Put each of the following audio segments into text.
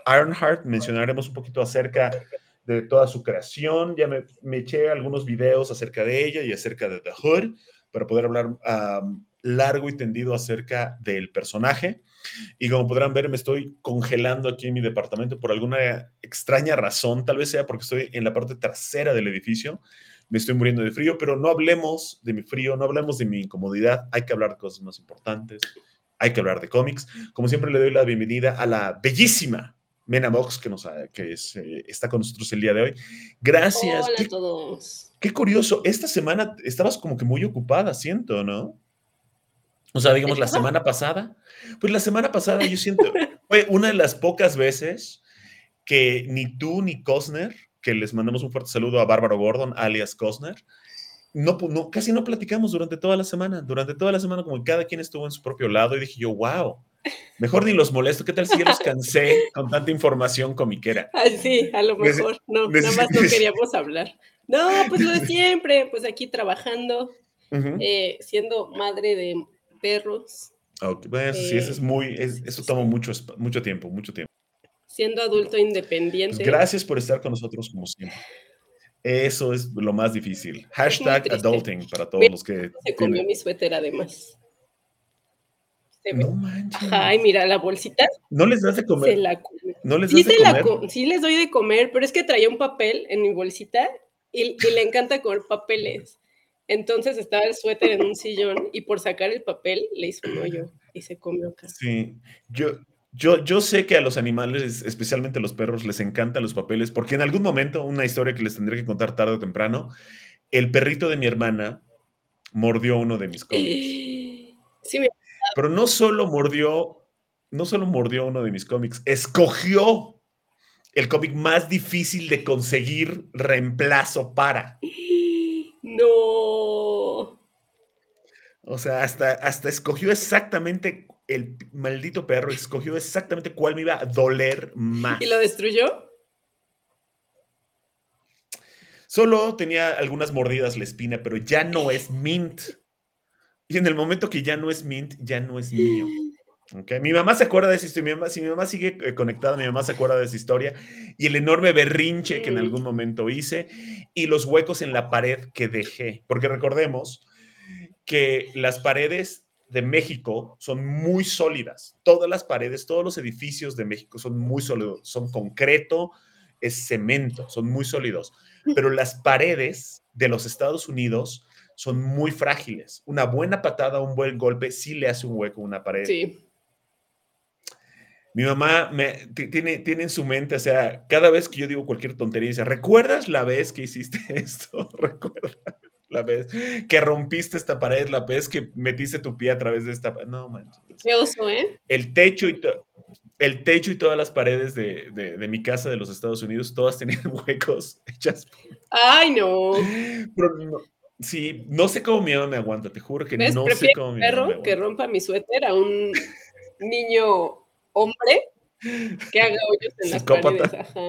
Ironheart, mencionaremos un poquito acerca de toda su creación. Ya me eché algunos videos acerca de ella y acerca de The Hood para poder hablar largo y tendido acerca del personaje. Y como podrán ver, me estoy congelando aquí en mi departamento por alguna extraña razón. Tal vez sea porque estoy en la parte trasera del edificio. Me estoy muriendo de frío, pero no hablemos de mi frío, no hablemos de mi incomodidad. Hay que hablar de cosas más importantes. Hay que hablar de cómics. Como siempre, le doy la bienvenida a la bellísima Mena Mox, está con nosotros el día de hoy. Gracias. Hola a todos. Qué curioso. Esta semana estabas como que muy ocupada, siento, ¿no? O sea, digamos, la semana pasada. Pues la semana pasada yo siento, fue una de las pocas veces que ni tú ni Cosner, que les mandamos un fuerte saludo a Bárbaro Gordon, alias Cosner, casi no platicamos durante toda la semana. Durante toda la semana, como que cada quien estuvo en su propio lado y dije yo, wow, mejor ni los molesto. ¿Qué tal si ya los cansé con tanta información comiquera? Sí, a lo mejor. No, nada más no queríamos hablar. No, pues lo de siempre, pues aquí trabajando, siendo madre de perros. Okay, bueno, sí, eso toma mucho tiempo. Siendo adulto independiente. Pues gracias por estar con nosotros como siempre. Eso es lo más difícil. Hashtag adulting para todos los que se comió mi suéter además. No manches. Ay, mira la bolsita. ¿No les das de comer? Se la come. ¿No les das de comer? Sí les doy de comer, pero es que traía un papel en mi bolsita y le encanta comer papeles. Entonces estaba el suéter en un sillón y por sacar el papel le hizo un hoyo y se comió acá. Sí, yo sé que a los animales, especialmente a los perros, les encantan los papeles, porque en algún momento, una historia que les tendré que contar tarde o temprano, el perrito de mi hermana mordió uno de mis cómics. Sí, pero no solo mordió uno de mis cómics, escogió el cómic más difícil de conseguir reemplazo para. No. O sea, hasta escogió exactamente, el maldito perro escogió exactamente cuál me iba a doler más. ¿Y lo destruyó? Solo tenía algunas mordidas la espina, pero ya no es mint. Y en el momento que ya no es mint, ya no es mío. Okay. Mi mamá se acuerda de esa historia. Si mi mamá sigue conectada, mi mamá se acuerda de esa historia. Y el enorme berrinche que en algún momento hice y los huecos en la pared que dejé. Porque recordemos que las paredes de México son muy sólidas. Todas las paredes, todos los edificios de México son muy sólidos. Son concreto, es cemento, son muy sólidos. Pero las paredes de los Estados Unidos son muy frágiles. Una buena patada, un buen golpe, sí le hace un hueco a una pared. Sí. Mi mamá tiene en su mente, o sea, cada vez que yo digo cualquier tontería, dice, ¿recuerdas la vez que hiciste esto? ¿Recuerdas la vez que rompiste esta pared? ¿La vez que metiste tu pie a través de esta pared? No, manches. Qué oso, ¿eh? El techo y todas las paredes de mi casa de los Estados Unidos, todas tenían huecos hechas. ¡Ay, no! Pero sí, no sé cómo mi mamá me aguanta, te juro que no sé cómo mi mamá me aguanta. Perro que rompa mi suéter a un niño hombre que haga hoyos en las paredes. Ajá.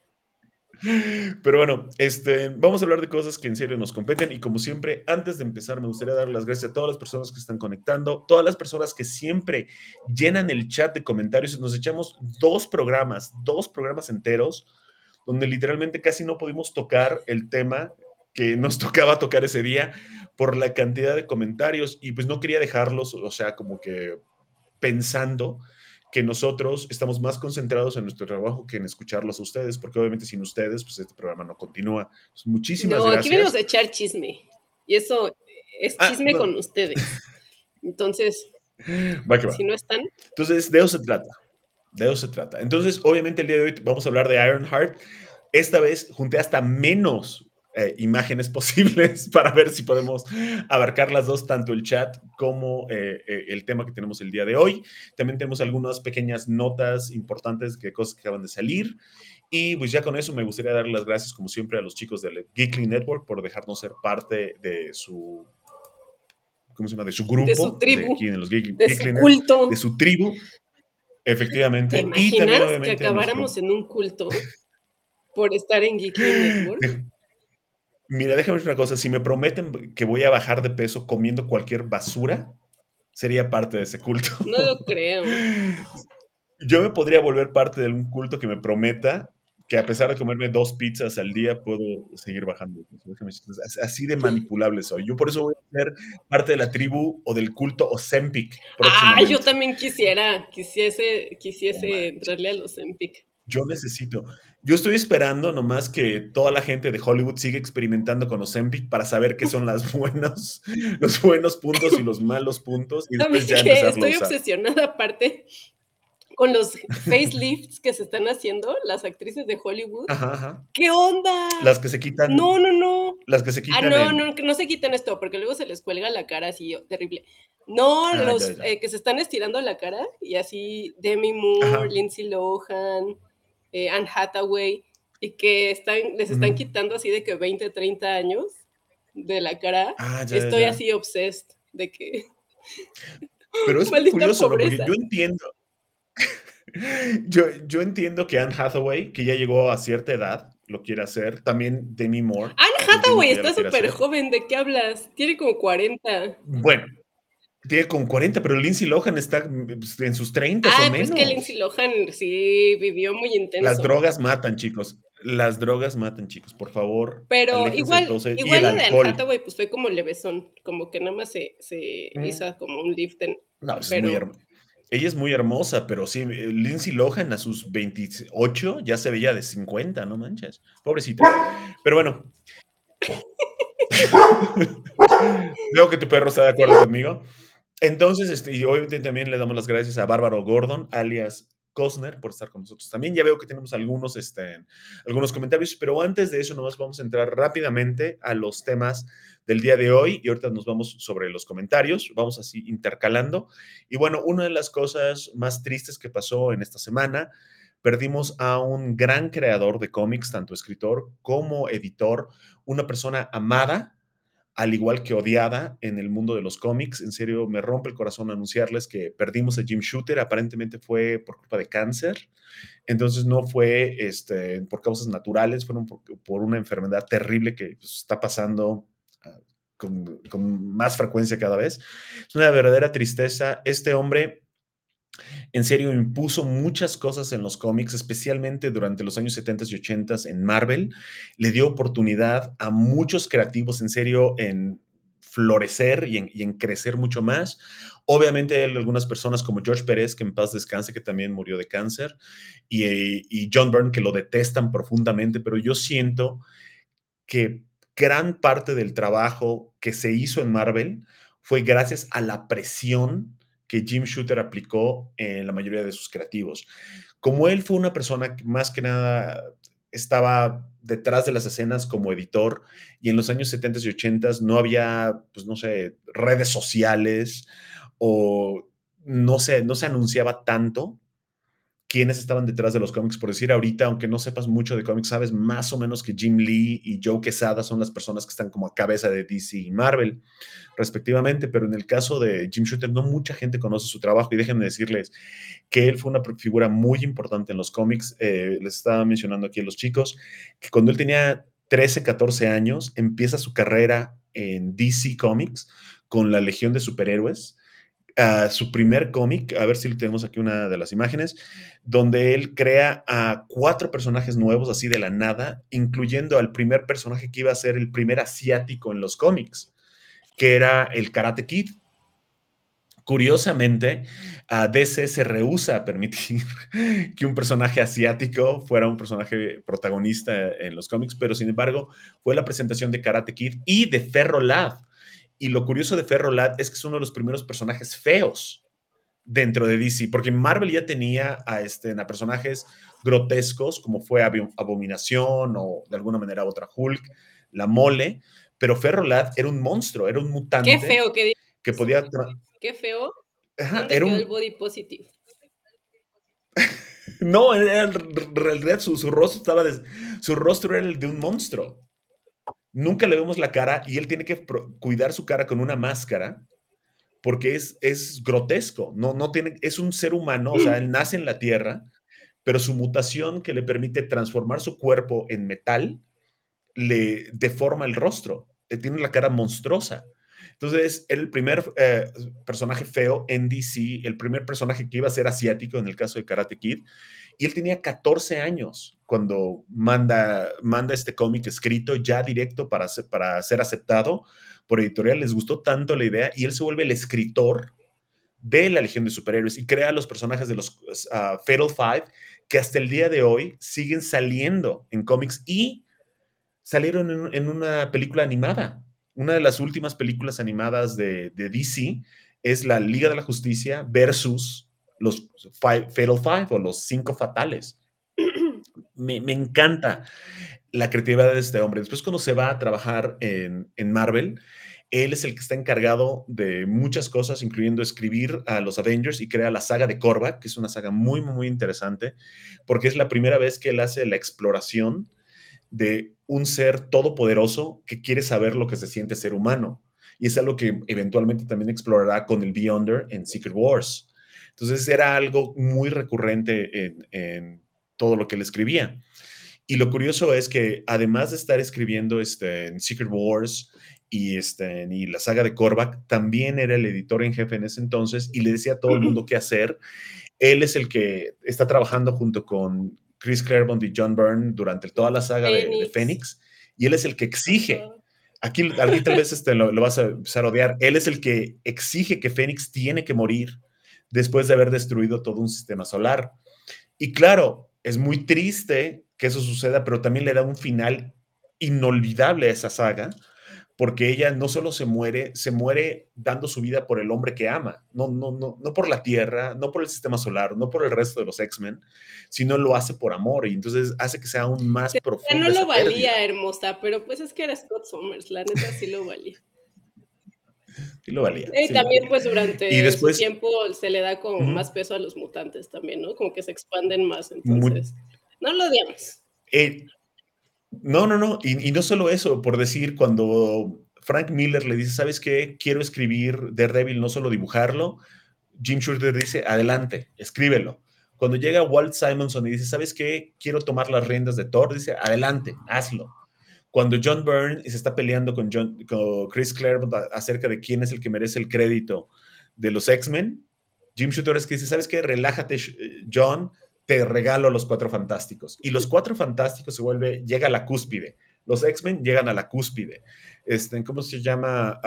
Pero bueno, vamos a hablar de cosas que en serio nos competen y como siempre, antes de empezar, me gustaría dar las gracias a todas las personas que están conectando, todas las personas que siempre llenan el chat de comentarios. Nos echamos dos programas enteros, donde literalmente casi no pudimos tocar el tema que nos tocaba tocar ese día por la cantidad de comentarios y pues no quería dejarlos, o sea, como que pensando que nosotros estamos más concentrados en nuestro trabajo que en escucharlos a ustedes, porque obviamente sin ustedes, pues este programa no continúa. Pues muchísimas gracias. Aquí venimos a echar chisme, y eso es chisme con ustedes. Entonces, va que va. Si no están. Entonces, de eso se trata. Entonces, obviamente el día de hoy vamos a hablar de Ironheart. Esta vez junté hasta menos imágenes posibles para ver si podemos abarcar las dos, tanto el chat como el tema que tenemos el día de hoy. También tenemos algunas pequeñas notas importantes de cosas que acaban de salir. Y pues ya con eso me gustaría dar las gracias, como siempre, a los chicos del Geekly Network por dejarnos ser parte de su, ¿cómo se llama? De su grupo. De su tribu. De aquí en los de su culto. De su tribu. Efectivamente. ¿Te imaginas y también, obviamente, que acabáramos en un culto por estar en Geekly Network? Mira, déjame decir una cosa. Si me prometen que voy a bajar de peso comiendo cualquier basura, sería parte de ese culto. No lo creo. Yo me podría volver parte de un culto que me prometa que a pesar de comerme 2 pizzas al día, puedo seguir bajando. Así de manipulable soy. Yo por eso voy a ser parte de la tribu o del culto Ozempic Ah, yo próximamente. también No quisiese manches. entrarle a los Empic. Yo estoy esperando nomás que toda la gente de Hollywood siga experimentando con Ozempic para saber qué son los buenos puntos y los malos puntos y ¿Saben después ya qué? empezarlo a Estoy usar. obsesionada aparte con los facelifts que se están haciendo las actrices de Hollywood. Ajá, ajá. ¿Qué onda? Las que se quitan, No, no, no. las que se Ah, quitan no, el. no, que no se quiten esto, porque luego se les cuelga la cara así terrible. No, Ah, ya, los ya. que se están estirando la cara y así Demi Moore, Ajá. Lindsay Lohan, Anne Hathaway, y que les están Ujú. quitando así de que 20, 30 años de la cara. Ah, ya, ya, Estoy ya. así obsessed de que Pero es muy maldita curioso, ¿no? Porque pobreza. yo entiendo que Anne Hathaway, que ya llegó a cierta edad, lo quiere hacer. También Demi Moore, Anne entiendo Hathaway que ya está lo quiere súper hacer. joven, ¿de qué hablas? Tiene como 40. Bueno, tiene con 40, pero Lindsay Lohan está pues, en sus 30 o Ah, pues que Lindsay menos. Lohan sí vivió muy Las intenso. drogas matan, chicos. Las drogas matan, chicos. Por favor, Pero aléjense de todo igual, eso. Y el igual la de Anne alcohol. Hathaway, pues fue como levesón, como que nada más se Mm, hizo como un lift, no, pues es muy pero hermosa. Ella es muy hermosa, pero sí, Lindsay Lohan a sus 28 ya se veía de 50, no manches. Pobrecita. Pero bueno, veo que tu perro está de acuerdo conmigo. Entonces, y obviamente también le damos las gracias a Bárbaro Gordon, alias Cosner, por estar con nosotros también. Ya veo que tenemos algunos comentarios, pero antes de eso, nomás vamos a entrar rápidamente a los temas del día de hoy y ahorita nos vamos sobre los comentarios, vamos así intercalando. Y bueno, una de las cosas más tristes que pasó en esta semana, perdimos a un gran creador de cómics, tanto escritor como editor, una persona amada al igual que odiada en el mundo de los cómics. En serio, me rompe el corazón anunciarles que perdimos a Jim Shooter. Aparentemente fue por culpa de cáncer. Entonces no fue por causas naturales, fueron por una enfermedad terrible que pues, está pasando con más frecuencia cada vez. Es una verdadera tristeza. Este hombre en serio impuso muchas cosas en los cómics, especialmente durante los años 70 y 80 en Marvel. Le dio oportunidad a muchos creativos, en serio, en florecer y en crecer mucho más. Obviamente hay algunas personas como George Pérez, que en paz descanse, que también murió de cáncer, y John Byrne, que lo detestan profundamente, pero yo siento que gran parte del trabajo que se hizo en Marvel fue gracias a la presión que Jim Shooter aplicó en la mayoría de sus creativos. Como él fue una persona que más que nada estaba detrás de las escenas como editor y en los años 70 y 80 no había, pues no sé, redes sociales o no se anunciaba tanto quiénes estaban detrás de los cómics. Por decir ahorita, aunque no sepas mucho de cómics, sabes más o menos que Jim Lee y Joe Quesada son las personas que están como a cabeza de DC y Marvel, respectivamente, pero en el caso de Jim Shooter no mucha gente conoce su trabajo y déjenme decirles que él fue una figura muy importante en los cómics. Les estaba mencionando aquí a los chicos que cuando él tenía 13, 14 años, empieza su carrera en DC Comics con la Legión de Superhéroes, su primer cómic, a ver si tenemos aquí una de las imágenes, donde él crea a 4 personajes nuevos así de la nada, incluyendo al primer personaje que iba a ser el primer asiático en los cómics, que era el Karate Kid. Curiosamente, DC se rehúsa a permitir que un personaje asiático fuera un personaje protagonista en los cómics, pero sin embargo fue la presentación de Karate Kid y de Ferro Lad. Y lo curioso de Ferro Lad es que es uno de los primeros personajes feos dentro de DC, porque Marvel ya tenía a personajes grotescos, como fue Abominación o de alguna manera otra Hulk, la Mole, pero Ferro Lad era un monstruo, era un qué mutante feo que digas que eso. podía. Qué feo. Ajá, ¿Dónde era quedó el un. body positive? No, en realidad su rostro su rostro era el de un monstruo. Nunca le vemos la cara y él tiene que cuidar su cara con una máscara porque es grotesco. No tiene, es un ser humano, o sea, él nace en la tierra, pero su mutación que le permite transformar su cuerpo en metal le deforma el rostro. Tiene la cara monstruosa. Entonces, era el primer personaje feo en DC, el primer personaje que iba a ser asiático en el caso de Karate Kid, y él tenía 14 años cuando manda este cómic escrito ya directo para ser aceptado por editorial. Les gustó tanto la idea y él se vuelve el escritor de la Legión de Superhéroes y crea los personajes de los Fatal Five que hasta el día de hoy siguen saliendo en cómics y salieron en una película animada. Una de las últimas películas animadas de DC es la Liga de la Justicia versus los Fatal Five o los Cinco Fatales. Me encanta la creatividad de este hombre. Después, cuando se va a trabajar en Marvel, él es el que está encargado de muchas cosas, incluyendo escribir a los Avengers y crea la saga de Korvac, que es una saga muy, muy interesante, porque es la primera vez que él hace la exploración de un ser todopoderoso que quiere saber lo que se siente ser humano. Y es algo que eventualmente también explorará con el Beyonder en Secret Wars. Entonces era algo muy recurrente en todo lo que él escribía. Y lo curioso es que además de estar escribiendo en Secret Wars y la saga de Korvac, también era el editor en jefe en ese entonces y le decía a todo el mundo qué hacer. Él es el que está trabajando junto con Chris Claremont y John Byrne durante toda la saga de Fénix, y él es el que exige, aquí tal vez lo vas a empezar a odiar, él es el que exige que Fénix tiene que morir después de haber destruido todo un sistema solar. Y claro, es muy triste que eso suceda, pero también le da un final inolvidable a esa saga, porque ella no solo se muere dando su vida por el hombre que ama, no por la Tierra, no por el sistema solar, no por el resto de los X-Men, sino lo hace por amor y entonces hace que sea aún más profunda. No lo valía, hermosa, pero pues es que era Scott Summers, la neta sí lo valía. Sí lo valía. Y sí también valía. pues durante y después, su tiempo se le da como más peso a los mutantes también, ¿no? Como que se expanden más, entonces no lo odiamos. No, y no solo eso, por decir, cuando Frank Miller le dice, ¿sabes qué? Quiero escribir Daredevil, no solo dibujarlo, Jim Shooter dice, adelante, escríbelo. Cuando llega Walt Simonson y dice, ¿sabes qué? Quiero tomar las riendas de Thor, dice, adelante, hazlo. Cuando John Byrne se está peleando con Chris Claremont acerca de quién es el que merece el crédito de los X-Men, Jim Shooter es que dice, ¿sabes qué? Relájate, John, te regalo a los Cuatro Fantásticos. Y los Cuatro Fantásticos llega a la cúspide. Los X-Men llegan a la cúspide. ¿Cómo se llama?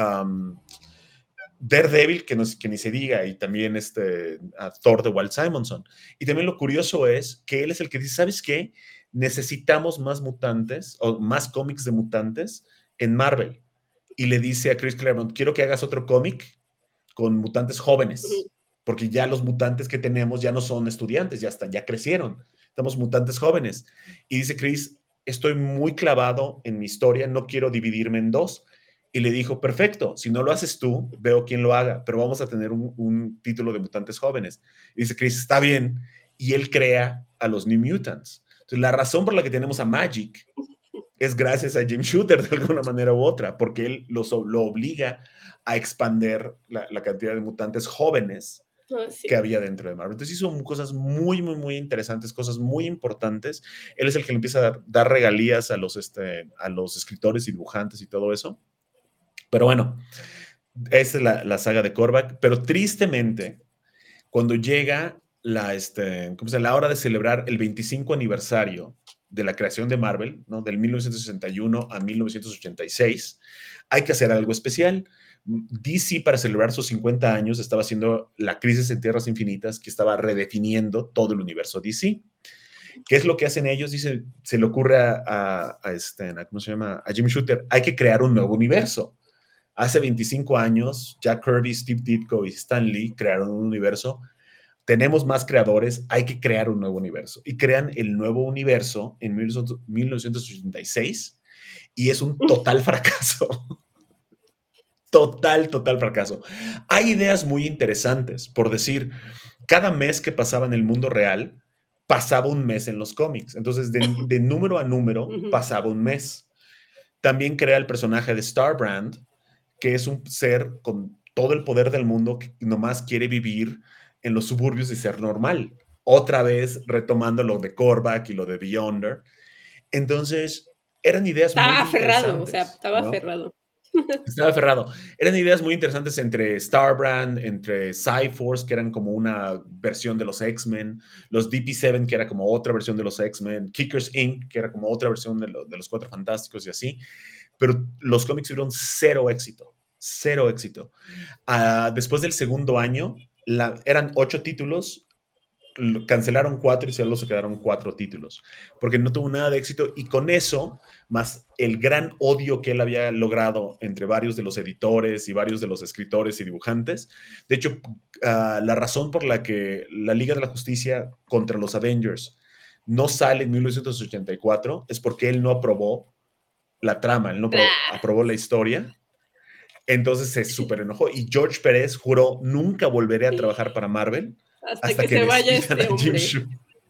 Daredevil, que ni se diga, y también a Thor de Walt Simonson. Y también lo curioso es que él es el que dice, ¿sabes qué? Necesitamos más mutantes o más cómics de mutantes en Marvel. Y le dice a Chris Claremont, quiero que hagas otro cómic con mutantes jóvenes, porque ya los mutantes que tenemos ya no son estudiantes, ya crecieron, estamos mutantes jóvenes. Y dice Chris, estoy muy clavado en mi historia, no quiero dividirme en dos. Y le dijo, perfecto, si no lo haces tú, veo quién lo haga, pero vamos a tener un título de mutantes jóvenes. Y dice Chris, está bien. Y él crea a los New Mutants. Entonces, la razón por la que tenemos a Magic es gracias a Jim Shooter de alguna manera u otra, porque él lo obliga a expander la cantidad de mutantes jóvenes que había dentro de Marvel. Entonces hizo cosas muy, muy, muy interesantes, cosas muy importantes. Él es el que le empieza a dar regalías a los escritores y dibujantes y todo eso. Pero bueno, esa es la saga de Korvac. Pero tristemente, cuando llega la hora de celebrar el 25 aniversario de la creación de Marvel, ¿no? Del 1961 a 1986, hay que hacer algo especial. DC, para celebrar sus 50 años, estaba haciendo la Crisis en Tierras Infinitas, que estaba redefiniendo todo el universo DC. ¿Qué es lo que hacen ellos? Dice, se le ocurre ¿cómo se llama? A Jim Shooter, hay que crear un nuevo universo. Hace 25 años, Jack Kirby, Steve Ditko y Stan Lee crearon un universo. Tenemos más creadores, hay que crear un nuevo universo. Y crean el nuevo universo en 1986 y es un total fracaso. Total fracaso. Hay ideas muy interesantes, por decir, cada mes que pasaba en el mundo real, pasaba un mes en los cómics. Entonces, de número a número, pasaba un mes. También crea el personaje de Starbrand, que es un ser con todo el poder del mundo que nomás quiere vivir en los suburbios y ser normal. Otra vez retomando lo de Korvac y lo de Beyonder. Entonces, eran ideas estaba muy aferrado, interesantes. o sea, estaba aferrado. Estaba aferrado. Eran ideas muy interesantes entre Starbrand, entre Cyforce, que eran como una versión de los X-Men, los DP7, que era como otra versión de los X-Men, Kickers Inc., que era como otra versión de los Cuatro Fantásticos y así. Pero los cómics tuvieron cero éxito, cero éxito. Después del segundo año, eran 8 títulos, cancelaron 4 y solo se quedaron 4 títulos, porque no tuvo nada de éxito y con eso, más el gran odio que él había logrado entre varios de los editores y varios de los escritores y dibujantes. De hecho, la razón por la que la Liga de la Justicia contra los Avengers no sale en 1984 es porque él no aprobó la trama, él no aprobó la historia. Entonces se súper enojó y George Pérez juró nunca volveré a trabajar para Marvel Hasta hasta que que se vaya despidan este a Jim hombre. Shooter.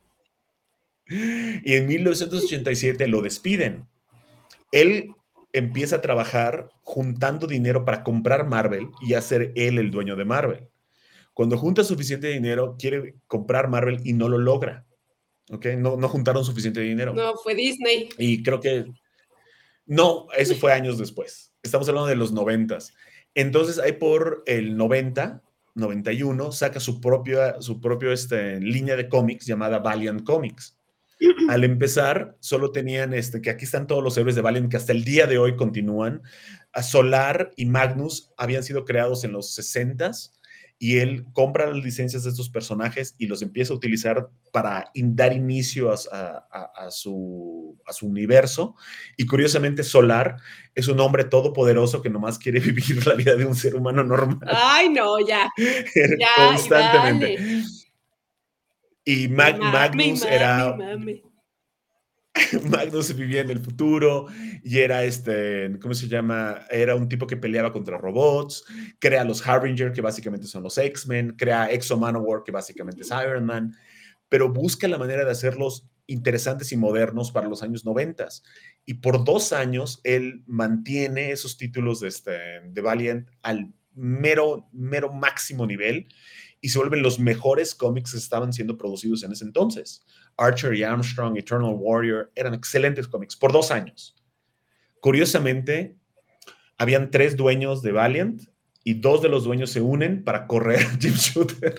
Y en 1987 lo despiden. Él empieza a trabajar juntando dinero para comprar Marvel y hacer él el dueño de Marvel. Cuando junta suficiente dinero, quiere comprar Marvel y no lo logra. ¿Okay? No juntaron suficiente dinero. No, fue Disney. Y creo que no, eso fue años después. Estamos hablando de los 90s. Entonces, ahí por el 90, 91, saca su propia línea de cómics llamada Valiant Comics. Al empezar, solo tenían que aquí están todos los héroes de Valiant que hasta el día de hoy continúan. Solar y Magnus habían sido creados en los 60s y él compra las licencias de estos personajes y los empieza a utilizar para dar inicio a su universo. Y curiosamente, Solar es un hombre todopoderoso que nomás quiere vivir la vida de un ser humano normal. Ay, no, ya. Ya, y Constantemente. dale. Y Mami, Magnus mami, era mami. Magnus vivía en el futuro y era ¿cómo se llama? Era un tipo que peleaba contra robots, crea los Harbinger, que básicamente son los X-Men, crea Exo Manowar, que básicamente es Iron Man, pero busca la manera de hacerlos interesantes y modernos para los años 90. Y por 2 años él mantiene esos títulos de Valiant al mero máximo nivel y se vuelven los mejores cómics que estaban siendo producidos en ese entonces. Archer y Armstrong, Eternal Warrior, eran excelentes cómics por 2 años. Curiosamente, habían 3 dueños de Valiant y 2 de los dueños se unen para correr a Jim Shooter.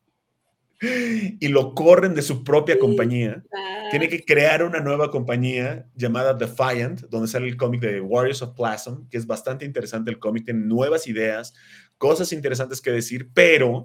Y lo corren de su propia compañía. Tiene que crear una nueva compañía llamada Defiant, donde sale el cómic de Warriors of Plasm, que es bastante interesante el cómic, tiene nuevas ideas, cosas interesantes que decir, pero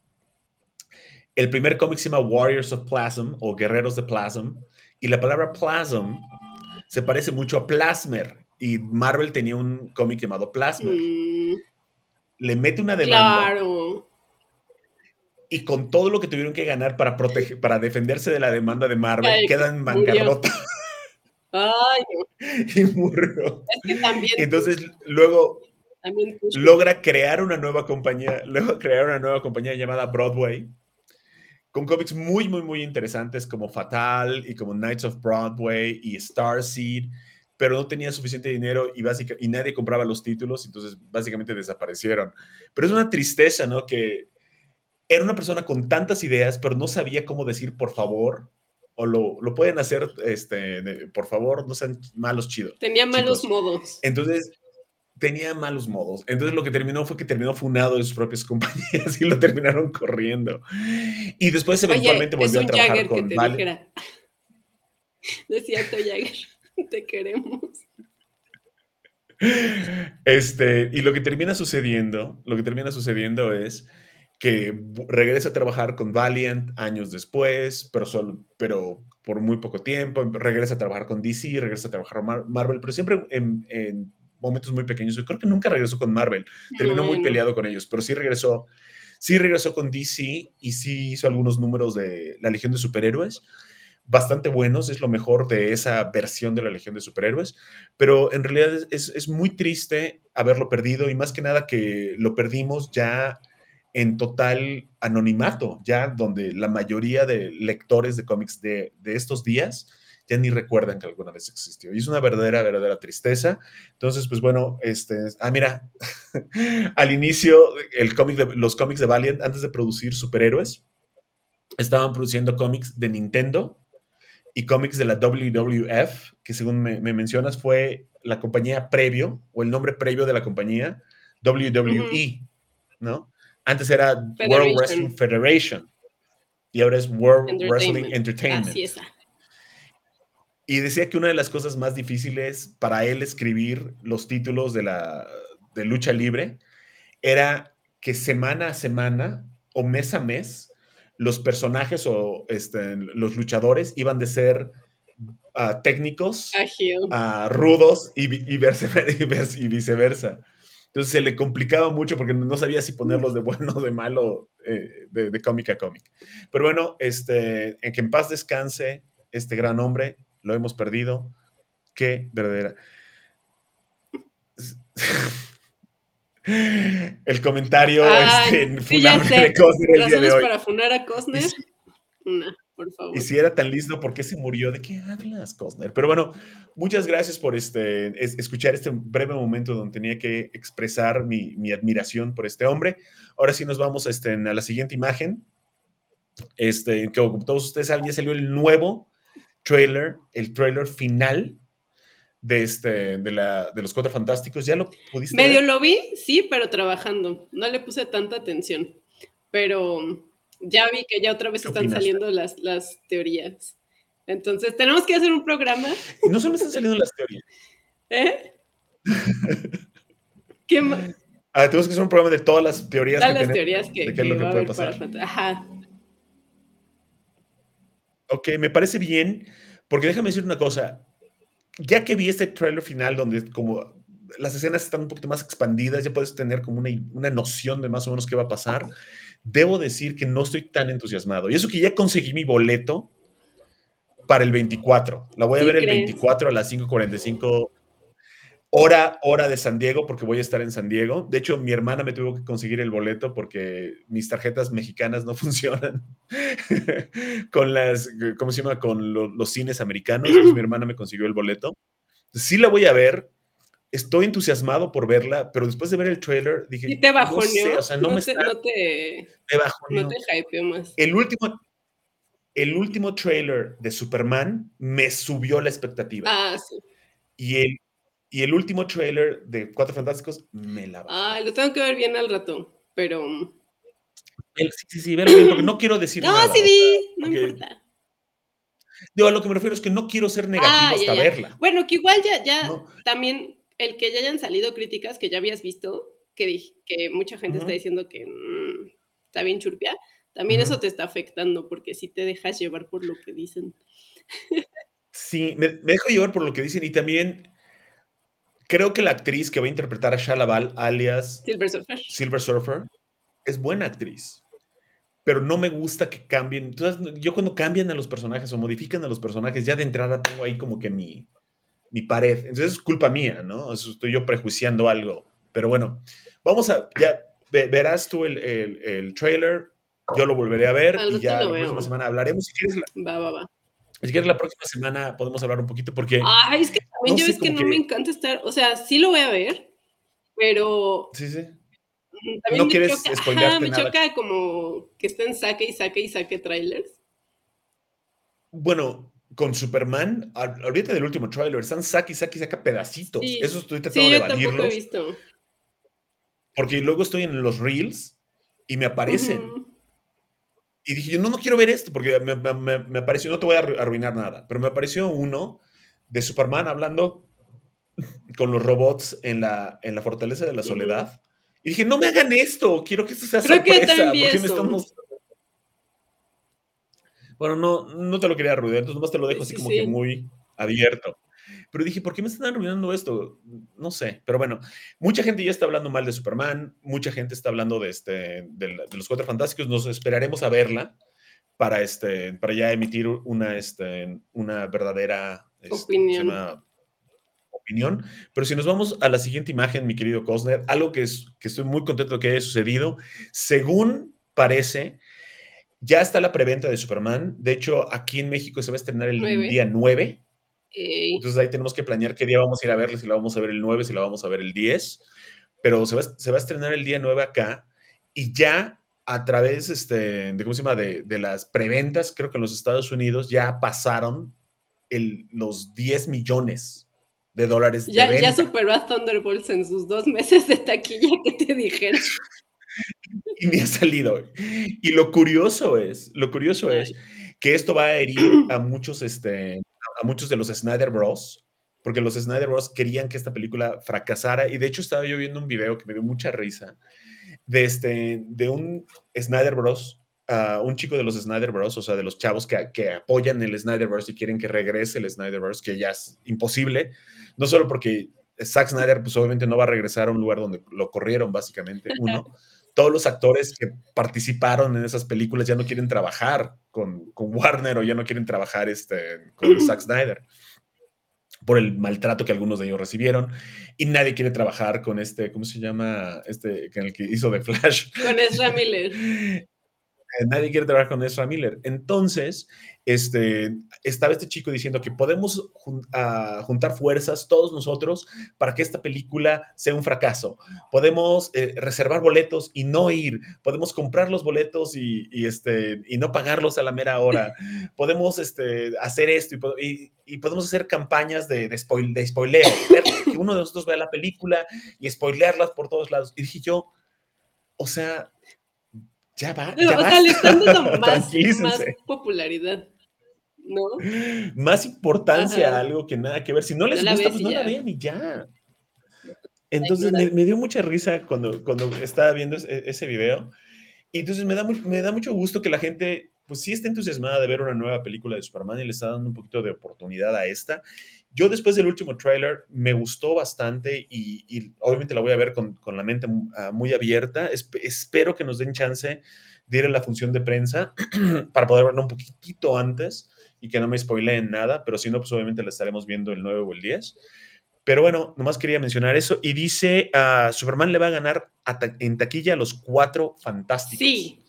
el primer cómic se llama Warriors of Plasm o Guerreros de Plasm, y la palabra Plasm se parece mucho a Plasmer, y Marvel tenía un cómic llamado Plasmer. Le mete una demanda. Claro. Y con todo lo que tuvieron que ganar para defenderse de la demanda de Marvel, quedan en bancarrota. Ay, y murió. Es que también. Entonces, luego también logra crear una nueva compañía llamada Broadway, con cómics muy, muy, muy interesantes como Fatal y como Knights of Broadway y Starseed, pero no tenía suficiente dinero y nadie compraba los títulos, entonces básicamente desaparecieron. Pero es una tristeza, ¿no? Que era una persona con tantas ideas, pero no sabía cómo decir por favor, o lo pueden hacer, por favor, no sean malos chidos. Tenía malos modos. Entonces, tenía malos modos. Entonces, lo que terminó fue que terminó funado de sus propias compañías y lo terminaron corriendo. Y después, eventualmente, volvió a trabajar Jagger con que te dijera. Es cierto, Jagger, te queremos. Y lo que termina sucediendo es que regresa a trabajar con Valiant años después, pero por muy poco tiempo, regresa a trabajar con DC, regresa a trabajar con Marvel, pero siempre en momentos muy pequeños. Yo creo que nunca regresó con Marvel, terminó muy peleado con ellos, pero sí regresó con DC y sí hizo algunos números de la Legión de Superhéroes, bastante buenos, es lo mejor de esa versión de la Legión de Superhéroes, pero en realidad es muy triste haberlo perdido y más que nada que lo perdimos ya en total anonimato, ya donde la mayoría de lectores de cómics de estos días ya ni recuerdan que alguna vez existió. Y es una verdadera tristeza. Entonces, pues bueno, mira, al inicio, los cómics de Valiant, antes de producir superhéroes, estaban produciendo cómics de Nintendo y cómics de la WWF, que según me mencionas fue la compañía previo, o el nombre previo de la compañía, WWE, ¿no? Antes era World Wrestling Federation Federation y ahora es World Wrestling Entertainment. Así Entertainment. es. Y decía que una de las cosas más difíciles para él escribir los títulos de lucha libre era que semana a semana o mes a mes los personajes o los luchadores iban de ser técnicos Ágil. a rudos y viceversa. Entonces se le complicaba mucho porque no sabía si ponerlos de bueno o de malo de cómic a cómic. Pero bueno, en que en paz descanse este gran hombre, lo hemos perdido. Qué verdadera. El comentario Ay, sí, ya funable de sé. Cosner el día de Razones hoy. para funar a Y Costner. si, Una, por y favor. si era tan listo, ¿por qué se murió? ¿De qué hablas, Cosner? Pero bueno, muchas gracias por escuchar este breve momento donde tenía que expresar mi admiración por este hombre. Ahora sí nos vamos a la siguiente imagen. Que como todos ustedes saben, ya salió el nuevo trailer, el trailer final de los Cuatro Fantásticos. ¿Ya lo pudiste Medio ver? lo vi, sí, pero trabajando. No le puse tanta atención. Pero ya vi que ya otra vez ¿Qué están opinaste? saliendo las teorías. Entonces, tenemos que hacer un programa. Y no solo están saliendo las teorías. ¿Eh? ¿Qué más? Tenemos que hacer un programa de todas las teorías Todas que las tenemos teorías de qué es lo que que va a puede haber para pasar. Fantasma. Ajá. Ok, me parece bien, porque déjame decir una cosa. Ya que vi este trailer final donde como las escenas están un poquito más expandidas, ya puedes tener como una noción de más o menos qué va a pasar, debo decir que no estoy tan entusiasmado. Y eso que ya conseguí mi boleto para el 24. La voy a ¿Sí ver el crees? 24 a las 5:45 hora de San Diego, porque voy a estar en San Diego. De hecho, mi hermana me tuvo que conseguir el boleto porque mis tarjetas mexicanas no funcionan con ¿cómo se llama? Con los cines americanos. Entonces mi hermana me consiguió el boleto. Sí la voy a ver, estoy entusiasmado por verla, pero después de ver el trailer ¿Sí dije, te no sé, o bajoneó? sea, no me está, me No te bajoneó. hypeó más? El último, el último trailer de Superman me subió la expectativa Ah, sí. y el último trailer de Cuatro Fantásticos me la Ah, bajó. lo tengo que ver bien al rato, pero... Sí, velo bien, porque no quiero decir No, nada, sí o sea, vi, no porque importa. digo, a lo que me refiero es que no quiero ser Ah, negativo ya, hasta ya. verla, Bueno, que igual ya ¿no? también el que ya hayan salido críticas que ya habías visto, que mucha gente está Ujú, diciendo que está bien churpia, también eso ujú. te está afectando porque sí te dejas llevar por lo que dicen. Sí, me dejo llevar por lo que dicen y también creo que la actriz que va a interpretar a Shalaval, alias Silver Surfer. Silver Surfer, es buena actriz, pero no me gusta que cambien. Entonces, yo cuando cambian a los personajes o modifican a los personajes, ya de entrada tengo ahí como que mi pared. Entonces es culpa mía, ¿no? Eso estoy yo prejuiciando algo. Pero bueno, ya verás tú el trailer, yo lo volveré a ver Al y rato ya lo la próxima veo. semana hablaremos. Va, va, va. Si quieres la próxima semana podemos hablar un poquito porque, Ay, es que también no ya sé, ves que como no me que, encanta estar, o sea, sí lo voy a ver, pero sí, sí. también No me quieres choca, ajá, spoilearte me nada. choca como que estén saque y saque y saque trailers. Bueno, con Superman, olvídate del último trailer, están saca pedacitos. Sí, Eso estoy sí, tratando de yo tampoco he evadirlos, visto. porque luego estoy en los reels y me aparecen. Ujú. Y dije, yo no quiero ver esto, porque me apareció, no te voy a arruinar nada, pero me apareció uno de Superman hablando con los robots en la Fortaleza de la Ujú. Soledad. Y dije, no me hagan esto, quiero que esto sea Creo que yo también sorpresa, vi porque me eso. estamos... Bueno, no te lo quería arruinar, entonces nomás te lo dejo Sí, así sí, como que sí. muy abierto. Pero dije, ¿por qué me están arruinando esto? No sé, pero bueno, mucha gente ya está hablando mal de Superman, mucha gente está hablando de los Cuatro Fantásticos, nos esperaremos a verla para ya emitir una verdadera, ¿cómo se Opinión. llama? Opinión. Pero si nos vamos a la siguiente imagen, mi querido Cosner, algo que estoy muy contento de que haya sucedido, según parece, ya está la preventa de Superman. De hecho, aquí en México se va a estrenar el 9. día 9. Ey. Entonces ahí tenemos que planear qué día vamos a ir a verla, si la vamos a ver el 9, si la vamos a ver el 10. Pero se va a estrenar el día 9 acá y ya a través ¿cómo se llama? De las preventas, creo que en los Estados Unidos ya pasaron los 10 millones de dólares de Ya venta. superó a Thunderbolts en sus 2 meses de taquilla, que te dijeron. Y ni ha salido. Y lo curioso es que esto va a herir a muchos de los Snyder Bros. Porque los Snyder Bros. Querían que esta película fracasara. Y de hecho estaba yo viendo un video que me dio mucha risa de un Snyder Bros., un chico de los Snyder Bros., o sea, de los chavos que apoyan el Snyder Bros. Y quieren que regrese el Snyder Bros., que ya es imposible, no solo porque Zack Snyder, pues obviamente no va a regresar a un lugar donde lo corrieron, básicamente, uno. Todos los actores que participaron en esas películas ya no quieren trabajar con Warner o ya no quieren trabajar con Zack Snyder por el maltrato que algunos de ellos recibieron, y nadie quiere trabajar con ¿cómo se llama? Con el que hizo The Flash. Con Ezra Miller. Nadie quiere trabajar con Ezra Miller. Entonces, estaba este chico diciendo que podemos juntar fuerzas todos nosotros para que esta película sea un fracaso. Podemos reservar boletos y no ir. Podemos comprar los boletos y no pagarlos a la mera hora. Podemos hacer esto y podemos hacer campañas de spoileo. Que uno de nosotros vea la película y spoilearlas por todos lados. Y dije yo, o sea, ya va, ya O sea, le están dando más tranquilícense. popularidad, ¿no? Más importancia Ajá. a algo que nada que ver. Si no les No la gusta, ves pues y no la ya. vean y ya. La Entonces ignoras. me dio mucha risa cuando estaba viendo ese video. Y entonces me da mucho gusto que la gente, pues sí está entusiasmada de ver una nueva película de Superman y le está dando un poquito de oportunidad a esta. Yo después del último tráiler me gustó bastante y obviamente la voy a ver con la mente muy abierta. Espero que nos den chance de ir a la función de prensa para poder verla un poquitito antes y que no me spoileen nada, pero si no, pues obviamente la estaremos viendo el 9 o el 10. Pero bueno, nomás quería mencionar eso. Y dice, Superman le va a ganar en taquilla a los Cuatro Fantásticos. Sí.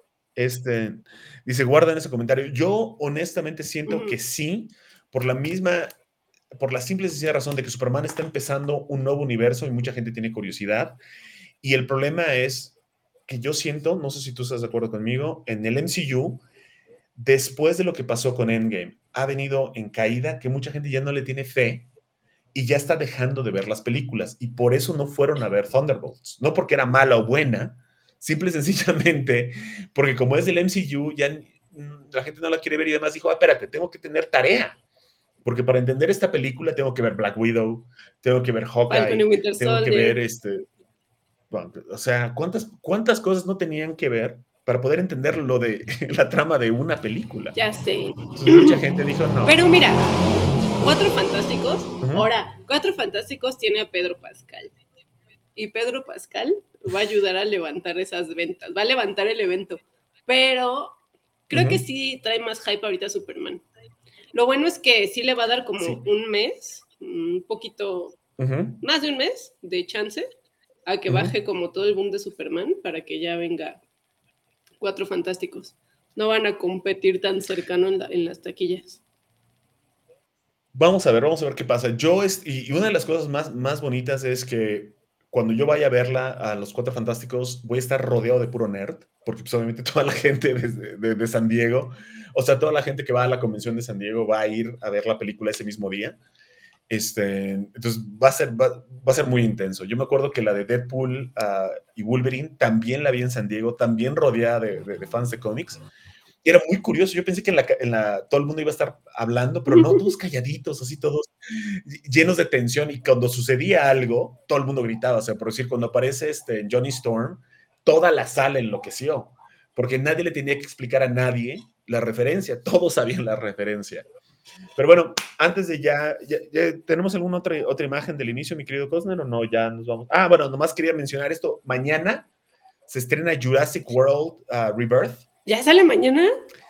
Dice, guardan ese comentario. Yo honestamente siento que sí, por la simple y sencilla razón de que Superman está empezando un nuevo universo y mucha gente tiene curiosidad. Y el problema es que yo siento, no sé si tú estás de acuerdo conmigo, en el MCU, después de lo que pasó con Endgame, ha venido en caída, que mucha gente ya no le tiene fe y ya está dejando de ver las películas. Y por eso no fueron a ver Thunderbolts. No porque era mala o buena, simple y sencillamente porque como es del MCU, ya la gente no la quiere ver y además dijo, espérate, tengo que tener tarea. Porque para entender esta película tengo que ver Black Widow, tengo que ver Falcon y Hawkeye, Winter tengo que Soldier. ver bueno, o sea, ¿cuántas cosas no tenían que ver para poder entender lo de la trama de una película? Ya sé. Entonces, mucha gente dijo no. Pero mira, Cuatro Fantásticos, ahora, Cuatro Fantásticos tiene a Pedro Pascal. Y Pedro Pascal va a ayudar a levantar esas ventas, va a levantar el evento. Pero creo que sí trae más hype ahorita Superman. Lo bueno es que sí le va a dar como un mes, un poquito, más de un mes de chance a que baje como todo el boom de Superman para que ya venga Cuatro Fantásticos. No van a competir tan cercano en las taquillas. Vamos a ver qué pasa. Y una de las cosas más bonitas es que cuando yo vaya a verla a los Cuatro Fantásticos, voy a estar rodeado de puro nerd, porque pues, obviamente toda la gente de San Diego, o sea, toda la gente que va a la convención de San Diego va a ir a ver la película ese mismo día. Entonces va a ser muy intenso. Yo me acuerdo que la de Deadpool y Wolverine también la vi en San Diego, también rodeada de fans de cómics. Y era muy curioso. Yo pensé que todo el mundo iba a estar hablando, pero no, todos calladitos, así todos llenos de tensión. Y cuando sucedía algo, todo el mundo gritaba. O sea, por decir, cuando aparece Johnny Storm, toda la sala enloqueció, porque nadie le tenía que explicar a nadie la referencia. Todos sabían la referencia. Pero bueno, antes de ya ¿tenemos alguna otra imagen del inicio, mi querido Cosner, o no? Ya nos vamos. Bueno, nomás quería mencionar esto. Mañana se estrena Jurassic World Rebirth. ¿Ya sale mañana?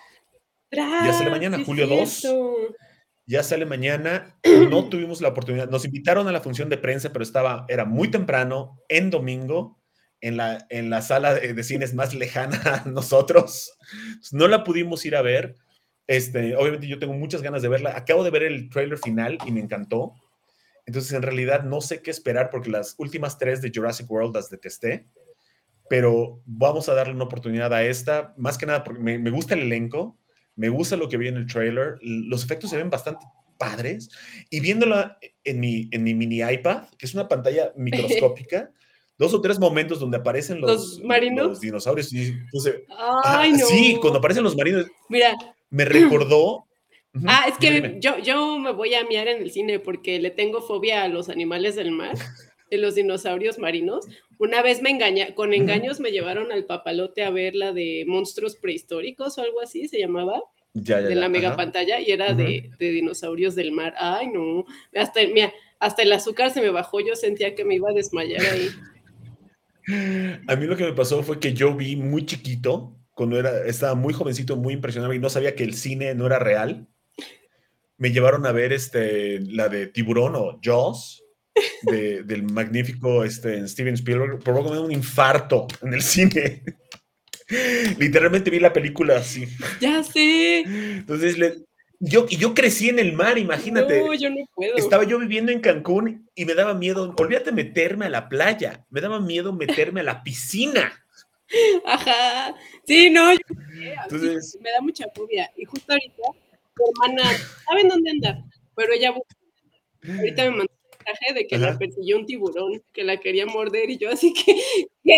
Ya sale mañana, Sí, julio 2. Ya sale mañana. No tuvimos la oportunidad. Nos invitaron a la función de prensa, pero era muy temprano, en domingo, en la sala de cines más lejana a nosotros. No la pudimos ir a ver. Obviamente yo tengo muchas ganas de verla. Acabo de ver el tráiler final y me encantó. Entonces, en realidad, no sé qué esperar porque las últimas 3 de Jurassic World las detesté. Pero vamos a darle una oportunidad a esta. Más que nada porque me gusta el elenco. Me gusta lo que vi en el trailer. Los efectos se ven bastante padres, y viéndola en mi mini iPad, que es una pantalla microscópica, 2 o 3 momentos donde aparecen ¿Los los marinos? dinosaurios, y entonces, Ay, sí, cuando no. aparecen los marinos, Mira. me recordó. Ujú, Es dime, que dime. yo me voy a miar en el cine porque le tengo fobia a los animales del mar, de los dinosaurios marinos. Una vez con Ujú. engaños me llevaron al Papalote a ver la de monstruos prehistóricos o algo así se llamaba, Ya, ya, de la ya, mega ajá. pantalla y era Ujú. de dinosaurios del mar. Ay, no. Mira, hasta el azúcar se me bajó, yo sentía que me iba a desmayar ahí. A mí lo que me pasó fue que yo vi muy chiquito, cuando estaba muy jovencito, muy impresionado y no sabía que el cine no era real. Me llevaron a ver la de Tiburón o Jaws, del magnífico Steven Spielberg. Provocó un infarto en el cine. Literalmente vi la película así. Ya sé. Entonces, yo crecí en el mar, No, imagínate. yo no puedo. Estaba yo viviendo en Cancún y me daba miedo, olvídate meterme a la playa, me daba miedo meterme a la piscina. Ajá. Sí, no, yo sí, Entonces, me da mucha fobia. Y justo ahorita, mi hermana, ¿saben dónde anda? Pero ella ahorita me mandó un mensaje de que la ajá. persiguió un tiburón, que la quería morder, y yo así que, ¿qué?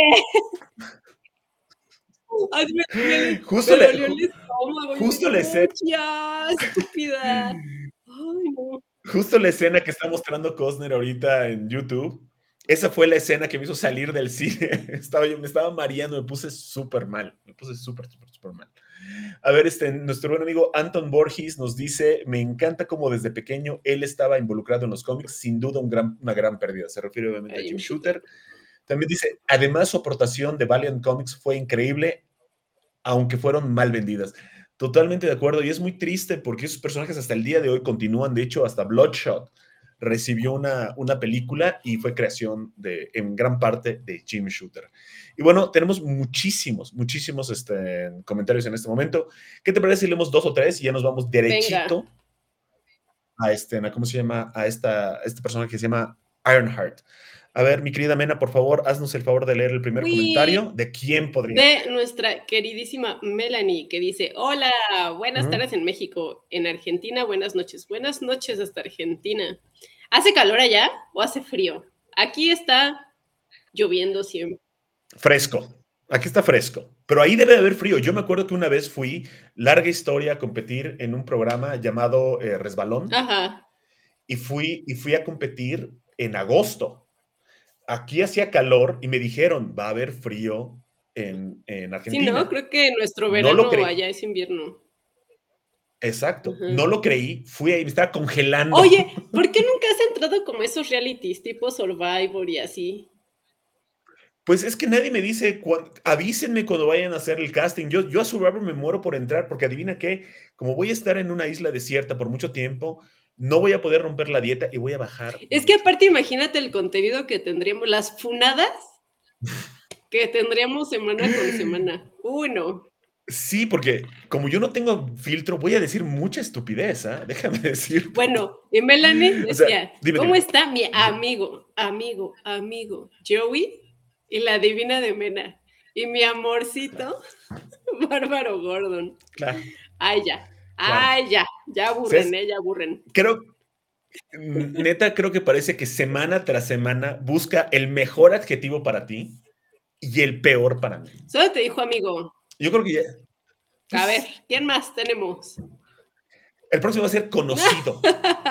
Ay, Justo, me le, dolió el ju- estómago. Yo justo, dije, la no, escena, ya, estúpida. Ay, no. justo la escena que está mostrando Costner ahorita en YouTube, esa fue la escena que me hizo salir del cine. Me estaba mareando, me puse súper mal, me puse súper, súper, súper mal. A ver, nuestro buen amigo Anton Borges nos dice, me encanta cómo desde pequeño él estaba involucrado en los cómics, sin duda una gran pérdida. Se refiere obviamente a Ay, Jim un shooter. Shooter. También dice, además su aportación de Valiant Comics fue increíble, aunque fueron mal vendidas. Totalmente de acuerdo, y es muy triste porque esos personajes hasta el día de hoy continúan, de hecho, hasta Bloodshot recibió una película y fue creación en gran parte de Jim Shooter. Y bueno, tenemos muchísimos, muchísimos comentarios en este momento. ¿Qué te parece si leemos 2 o 3 y ya nos vamos Venga. derechito ¿cómo se llama? Este personaje que se llama Ironheart. A ver, mi querida Mena, por favor, haznos el favor de leer el primer Uy, comentario. ¿De quién podría de ser? nuestra queridísima Melanie, que dice, hola, buenas Ujú. tardes en México, en Argentina, buenas noches hasta Argentina. ¿Hace calor allá o hace frío? Aquí está lloviendo siempre. Fresco. Aquí está fresco. Pero ahí debe de haber frío. Yo me acuerdo que una vez fui, larga historia, a competir en un programa llamado Resbalón Ajá. y fui a competir en agosto. Aquí hacía calor y me dijeron, va a haber frío en Sí, no, Argentina. creo que nuestro No lo verano creí. allá es invierno. Exacto. Ajá. No lo creí. Fui ahí, me estaba congelando. Oye, ¿por qué nunca has entrado como esos realities tipo Survivor y así? Pues es que nadie me dice, avísenme cuando vayan a hacer el casting. Yo a Survivor me muero por entrar, porque adivina qué, como voy a estar en una isla desierta por mucho tiempo, no voy a poder romper la dieta y voy a bajar Es que mucho de aparte peso. imagínate el contenido que tendríamos, las funadas que tendríamos semana con semana. Uy, no. Sí, porque como yo no tengo filtro, voy a decir mucha estupidez, ¿ah? Déjame decirte. Bueno, y Melanie O sea, decía, dime, ¿cómo dime. está mi amigo Joey y la divina de Mena? Y mi amorcito, Bárbaro Gordon. Claro, claro. Ay, ya aburren, ¿Sabes? ya aburren. Creo, neta, creo que parece que semana tras semana busca el mejor adjetivo para ti y el peor para mí. Solo te dijo amigo. Yo creo que ya, A ver, pues, ¿quién más tenemos? el próximo va a ser conocido.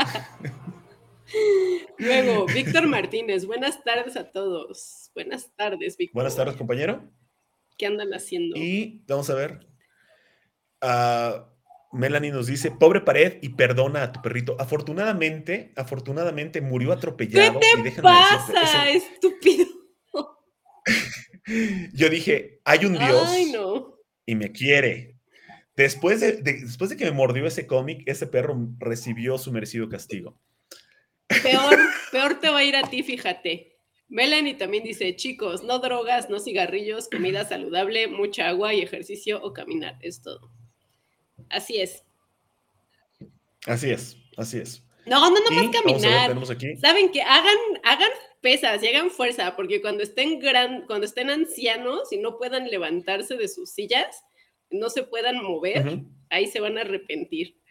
Luego, Víctor Martínez, buenas tardes a todos. Buenas tardes, Buenas Víctor. tardes, compañero. ¿Qué andan haciendo? Y vamos a ver. ah, Melanie nos dice, pobre pared y perdona a tu perrito. Afortunadamente murió ¿Qué te atropellado y déjame decirte, pasa, estúpido? yo dije, hay un Ay, Dios no. y me quiere. Después de que me mordió ese cómic, ese perro recibió su merecido castigo. Peor te va a ir a ti, fíjate. Melanie también dice, chicos, no drogas, no cigarrillos, comida saludable, mucha agua y ejercicio o caminar, es todo. Así es. Así es, así es. No más Y vamos a ver, caminar. tenemos aquí. Saben que hagan pesas y hagan fuerza, porque cuando estén ancianos y no puedan levantarse de sus sillas, no se puedan mover, Ujú. ahí se van a arrepentir.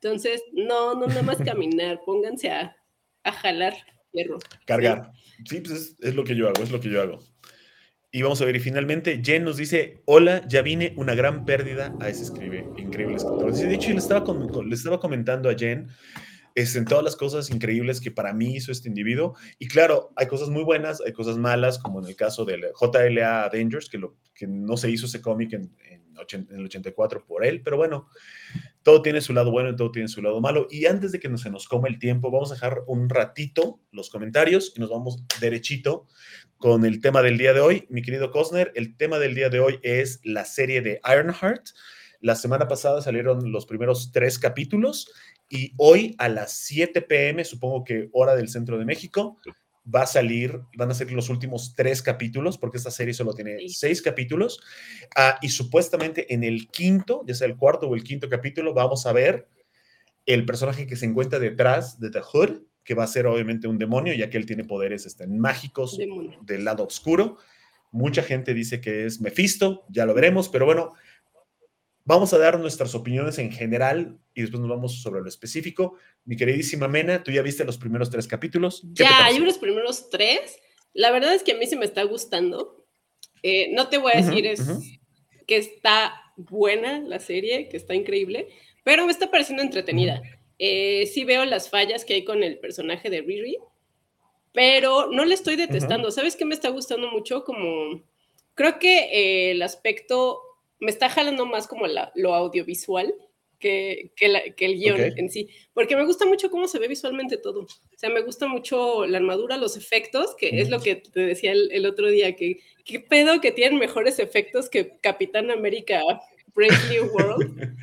Entonces, no nada más caminar, pónganse a jalar hierro. Cargar. Sí, pues es lo que yo hago, es lo que yo hago. Y vamos a ver, y finalmente Jen nos dice, hola, ya vine, una gran pérdida a ese increíble escritor. De hecho, le estaba comentando a Jen en todas las cosas increíbles que para mí hizo este individuo. Y claro, hay cosas muy buenas, hay cosas malas, como en el caso del JLA Avengers, que no se hizo ese cómic en el 84 por él, pero bueno, todo tiene su lado bueno y todo tiene su lado malo. Y antes de que se nos coma el tiempo, vamos a dejar un ratito los comentarios y nos vamos derechito con el tema del día de hoy. Mi querido Cosner, el tema del día de hoy es la serie de Ironheart. La semana pasada salieron los primeros 3 capítulos y hoy a las 7 p.m., supongo que hora del centro de México, van a ser los últimos 3 capítulos, porque esta serie solo tiene 6 capítulos. Y supuestamente en el quinto, ya sea el cuarto o el quinto capítulo, vamos a ver el personaje que se encuentra detrás de The Hood, que va a ser obviamente un demonio, ya que él tiene poderes mágicos del lado oscuro. Mucha gente dice que es Mephisto, ya lo veremos, pero bueno, vamos a dar nuestras opiniones en general y después nos vamos sobre lo específico. Mi queridísima Mena, tú ya viste los primeros 3 capítulos. Ya, yo los primeros 3. La verdad es que a mí sí me está gustando. No te voy a decir que está buena la serie, que está increíble, pero me está pareciendo entretenida. Sí veo las fallas que hay con el personaje de Riri, pero no le estoy detestando. ¿Sabes qué me está gustando mucho? Creo que el aspecto me está jalando más como lo audiovisual que el guión en sí, porque me gusta mucho cómo se ve visualmente todo. O sea, me gusta mucho la armadura, los efectos, que es lo que te decía el otro día, que qué pedo que tienen mejores efectos que Capitán América Brave New World.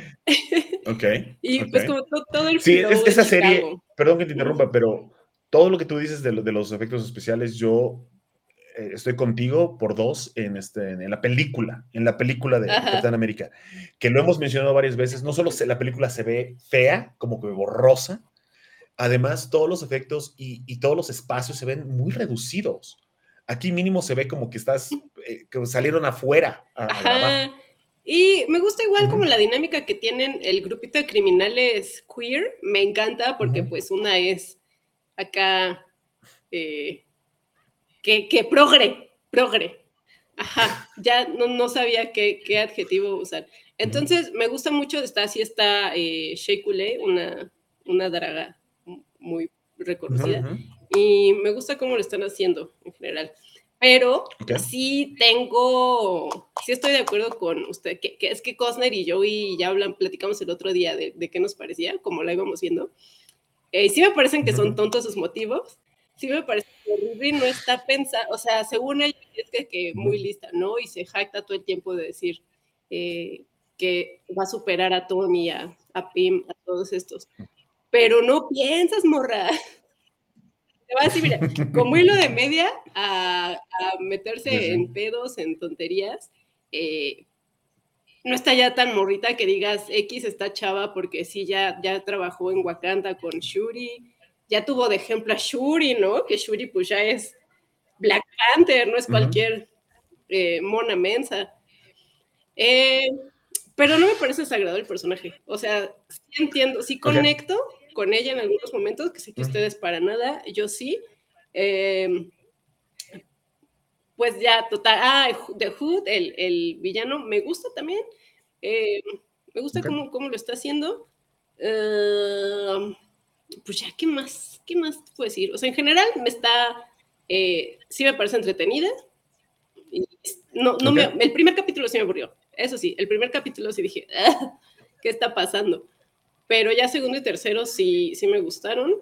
Y pues como todo el sí, flow esa de serie, Chicago. perdón que te interrumpa, pero todo lo que tú dices de los efectos especiales, yo estoy contigo por 2 en la película de Capitán América, que lo hemos mencionado varias veces. No solo la película se ve fea, como que borrosa, además todos los efectos y todos los espacios se ven muy reducidos. Aquí mínimo se ve como que que salieron afuera a grabar. Y me gusta igual como la dinámica que tienen el grupito de criminales queer. Me encanta porque pues una es acá que progre. Ajá, ya no sabía qué adjetivo usar. Entonces, me gusta mucho, está Shea Coulee, una draga muy reconocida, y me gusta cómo lo están haciendo en general. Pero sí estoy de acuerdo con usted, que es que Costner y Joey ya platicamos el otro día de qué nos parecía, como la íbamos viendo. Sí me parecen que son tontos sus motivos, sí me parece que Riri no está pensando, o sea, según ella es que muy lista, ¿no? Y se jacta todo el tiempo de decir que va a superar a Tony, a Pym, a todos estos. Pero no piensas, morra. Te va a decir, mira, como hilo de media a meterse en pedos, en tonterías, no está ya tan morrita que digas X está chava porque sí, ya trabajó en Wakanda con Shuri, ya tuvo de ejemplo a Shuri, ¿no? Que Shuri pues ya es Black Panther, no es cualquier mona mensa. Pero no me parece sagrado el personaje. O sea, sí entiendo, sí conecto con ella en algunos momentos, que sé que ustedes para nada, yo sí. Pues ya, total. The Hood, el villano, me gusta también. Me gusta cómo lo está haciendo. Pues ya, ¿qué más puedo decir? O sea, en general sí me parece entretenida. El primer capítulo sí me aburrió. Eso sí, el primer capítulo sí dije, ¿qué está pasando? Pero ya segundo y tercero sí me gustaron.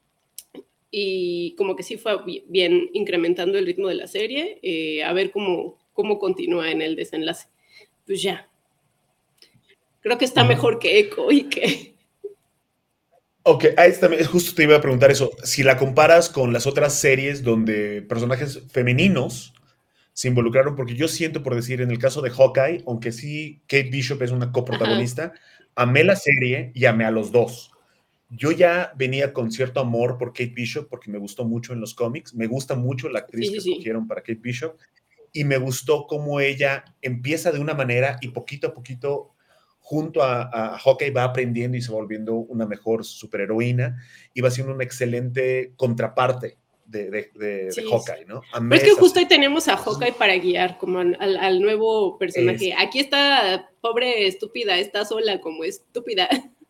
Y como que sí fue bien incrementando el ritmo de la serie, a ver cómo continúa en el desenlace. Pues ya. Creo que está mejor que Echo y que... Ok, justo te iba a preguntar eso. Si la comparas con las otras series donde personajes femeninos se involucraron, porque yo siento, por decir, en el caso de Hawkeye, aunque sí Kate Bishop es una coprotagonista, amé la serie y amé a los dos. Yo ya venía con cierto amor por Kate Bishop porque me gustó mucho en los cómics, me gusta mucho la actriz que escogieron para Kate Bishop y me gustó cómo ella empieza de una manera y poquito a poquito junto a Hawkeye va aprendiendo y se va volviendo una mejor superheroína y va siendo una excelente contraparte de Sí, sí. Hawkeye, ¿no? Pero es Amé que esa justo ahí serie. tenemos a Hawkeye para guiar como al nuevo Es, personaje. Aquí está pobre estúpida, está sola como estúpida.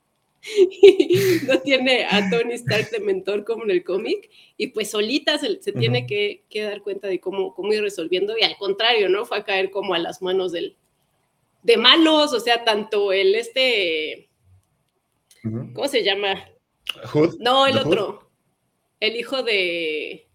No tiene a Tony Stark de mentor como en el cómic, y pues solita se tiene que dar cuenta de cómo ir resolviendo, y al contrario, ¿no? Fue a caer como a las manos de malos, o sea, tanto ¿cómo se llama? Hood, No, el The Hood, otro, el hijo de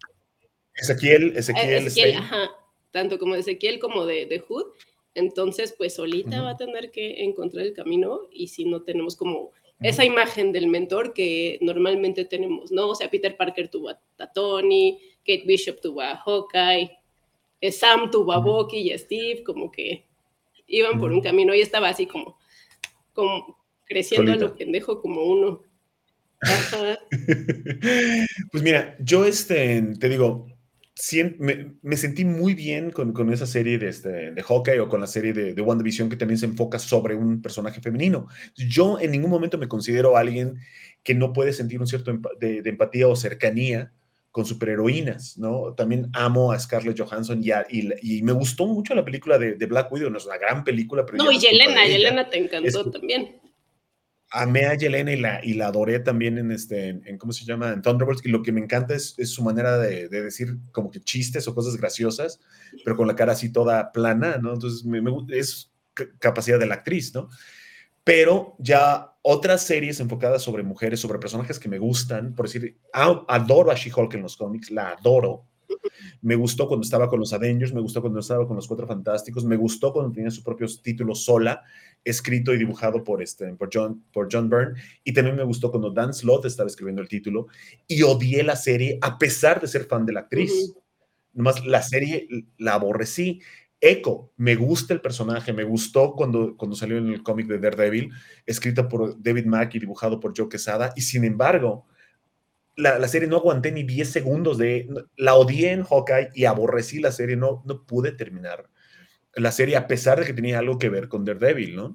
Ezequiel Ezequiel, Stein. ajá, tanto como de Ezequiel como de Hood. Entonces, pues solita va a Ujú, tener que encontrar el camino, y si no tenemos como esa ujú, imagen del mentor que normalmente tenemos, ¿no? O sea, Peter Parker tuvo a Tony, Kate Bishop tuvo a Hawkeye, Sam tuvo a ujú, Bucky y a Steve, como que iban por un ujú. camino, y estaba así como creciendo a lo Solita. pendejo como uno. Ajá. Pues mira, yo te digo, me sentí muy bien con esa serie de Hawkeye o con la serie de WandaVision que también se enfoca sobre un personaje femenino. Yo en ningún momento me considero alguien que no puede sentir un cierto de empatía o cercanía con superheroínas, ¿no? También amo a Scarlett Johansson y me gustó mucho la película de Black Widow, no es una gran película, pero No, ya no y es culpa de ella. Yelena te Es, encantó también. amé a Yelena y la adoré también ¿cómo se llama? En Thunderbolts. Y lo que me encanta es su manera de decir como que chistes o cosas graciosas, pero con la cara así toda plana, ¿no? Entonces, es capacidad de la actriz, ¿no? Pero ya otras series enfocadas sobre mujeres, sobre personajes que me gustan, por decir, adoro a She-Hulk en los cómics, la adoro. Me gustó cuando estaba con los Avengers, me gustó cuando estaba con los Cuatro Fantásticos, me gustó cuando tenía sus propios títulos sola, escrito y dibujado por John Byrne, y también me gustó cuando Dan Slott estaba escribiendo el título, y odié la serie a pesar de ser fan de la Uh -huh. actriz. Nomás la serie la aborrecí. Echo, me gusta el personaje, me gustó cuando salió en el cómic de Daredevil, escrito por David Mack y dibujado por Joe Quesada, y sin embargo, la serie no aguanté ni 10 segundos la odié en Hawkeye y aborrecí la serie, no pude terminar la serie a pesar de que tenía algo que ver con Daredevil, ¿no?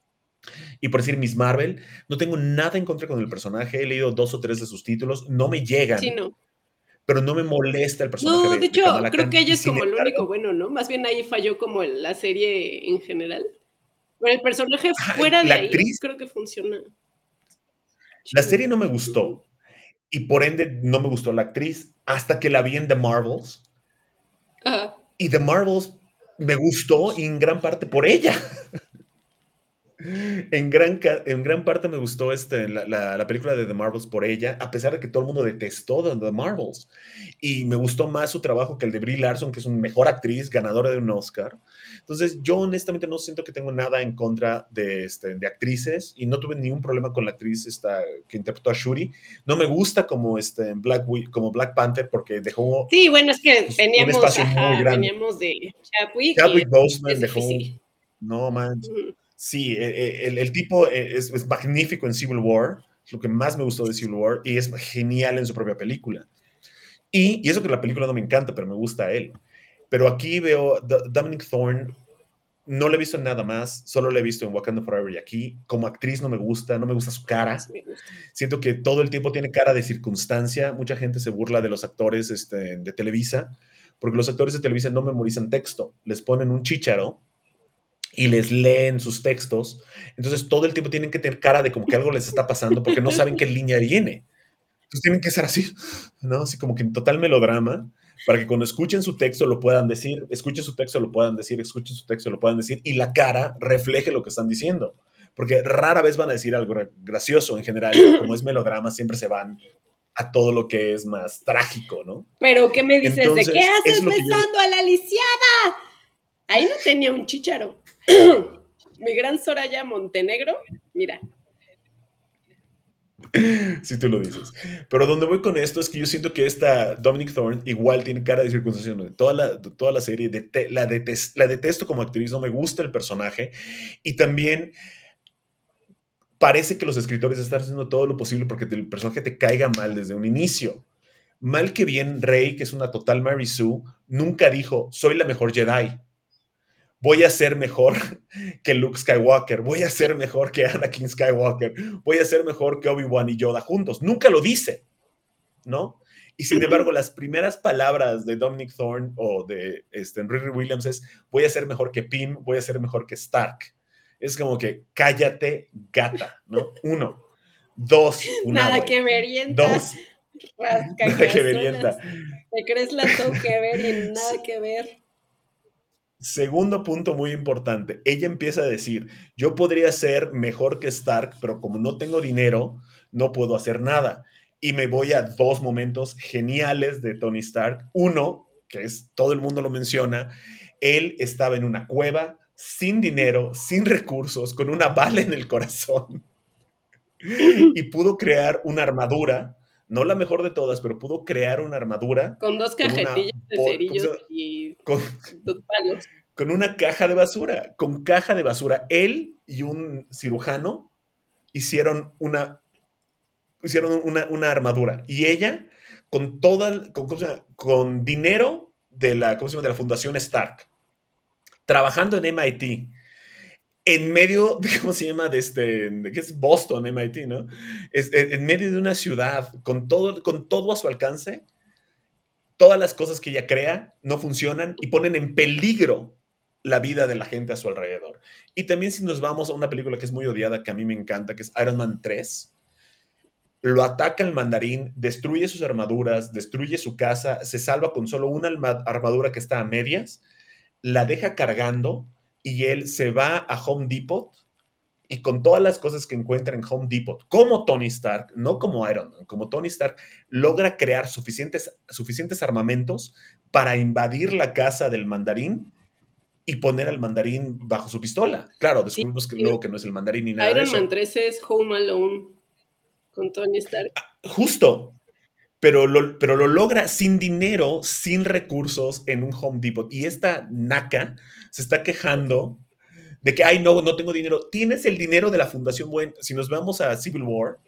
Y por decir Miss Marvel, no tengo nada en contra con el personaje, he leído 2 o 3 de sus títulos, no me Sí, llegan, no. pero no me molesta el personaje No, de de hecho, Kamala creo que Khan ella y es sin como lo único embargo, bueno, ¿no? Más bien ahí falló como la serie en general. Pero el personaje fuera de la ahí actriz, creo que funciona la chido. serie no me Uh -huh. gustó y por ende no me gustó la actriz hasta que la vi en The Marvels Ajá. y The Marvels me gustó en gran parte por ella. En gran parte me gustó la película de The Marvels por ella, a pesar de que todo el mundo detestó The Marvels. Y me gustó más su trabajo que el de Brie Larson, que es una mejor actriz, ganadora de un Oscar. Entonces, yo honestamente no siento que tengo nada en contra de actrices y no tuve ningún problema con la actriz que interpretó a Shuri. No me gusta como Black Panther porque dejó Sí, bueno, es que pues, un espacio muy grande. veníamos de Chadwick y Chadwick es Boseman dejó, difícil. no man, Uh -huh. sí, el tipo es magnífico en Civil War, es lo que más me gustó de Civil War y es genial en su propia película. Y eso que la película no me encanta, pero me gusta a él. Pero aquí veo Dominic Thorne, no le he visto en nada más, solo le he visto en Wakanda Forever y aquí. Como actriz no me gusta su Sí cara. me gusta. Siento que todo el tiempo tiene cara de circunstancia. Mucha gente se burla de los actores de Televisa, porque los actores de Televisa no memorizan texto, les ponen un chícharo y les leen sus textos. Entonces todo el tiempo tienen que tener cara de como que algo les está pasando porque no saben qué línea viene. Entonces tienen que ser así, ¿no? Así como que en total melodrama para que cuando escuchen su texto lo puedan decir, escuchen su texto lo puedan decir, escuchen su texto lo puedan decir y la cara refleje lo que están diciendo. Porque rara vez van a decir algo gracioso en general, como es melodrama, siempre se van a todo lo que es más trágico, ¿no? Pero, ¿qué me dices de qué Entonces, eso haces es lo que yo... besando a la lisiada? Ahí no tenía un chícharo. Mi gran Soraya Montenegro, mira. Si tú lo dices. Pero donde voy con esto es que yo siento que esta Dominic Thorne igual tiene cara de circunstancia. De toda la serie, la detesto como actriz, no me gusta el personaje. Y también parece que los escritores están haciendo todo lo posible porque el personaje te caiga mal desde un inicio. Mal que bien, Rey, que es una total Mary Sue, nunca dijo, soy la mejor Jedi. voy a ser mejor que Luke Skywalker, voy a ser mejor que Anakin Skywalker, voy a ser mejor que Obi-Wan y Yoda juntos. Nunca lo dice, ¿no? Y sin embargo, las primeras palabras de Dominic Thorne o de Riri Williams es, voy a ser mejor que Pym, voy a ser mejor que Stark. Es como que, cállate, gata, ¿no? 1. 2, nada que verienta. 2, nada que verienta. Te crees la que ver y nada que ver. Segundo punto muy importante, ella empieza a decir, yo podría ser mejor que Stark, pero como no tengo dinero, no puedo hacer nada. Y me voy a 2 momentos geniales de Tony Stark. Uno, que es, todo el mundo lo menciona, él estaba en una cueva, sin dinero, sin recursos, con una bala en el corazón, y pudo crear una armadura, no la mejor de todas, pero pudo crear una armadura. Con 2 cajetillas de cerillos y 2 palos. Con una caja de basura, Él y un cirujano hicieron una armadura. Y ella, con dinero de la Fundación Stark, trabajando en MIT, en medio, ¿cómo se llama? ¿Qué es Boston, MIT, ¿no? En medio de una ciudad, con todo a su alcance, todas las cosas que ella crea no funcionan y ponen en peligro la vida de la gente a su alrededor. Y también si nos vamos a una película que es muy odiada, que a mí me encanta, que es Iron Man 3, lo ataca el mandarín, destruye sus armaduras, destruye su casa, se salva con solo una armadura que está a medias, la deja cargando y él se va a Home Depot y con todas las cosas que encuentra en Home Depot, como Tony Stark, no como Iron Man, como Tony Stark, logra crear suficientes armamentos para invadir la casa del mandarín y poner al mandarín bajo su pistola. Claro, descubrimos que luego que no es el mandarín ni nada de eso. Iron Man 3 es Home Alone con Tony Stark. Justo, pero lo logra sin dinero, sin recursos en un Home Depot. Y esta naca se está quejando de que, ay, no tengo dinero. Tienes el dinero de la Fundación Buen. Si nos vamos a Civil War,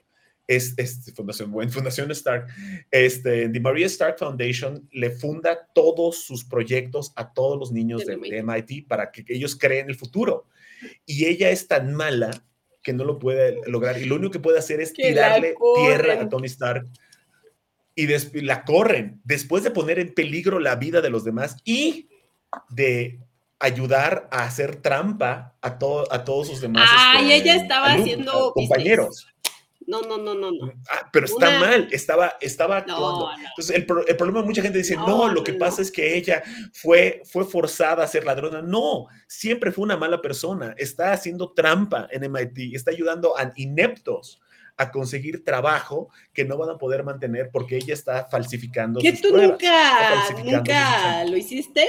Fundación Stark, The Maria Stark Foundation le funda todos sus proyectos a todos los niños de MIT para que ellos creen el futuro. Y ella es tan mala que no lo puede lograr. Y lo único que puede hacer es tirarle tierra a Tony Stark. Y la corren después de poner en peligro la vida de los demás y de ayudar a hacer trampa a todos sus demás. Y ella estaba haciendo compañeros. No. Pero está mal, estaba actuando. No. Entonces, el problema, mucha gente dice, lo que pasa es que ella fue forzada a ser ladrona. No, siempre fue una mala persona. Está haciendo trampa en MIT, está ayudando a ineptos a conseguir trabajo que no van a poder mantener porque ella está falsificando sus pruebas. ¿Nunca lo hiciste?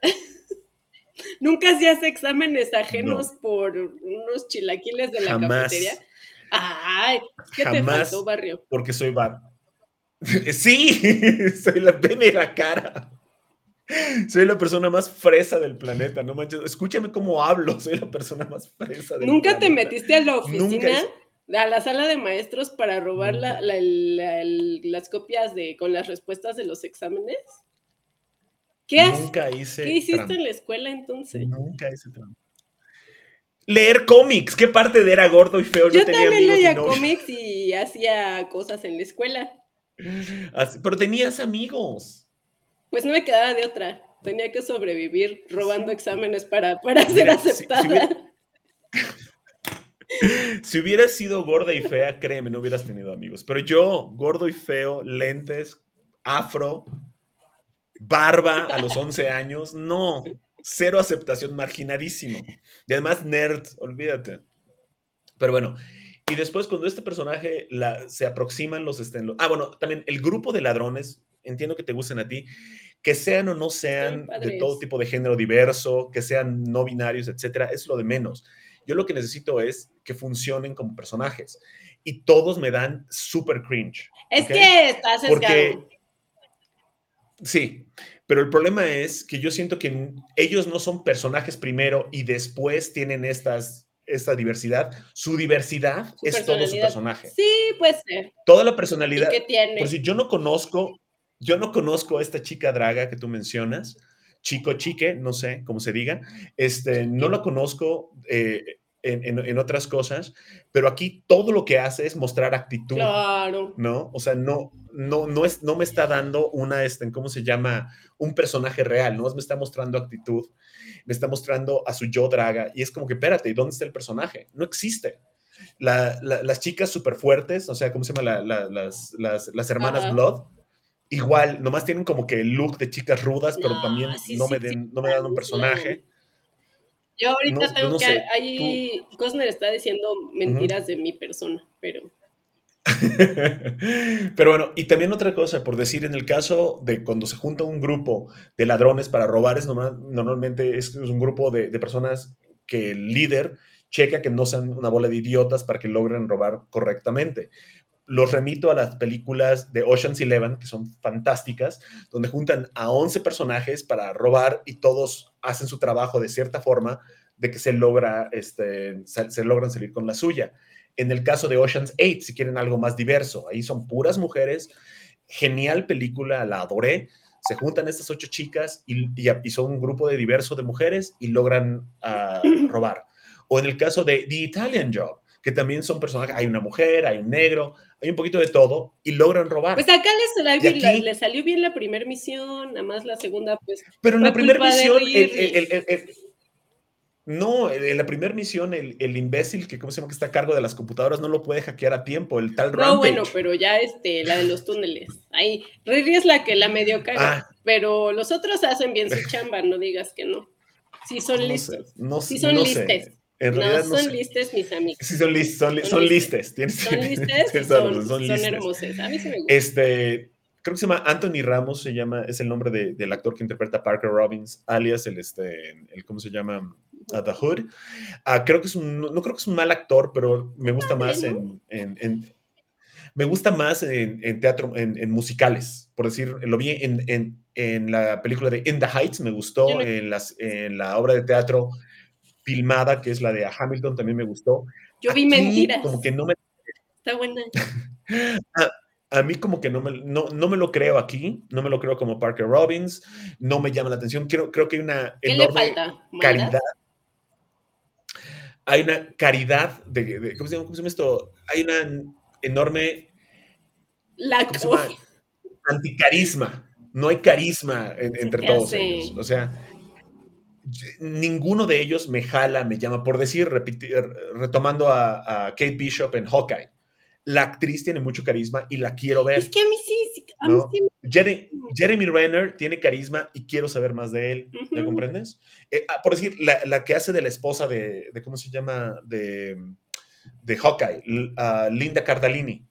¿Nunca hacías exámenes ajenos por unos chilaquiles de la cafetería? Ay, ¿qué te faltó, barrio? Porque soy Sí, veme la cara. Soy la persona más fresa del planeta, no manches. Escúchame cómo hablo, soy la persona más fresa del planeta. ¿Nunca te metiste a la oficina, a la sala de maestros para robar las copias con las respuestas de los exámenes? ¿Qué hiciste trampa en la escuela entonces? Nunca hice trampa. Leer cómics, ¿qué parte de era gordo y feo? Yo también leía cómics y hacía cosas en la escuela. Pero tenías amigos. Pues no me quedaba de otra. Tenía que sobrevivir robando exámenes para ser aceptada. Si hubieras sido gorda y fea, créeme, no hubieras tenido amigos. Pero yo, gordo y feo, lentes, afro, barba a los 11 años, no. Cero aceptación, marginadísimo. Y además nerd, olvídate. Pero bueno, y después cuando este personaje se aproximan también el grupo de ladrones, entiendo que te gusten a ti, que sean o no sean de todo tipo de género diverso, que sean no binarios, etcétera, es lo de menos. Yo lo que necesito es que funcionen como personajes. Y todos me dan súper cringe. Es que estás sesgado. Sí, pero el problema es que yo siento que ellos no son personajes primero y después tienen esta diversidad. Su diversidad es todo su personaje. Sí, puede ser. Toda la personalidad. ¿Y qué tiene? Por si yo no conozco a esta chica draga que tú mencionas, chico, chique, no sé cómo se diga, no la conozco en otras cosas, pero aquí todo lo que hace es mostrar actitud, Claro. ¿no? O sea, no me está dando ¿cómo se llama? Un personaje real, ¿no? Me está mostrando actitud, me está mostrando a su yo draga, y es como que, espérate, ¿y dónde está el personaje? No existe. Las chicas súper fuertes, o sea, ¿cómo se llama? Las hermanas Ajá. Blood, igual, nomás tienen como que el look de chicas rudas, pero No, también sí, sí, sí. no me dan un No. personaje. Yo No, ahorita pues tengo no que, sé, tú. ahí Cosner está diciendo Ujú. mentiras de mi persona, pero Pero bueno, y también otra cosa, por decir, en el caso de cuando se junta un grupo de ladrones para robar, normalmente es un grupo de personas que el líder checa que no sean una bola de idiotas para que logren robar correctamente. Los remito a las películas de Ocean's Eleven, que son fantásticas, donde juntan a 11 personajes para robar y todos hacen su trabajo de cierta forma de que se logran salir con la suya. En el caso de Ocean's 8, si quieren algo más diverso, ahí son puras mujeres. Genial película, la adoré. Se juntan estas 8 chicas y son un grupo de diverso de mujeres y logran robar. O en el caso de The Italian Job, que también son personajes, hay una mujer, hay un negro, hay un poquito de todo y logran pues robar. acá Y le aquí, salió bien la primera misión, nada más la segunda, pues pero en la fue primera culpa de misión, Ridley. no, en la primera misión, el imbécil ¿cómo se llama? Que está a cargo de las computadoras no lo puede hackear a tiempo, el tal No, bueno, Rampage. pero ya la de los túneles. Ahí, Ridley es la que la medio caga, Ah, pero los otros hacen bien su chamba, no digas que no. Sí son no sé, listos, sí son no listes. sé, en No, realidad no son sé. listes mis Sí, amigos. son Listes. listes, Son listes y tienes toda la razón, son son listes. hermosos. A mí sí me gusta. Creo que se llama Anthony Ramos, es el nombre del actor que interpreta a Parker Robbins, alias ¿cómo se llama? The Hood. Creo que no creo que es un mal actor, pero me gusta Padre, más ¿no? me gusta más en teatro, en musicales. Por decir, lo vi en la película de In the Heights, me Yo gustó, no. en la obra de teatro filmada, que es la de Hamilton, también me gustó. Yo vi Aquí, como mentiras. que no me. Está buena. A, a mí, como que no me lo creo aquí, no me lo creo como Parker Robbins, no me llama la atención. Creo que hay una ¿Qué le enorme falta? ¿Maldad? caridad. Hay una caridad ¿cómo se llama esto? Hay una enorme, La. ¿cómo se llama? Anticarisma. No hay carisma Se entre te todos hace. ellos. O sea, ninguno de ellos me jala, me llama. Por decir, retomando a Kate Bishop en Hawkeye, la actriz tiene mucho carisma y la quiero Es ver, que a mí sí, a mí ¿no? sí. Jeremy Renner tiene carisma y quiero saber más de él, ¿ya Ujú. comprendes? Por decir, la que hace de la esposa ¿cómo se llama? De Hawkeye, Linda Cardellini.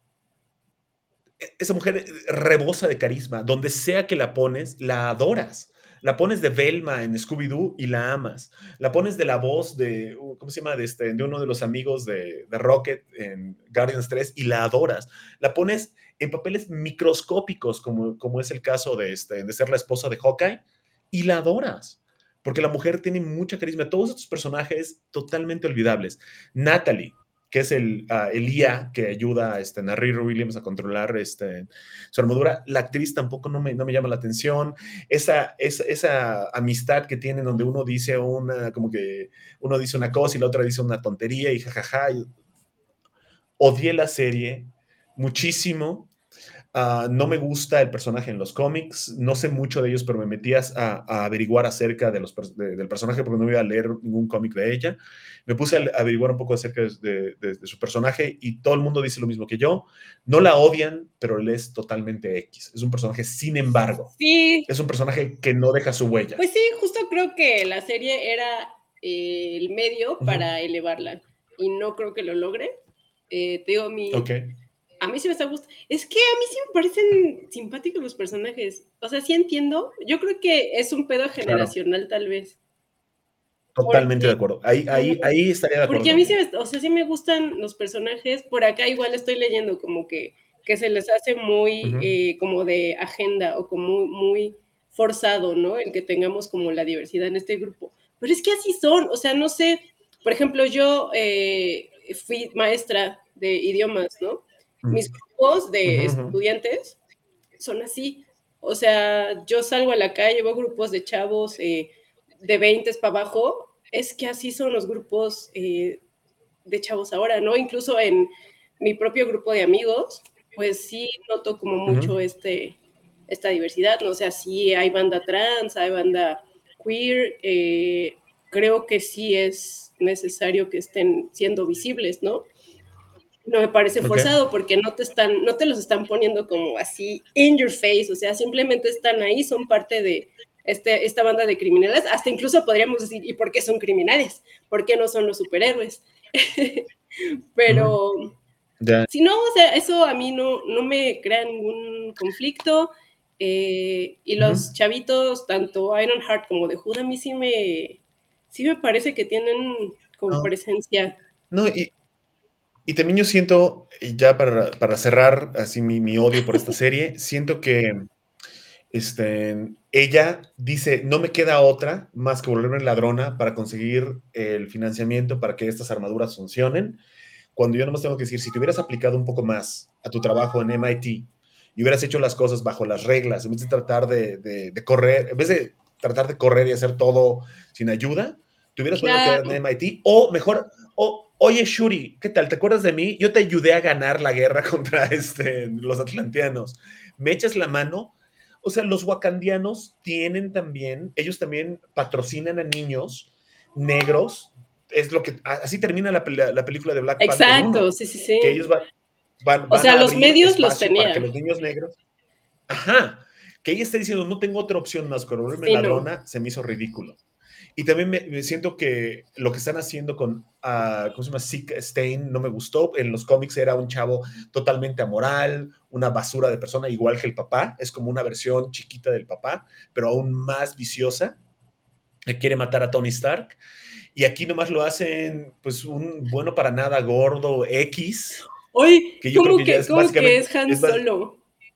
Esa mujer rebosa de carisma. Donde sea que la pones, la adoras. La pones de Velma en Scooby-Doo y la amas. La pones de la voz ¿cómo se llama? De uno de los amigos de Rocket en Guardians 3 y la adoras. La pones en papeles microscópicos, como es el caso de ser la esposa de Hawkeye, y la adoras. Porque la mujer tiene mucha carisma. Todos estos personajes totalmente olvidables. Natalie, que es el IA que ayuda a Riri Williams a controlar su armadura. La actriz tampoco no me llama la atención. Esa amistad que tienen donde uno dice como que uno dice una cosa y la otra dice una tontería y jajaja. Odié la serie muchísimo. No me gusta el personaje en los cómics, no sé mucho de ellos, pero me metías a averiguar acerca del personaje porque no iba a leer ningún cómic de ella. Me puse a averiguar un poco acerca de su personaje y todo el mundo dice lo mismo que yo. No la odian, pero le es totalmente X. Es un personaje, sin embargo, Sí, es un personaje que no deja su huella. pues sí, justo creo que la serie era el medio Uh -huh. para elevarla y no creo que lo logre. Te digo, Ok. a mí sí me está gustando. Es que a mí sí me parecen simpáticos los personajes. O sea, sí entiendo. Yo creo que es un pedo Claro, generacional, tal vez. totalmente Porque, de acuerdo. Ahí estaría de acuerdo porque a mí sí, contigo. o sea, sí me gustan los personajes. Por acá igual estoy leyendo como que se les hace Uh muy -huh. como de agenda o como muy, muy forzado, ¿no? El que tengamos como la diversidad en este grupo. Pero es que así son, o sea, no sé, por ejemplo, yo fui maestra de idiomas, ¿no? Uh Mis grupos -huh. de Uh -huh. estudiantes son así. O sea, yo salgo a la calle, veo grupos de chavos de 20 para abajo, es que así son los grupos de chavos ahora, ¿no? Incluso en mi propio grupo de amigos, pues sí noto como mucho esta diversidad, ¿no? O sea, sí hay banda trans, hay banda queer, creo que sí es necesario que estén siendo visibles, ¿no? No me parece forzado porque no te los están poniendo como así in your face, o sea, simplemente están ahí, son parte de esta banda de criminales, hasta incluso podríamos decir, ¿y por qué son criminales? ¿Por qué no son los superhéroes? Pero si no, o sea, eso a mí no me crea ningún conflicto. Y los chavitos, tanto Ironheart como de Hood, a mí sí me parece que tienen como presencia. No, y también yo siento, y ya para cerrar así mi odio por esta serie, siento que ella dice, no me queda otra más que volverme ladrona para conseguir el financiamiento para que estas armaduras funcionen, cuando yo nomás tengo que decir, si te hubieras aplicado un poco más a tu trabajo en MIT y hubieras hecho las cosas bajo las reglas, en vez de tratar de correr, en vez de tratar de correr y hacer todo sin ayuda, te hubieras podido quedar en MIT, o mejor, oye, Shuri, ¿qué tal? ¿Te acuerdas de mí? Yo te ayudé a ganar la guerra contra los atlanteanos. ¿Me echas la mano? O sea, los wakandianos tienen también, ellos también patrocinan a niños negros. Es lo que, así termina la película de Black Panther 1, Sí. que ellos van O sea, a los abrir medios los espacio para que tenían. los niños negros, ajá, que ella esté diciendo, no tengo otra opción más que volverme Sí, no. ladrona, se me hizo ridículo. Y también me siento que lo que están haciendo con, ¿cómo se llama? Zeke Stein no me gustó. En los cómics era un chavo totalmente amoral, una basura de persona, igual que el papá. Es como una versión chiquita del papá, pero aún más viciosa, que quiere matar a Tony Stark. Y aquí nomás lo hacen, pues, un bueno para nada gordo X, Oye, que yo creo que ya es ¿cómo que básicamente, es Han Solo?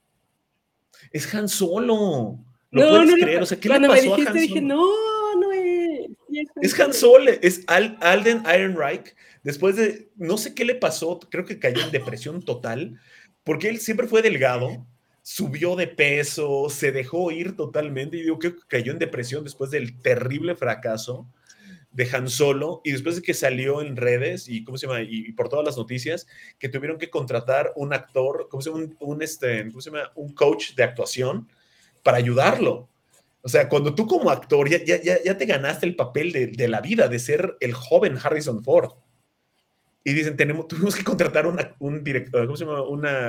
es Han Solo. ¿Lo No, puedes creer? O sea, ¿qué le cuando me pasó a dijiste Han dije, Solo? no es. Sí es Han Es Han Solo. Solo, es Alden Ehrenreich. Después de, no sé qué le pasó, creo que cayó en depresión total, porque él siempre fue delgado, subió de peso, se dejó ir totalmente, y digo que cayó en depresión después del terrible fracaso de Han Solo, y después de que salió en redes y cómo se llama, y por todas las noticias, que tuvieron que contratar un actor, ¿cómo se llama? ¿Cómo se llama? Un coach de actuación para ayudarlo. O sea, cuando tú como actor ya te ganaste el papel de la vida, de ser el joven Harrison Ford. Y dicen, tuvimos que contratar un director, ¿cómo se llama?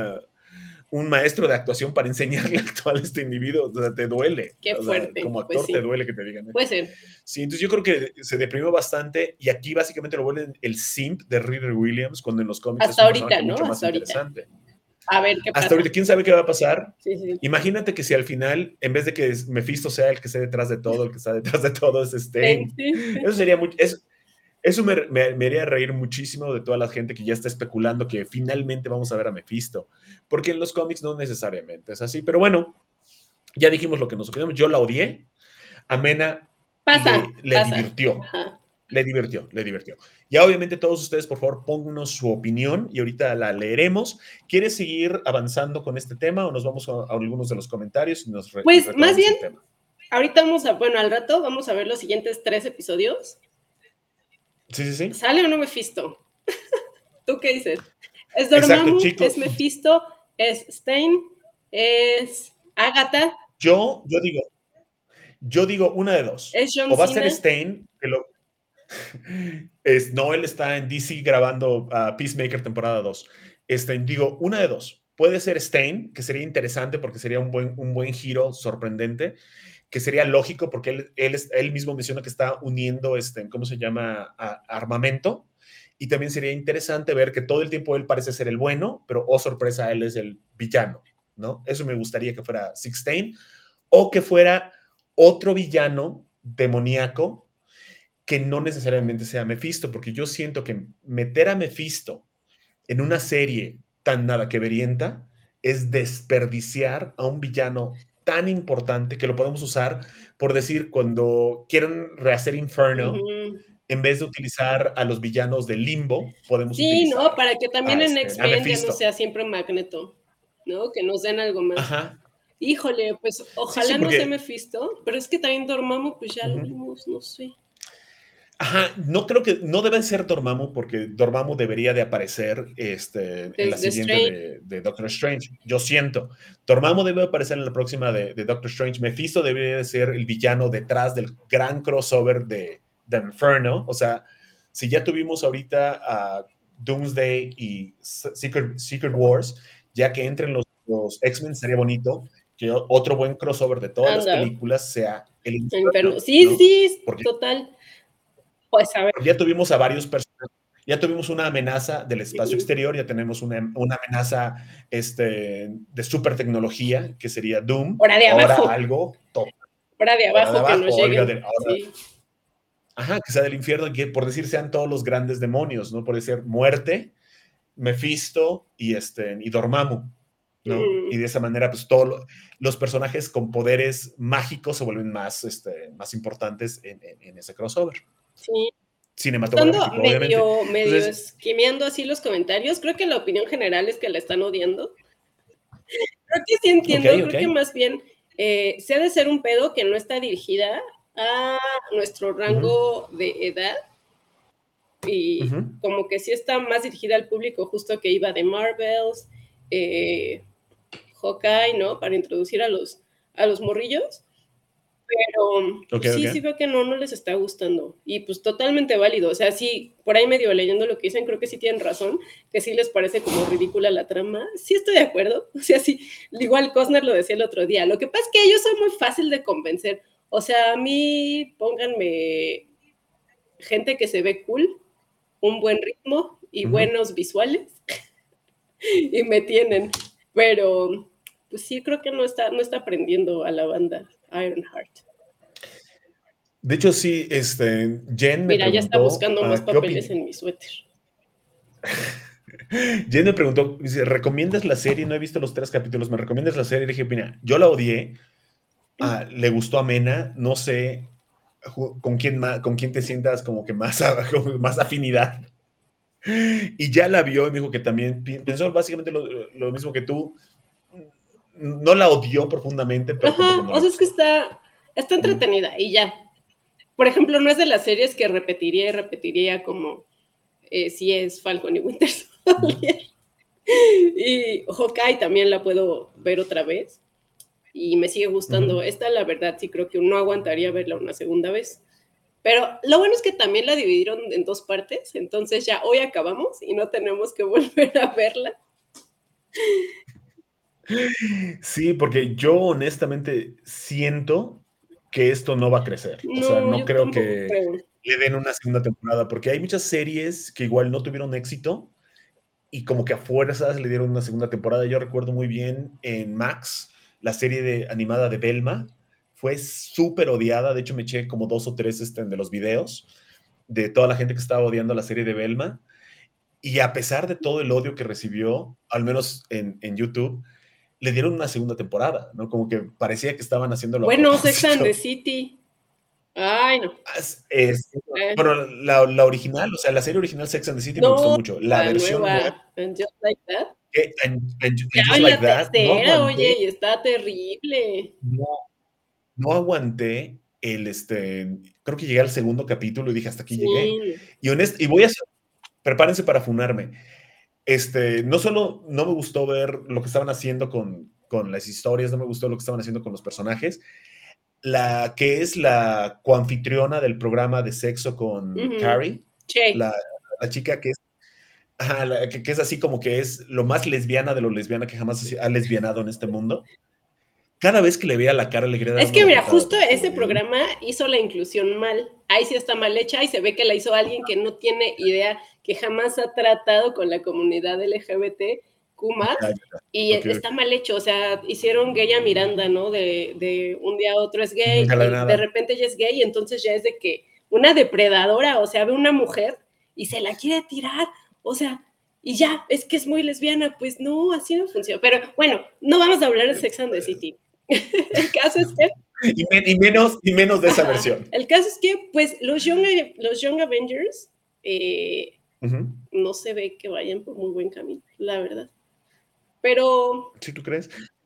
Un maestro de actuación para enseñarle a actuar a este individuo. O sea, te duele. Qué O sea, fuerte. como Pues actor te sí, duele que te digan. puede ser. Sí, entonces yo creo que se deprimió bastante y aquí básicamente lo vuelven el simp de Riri Williams, cuando en los cómics es Hasta un ahorita, personaje ¿no? mucho más Hasta ahorita. interesante. A ver qué Hasta pasa. ahorita, ¿quién sabe qué va a pasar? Sí. Imagínate que si al final, en vez de que Mephisto sea el que esté detrás de todo, el que está detrás de todo es Stein. Sí. Eso sería mucho. Eso me haría reír muchísimo de toda la gente que ya está especulando que finalmente vamos a ver a Mephisto. Porque en los cómics no necesariamente es así. Pero bueno, ya dijimos lo que nos opinamos. Yo la odié. A Mena le Pasa. divirtió. Ajá. Le divirtió. Ya obviamente todos ustedes, por favor, pónganos su opinión y ahorita la leeremos. ¿Quieres seguir avanzando con este tema o nos vamos a algunos de los comentarios y y Pues más retomamos bien, el tema? ahorita al rato vamos a ver los siguientes 3 episodios. Sí. ¿Sale o no Mephisto? ¿Tú qué dices? ¿Es Exacto, Dormammu? chicos. ¿Es Mephisto? ¿Es Stein? ¿Es Agatha? Yo digo una de dos. ¿Es John O va a ser Cena? Stein, no, él está en DC grabando Peacemaker temporada 2. Digo, una de dos. Puede ser Stein, que sería interesante porque sería un buen giro sorprendente, que sería lógico porque él mismo menciona que está uniendo, ¿cómo se llama? Armamento. Y también sería interesante ver que todo el tiempo él parece ser el bueno, pero oh sorpresa, él es el villano, ¿no? Eso me gustaría que fuera Stein o que fuera otro villano demoníaco que no necesariamente sea Mephisto, porque yo siento que meter a Mephisto en una serie tan nada que verienta es desperdiciar a un villano tan importante que lo podemos usar, por decir, cuando quieren rehacer Inferno, en vez de utilizar a los villanos de Limbo, podemos Sí, no, utilizar para que también en a X-Men ya no Mephisto. sea siempre Magneto, ¿no? Que nos den algo más. Ajá. Híjole, pues Sí, sí, ojalá no sea porque Mephisto, pero es que también Dormammu, pues ya lo ujú. vimos, no sé. Ajá, no creo que no debe ser Dormammu porque Dormammu debería de aparecer en la De siguiente Strange. de Doctor Strange. Yo siento. Dormammu debe aparecer en la próxima de Doctor Strange. Mephisto debería de ser el villano detrás del gran crossover de Inferno. O sea, si ya tuvimos ahorita a Doomsday y Secret Wars, ya que entren los X-Men, sería bonito que otro buen crossover de todas las Anda, películas sea el el Inferno. Inferno, Sí, ¿no? sí, Porque total. Pues a ver. ya tuvimos a varios personajes, ya tuvimos una amenaza del espacio exterior, ya tenemos una amenaza de super tecnología, que sería Doom, Hora de ahora abajo. algo top, Hora de ahora de abajo que abajo, nos Olga lleguen. de, ahora, Sí. ajá, que sea del infierno, que por decir sean todos los grandes demonios, ¿no? Por decir muerte, Mephisto y Dormammu, ¿no? Y Mm, de esa manera, pues todos los personajes con poderes mágicos se vuelven más importantes en ese crossover sí. Estando cinematográfico, obviamente. medio Entonces, esquimiando así los comentarios, creo que la opinión general es que la están odiando. Creo que sí ok, entiendo, ok. creo que más bien se ha de ser un pedo que no está dirigida a nuestro Ujú, rango de edad y ujú. como que sí está más dirigida al público justo que iba de Marvels, eh, Hawkeye, ¿no? Para introducir a los morrillos. Pero Ok, pues sí, ok. sí veo que no les está gustando. Y pues totalmente válido. O sea, sí, por ahí medio leyendo lo que dicen, creo que sí tienen razón, que sí les parece como ridícula la trama. Sí estoy de acuerdo. O sea, sí, igual Costner lo decía el otro día. Lo que pasa es que ellos son muy fácil de convencer. O sea, a mí pónganme gente que se ve cool, un buen ritmo y Ujú. buenos visuales y me tienen. Pero pues sí, creo que no está aprendiendo a la banda Ironheart. De hecho, sí, Jen me Mira, ya está preguntó, buscando más ¿qué papeles opinión? en mi suéter. Jen me preguntó, dice, ¿recomiendas la serie? No he visto los 3 capítulos, ¿me recomiendas la serie? Le dije, mira, yo la odié, le gustó a Mena, no sé con quién te sientas como que más, como más afinidad. Y ya la vio y me dijo que también pensó básicamente lo mismo que tú. No la odió profundamente, pero tampoco Ajá, no o le sea, es que gustó. está Mm. entretenida y ya. Por ejemplo, no es de las series que repetiría y repetiría como si es Falcon y Winter Ujú. Soldier. Y Hawkeye también la puedo ver otra vez y me sigue gustando. Ujú. Esta, la verdad, sí creo que no aguantaría verla una segunda vez. Pero lo bueno es que también la dividieron en dos partes, entonces ya hoy acabamos y no tenemos que volver a verla. Sí, porque yo honestamente siento que esto no va a crecer. O sea, No, no yo creo tampoco que creo. le den una segunda temporada, porque hay muchas series que igual no tuvieron éxito y como que a fuerzas le dieron una segunda temporada. Yo recuerdo muy bien en Max, la serie animada de Belma, fue súper odiada. De hecho, me eché como 2 o 3 de los videos de toda la gente que estaba odiando la serie de Belma. Y a pesar de todo el odio que recibió, al menos en YouTube, le dieron una segunda temporada, ¿no? Como que parecía que estaban haciéndolo a Bueno, Sex and the propósito. City. Ay, no. Eh, Bueno, la original, o sea, la serie original Sex and the City me gustó no, mucho. La la versión nueva, nueva. And Just Like That. Ya And Just en Like la That, no tercera, oye, aguanté, y está terrible. no, no aguanté creo que llegué al segundo capítulo y dije, hasta aquí llegué. Sí. Y voy a hacer, prepárense para funarme. No solo no me gustó ver lo que estaban haciendo con las historias, no me gustó lo que estaban haciendo con los personajes, la que es la coanfitriona del programa de sexo con Ujú. Carrie, Che. la, la chica que es, ajá, que es así como que es lo más lesbiana de lo lesbiana que jamás ha lesbianado en este mundo. Cada vez que le veía la cara le quería dar Es una que mira, bofetada, justo te lo juro. ese programa hizo la inclusión mal. Ahí sí está mal hecha y se ve que la hizo alguien que no tiene idea, que jamás ha tratado con la comunidad LGBT, Ya, Q+, ya, ya. y Ok, está mal hecho. O sea, hicieron gay a Miranda, ¿no? De un día a otro es gay ya la de y de nada. repente ya es gay, y entonces ya es de que una depredadora, o sea, ve una mujer y se la quiere tirar. O sea, y ya, es que es muy lesbiana. Pues no, así no funciona. Pero bueno, no vamos a hablar de Sex and the City. El caso es que Y menos de esa ajá. versión. El caso es que, pues, los Young Avengers Ujú. no se ve que vayan por muy buen camino, la verdad. Pero, ¿Sí tú crees?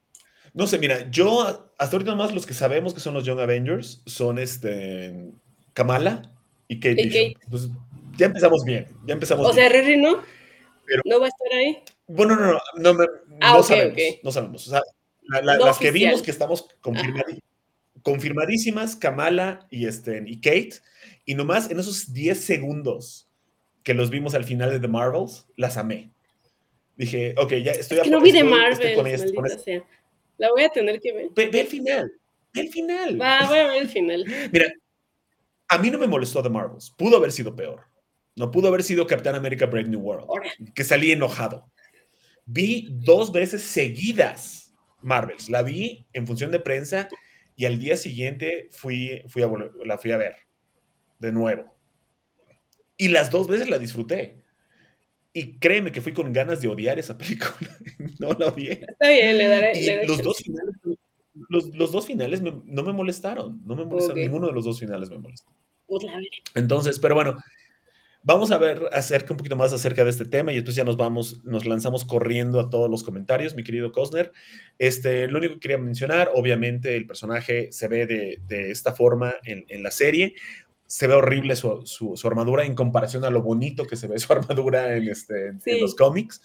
No sé, mira, yo hasta ahorita nomás los que sabemos que son los Young Avengers son Kamala y Kate Y Bishop. Kate. Entonces, ya empezamos bien, ya empezamos O sea, bien. Riri no, Pero, no va a estar ahí. bueno, no, Ah, no ok, ok. sabemos, no sabemos. O sea, No las que vimos oficial. que estamos Ajá. confirmadísimas, Kamala y Kate, y nomás en esos 10 segundos que los vimos al final de The Marvels, las amé. Dije, ok, ya Es que no vi de estoy con Marvels, ellas. maldita sea. La voy a tener que ver. Ve el final, ve el final. Va, voy a ver el final. Mira, a mí no me molestó The Marvels, pudo haber sido peor. No pudo haber sido Capitán América Brave New World, Ahora. que salí enojado. Vi 2 veces seguidas Marvels. La vi en función de prensa y al día siguiente la fui a ver de nuevo. Y las 2 veces la disfruté. Y créeme que fui con ganas de odiar esa película. No la odié. Está bien, le Y daré los dos chance. finales, los dos finales no me molestaron. No me Ok. molestaron. Ninguno de los dos finales me molestó. Pues la veré. Entonces, pero bueno, vamos a ver un poquito más acerca de este tema y entonces ya nos lanzamos corriendo a todos los comentarios, mi querido Cosner. Lo único que quería mencionar, obviamente el personaje se ve de esta forma en la serie. Se ve horrible su armadura en comparación a lo bonito que se ve su armadura en los Sí. cómics.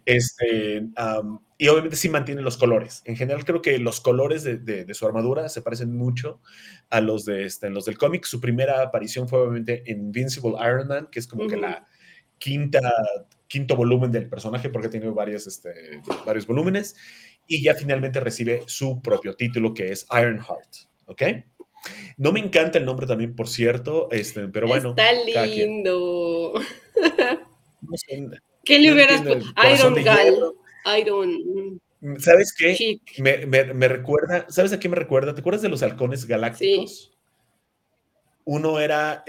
Y obviamente sí mantiene los colores. En general creo que los colores de su armadura se parecen mucho a los, en los del cómic. Su primera aparición fue obviamente en Invincible Iron Man, que es como que la quinto volumen del personaje, porque ha tenido varios volúmenes, y ya finalmente recibe su propio título, que es Ironheart, ¿ok? No me encanta el nombre también, por cierto, pero bueno, Está cada quien. lindo. No sé, ¿Qué le no hubieras entiendo puesto? el corazón Iron de Gal. hierro. Iron ¿Sabes qué? Chick. Me recuerda, ¿sabes a qué me recuerda? ¿Te acuerdas de los halcones Sí. galácticos? Uno era,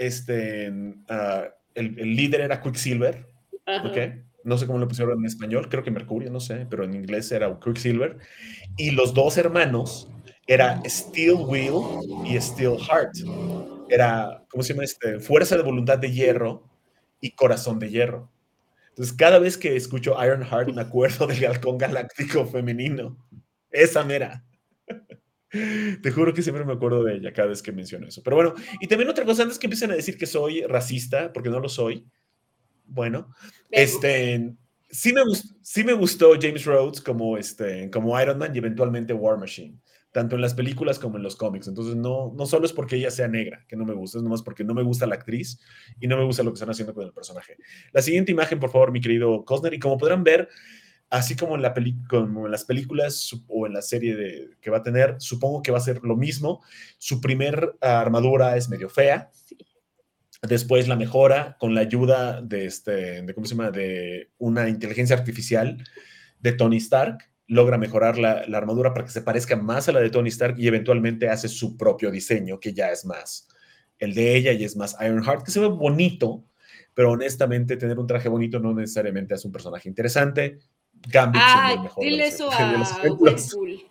el líder era Quicksilver, ¿ok? Ajá. No sé cómo lo pusieron en español, creo que Mercurio, no sé, pero en inglés era Quicksilver. Y los dos hermanos era Steel Will y Steel Heart. Era, ¿cómo se llama? Fuerza de voluntad de hierro y corazón de hierro. Entonces, cada vez que escucho Ironheart, me acuerdo del halcón galáctico femenino. Esa mera. Te juro que siempre me acuerdo de ella cada vez que menciono eso. Pero bueno, y también otra cosa, antes que empiecen a decir que soy racista, porque no lo soy, bueno, Vemos. sí me gustó James Rhodes como Iron Man y eventualmente War Machine, tanto en las películas como en los cómics. Entonces, no solo es porque ella sea negra, que no me gusta, es nomás porque no me gusta la actriz y no me gusta lo que están haciendo con el personaje. La siguiente imagen, por favor, mi querido Cosner, y como podrán ver, así como como en las películas o en la serie que va a tener, supongo que va a ser lo mismo. Su primer armadura es medio fea. Sí. Después la mejora con la ayuda ¿cómo se llama? De una inteligencia artificial de Tony Stark. Logra mejorar la armadura para que se parezca más a la de Tony Stark y eventualmente hace su propio diseño, que ya es más el de ella y es más Ironheart, que se ve bonito, pero honestamente tener un traje bonito no necesariamente hace un personaje interesante. Gambit siendo Ay, el mejor de dile los, eso de los a ejemplos. Gwenpool.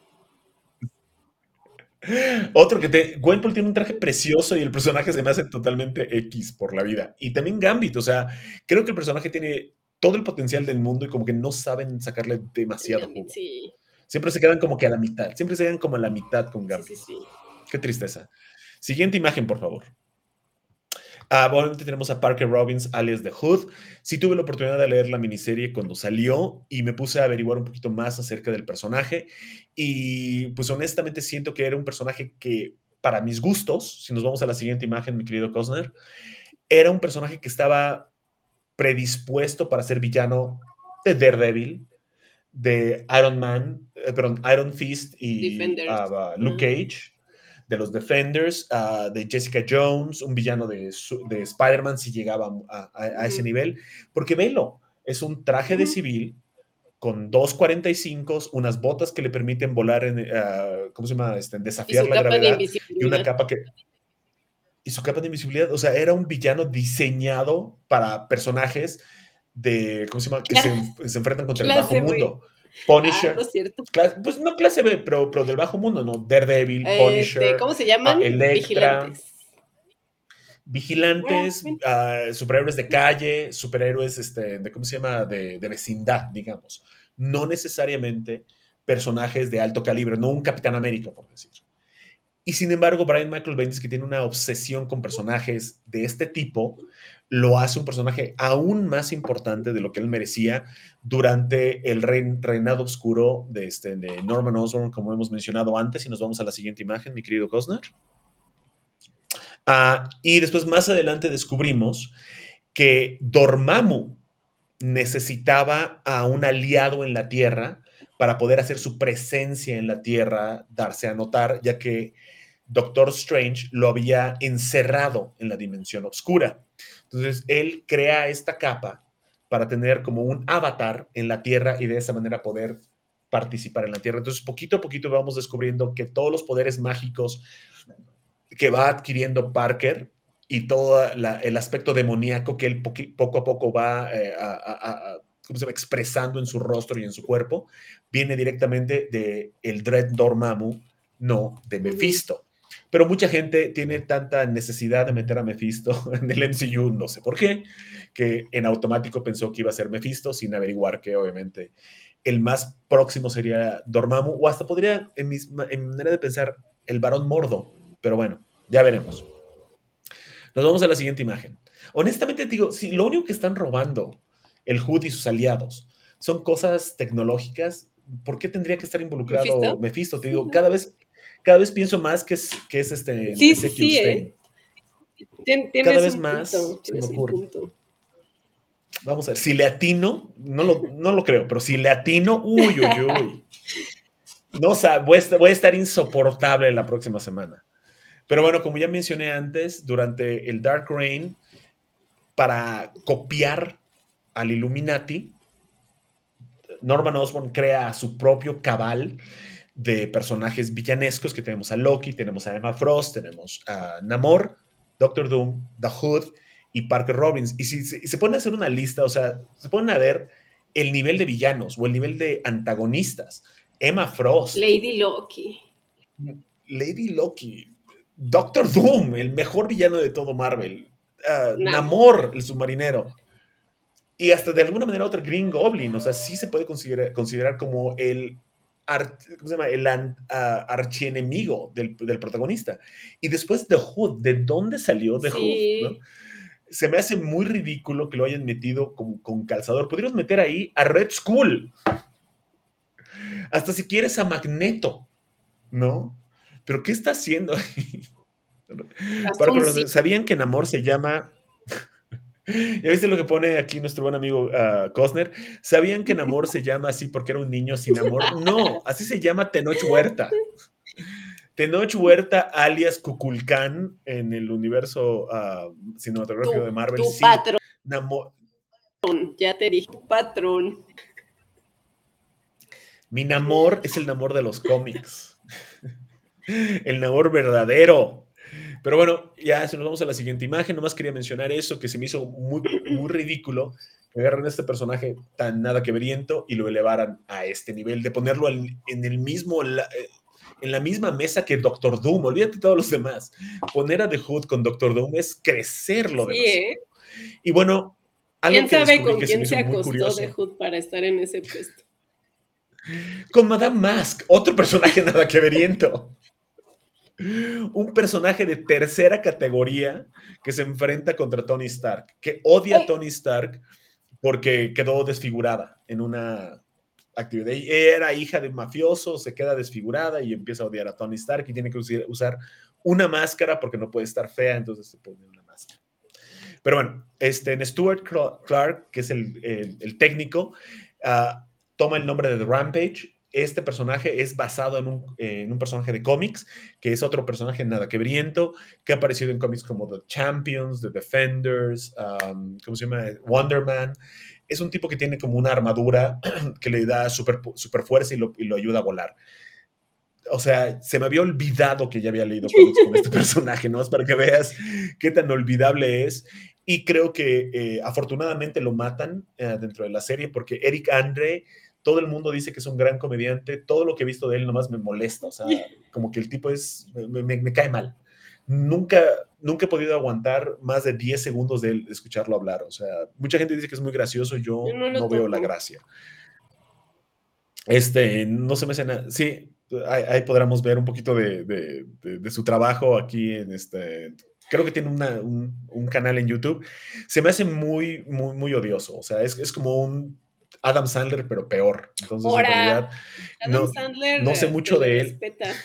Gwenpool tiene un traje precioso y el personaje se me hace totalmente X por la vida. Y también Gambit, o sea, creo que el personaje tiene todo el potencial del mundo y como que no saben sacarle El demasiado Gambit, jugo. sí. Siempre se quedan como que a la mitad, siempre se quedan como a la mitad con Sí, sí, Gambit. sí. Qué tristeza. Siguiente imagen, por favor. Obviamente tenemos a Parker Robbins, alias The Hood. Sí tuve la oportunidad de leer la miniserie cuando salió y me puse a averiguar un poquito más acerca del personaje y pues honestamente siento que era un personaje que para mis gustos, si nos vamos a la siguiente imagen, mi querido Cosner, era un personaje que estaba predispuesto para ser villano de Daredevil, de Iron Man, perdón, Iron Fist y Defenders. Luke Cage, de los Defenders, de Jessica Jones, un villano de Spider-Man si llegaba a ese nivel, porque velo, es un traje de civil con 2.45, unas botas que le permiten volar ¿cómo se llama? Y Desafiar su la capa de gravedad y una invisibilidad. capa y su capa de invisibilidad, o sea, era un villano diseñado para personajes ¿cómo se llama? Se enfrentan contra el bajo Clase B. mundo. Ah, no Punisher, es cierto. pues no clase B, pero del bajo mundo, ¿no? Daredevil, Punisher, ¿Cómo se llaman? Electra, Vigilantes. Ah, vigilantes, bien. superhéroes de calle, superhéroes ¿cómo se llama? De vecindad, digamos. No necesariamente personajes de alto calibre, no un Capitán América, por decir. Y sin embargo, Brian Michael Bendis, que tiene una obsesión con personajes de este tipo, lo hace un personaje aún más importante de lo que él merecía durante el reinado oscuro de Norman Osborn, como hemos mencionado antes. Y nos vamos a la siguiente imagen, mi querido Cosner. Y después, más adelante, descubrimos que Dormammu necesitaba a un aliado en la Tierra para poder hacer su presencia en la Tierra darse a notar, ya que Doctor Strange lo había encerrado en la dimensión oscura. Entonces, él crea esta capa para tener como un avatar en la Tierra y de esa manera poder participar en la Tierra. Entonces, poquito a poquito vamos descubriendo que todos los poderes mágicos que va adquiriendo Parker y todo el aspecto demoníaco que él poco a poco va expresando en su rostro y en su cuerpo, viene directamente de el Dread Dormammu, no de Mephisto. Pero mucha gente tiene tanta necesidad de meter a Mephisto en el MCU, no sé por qué, que en automático pensó que iba a ser Mephisto, sin averiguar que obviamente el más próximo sería Dormammu, o hasta podría, en manera de pensar, el Barón Mordo. Pero bueno, ya veremos. Nos vamos a la siguiente imagen. Honestamente, digo, si lo único que están robando el Hood y sus aliados son cosas tecnológicas, ¿por qué tendría que estar involucrado Mephisto? Te digo, cada vez pienso más que es Ezekiel Stane. Cada vez más se me ocurre. Vamos a ver, si le atino, no lo creo, pero si le atino, uy. No, o sea, voy a estar insoportable la próxima semana. Pero bueno, como ya mencioné antes, durante el Dark Reign, para copiar al Illuminati, Norman Osborn crea su propio cabal de personajes villanescos, que tenemos a Loki, tenemos a Emma Frost, tenemos a Namor, Doctor Doom, The Hood y Parker Robbins. Y si se ponen a hacer una lista, o sea, se ponen a ver el nivel de villanos o el nivel de antagonistas. Emma Frost. Lady Loki. Doctor Doom, el mejor villano de todo Marvel. Namor, el submarinero. Y hasta de alguna manera otra Green Goblin. O sea, sí se puede considerar como el archienemigo del protagonista. Y después The Hood, ¿de dónde salió The Hood? ¿No? Se me hace muy ridículo que lo hayan metido con calzador. Podríamos meter ahí a Red Skull. Hasta si quieres a Magneto, ¿no? ¿Pero qué está haciendo ahí? ¿Sabían que Namor se llama... ¿Ya viste lo que pone aquí nuestro buen amigo Cosner? ¿Sabían que Namor se llama así porque era un niño sin amor? No, así se llama Tenoch Huerta. Tenoch Huerta, alias Kukulcán, en el universo cinematográfico de Marvel. Tu patrón. Namor. Ya te dije, patrón. Mi Namor es el Namor de los cómics. El Namor verdadero. Pero bueno, ya si nos vamos a la siguiente imagen, nomás quería mencionar eso, que se me hizo muy, muy ridículo que agarran a este personaje tan nada que veriento y lo elevaran a este nivel, de ponerlo en la misma mesa que Doctor Doom. Olvídate de todos los demás. Poner a The Hood con Doctor Doom es crecerlo demasiado. Y bueno, algo ¿quién sabe con quién se acostó The Hood para estar en ese puesto? Con Madame Mask, otro personaje nada que veriento. Un personaje de tercera categoría que se enfrenta contra Tony Stark, que odia a Tony Stark porque quedó desfigurada en una actividad. Era hija de un mafioso, se queda desfigurada y empieza a odiar a Tony Stark y tiene que usar una máscara porque no puede estar fea, entonces se pone una máscara. Pero bueno, en Stuart Clark, que es el técnico, toma el nombre de The Rampage. Este personaje es basado en un personaje de cómics, que es otro personaje nada que briento, que ha aparecido en cómics como The Champions, The Defenders, ¿cómo se llama? Wonder Man. Es un tipo que tiene como una armadura que le da super fuerza y lo ayuda a volar. O sea, se me había olvidado que ya había leído cómics con este personaje, ¿no? Es para que veas qué tan olvidable es. Y creo que afortunadamente lo matan dentro de la serie, porque Eric Andre, todo el mundo dice que es un gran comediante. Todo lo que he visto de él nomás me molesta. O sea, como que el tipo me cae mal. Nunca he podido aguantar más de 10 segundos de escucharlo hablar. O sea, mucha gente dice que es muy gracioso. Yo no veo la gracia. No se me hace nada. Sí, ahí podremos ver un poquito de su trabajo aquí en creo que tiene un canal en YouTube. Se me hace muy, muy, muy odioso. O sea, es como un Adam Sandler, pero peor. Entonces, en realidad, Ahora, Adam no sé Sandler se mucho le de él. respeta.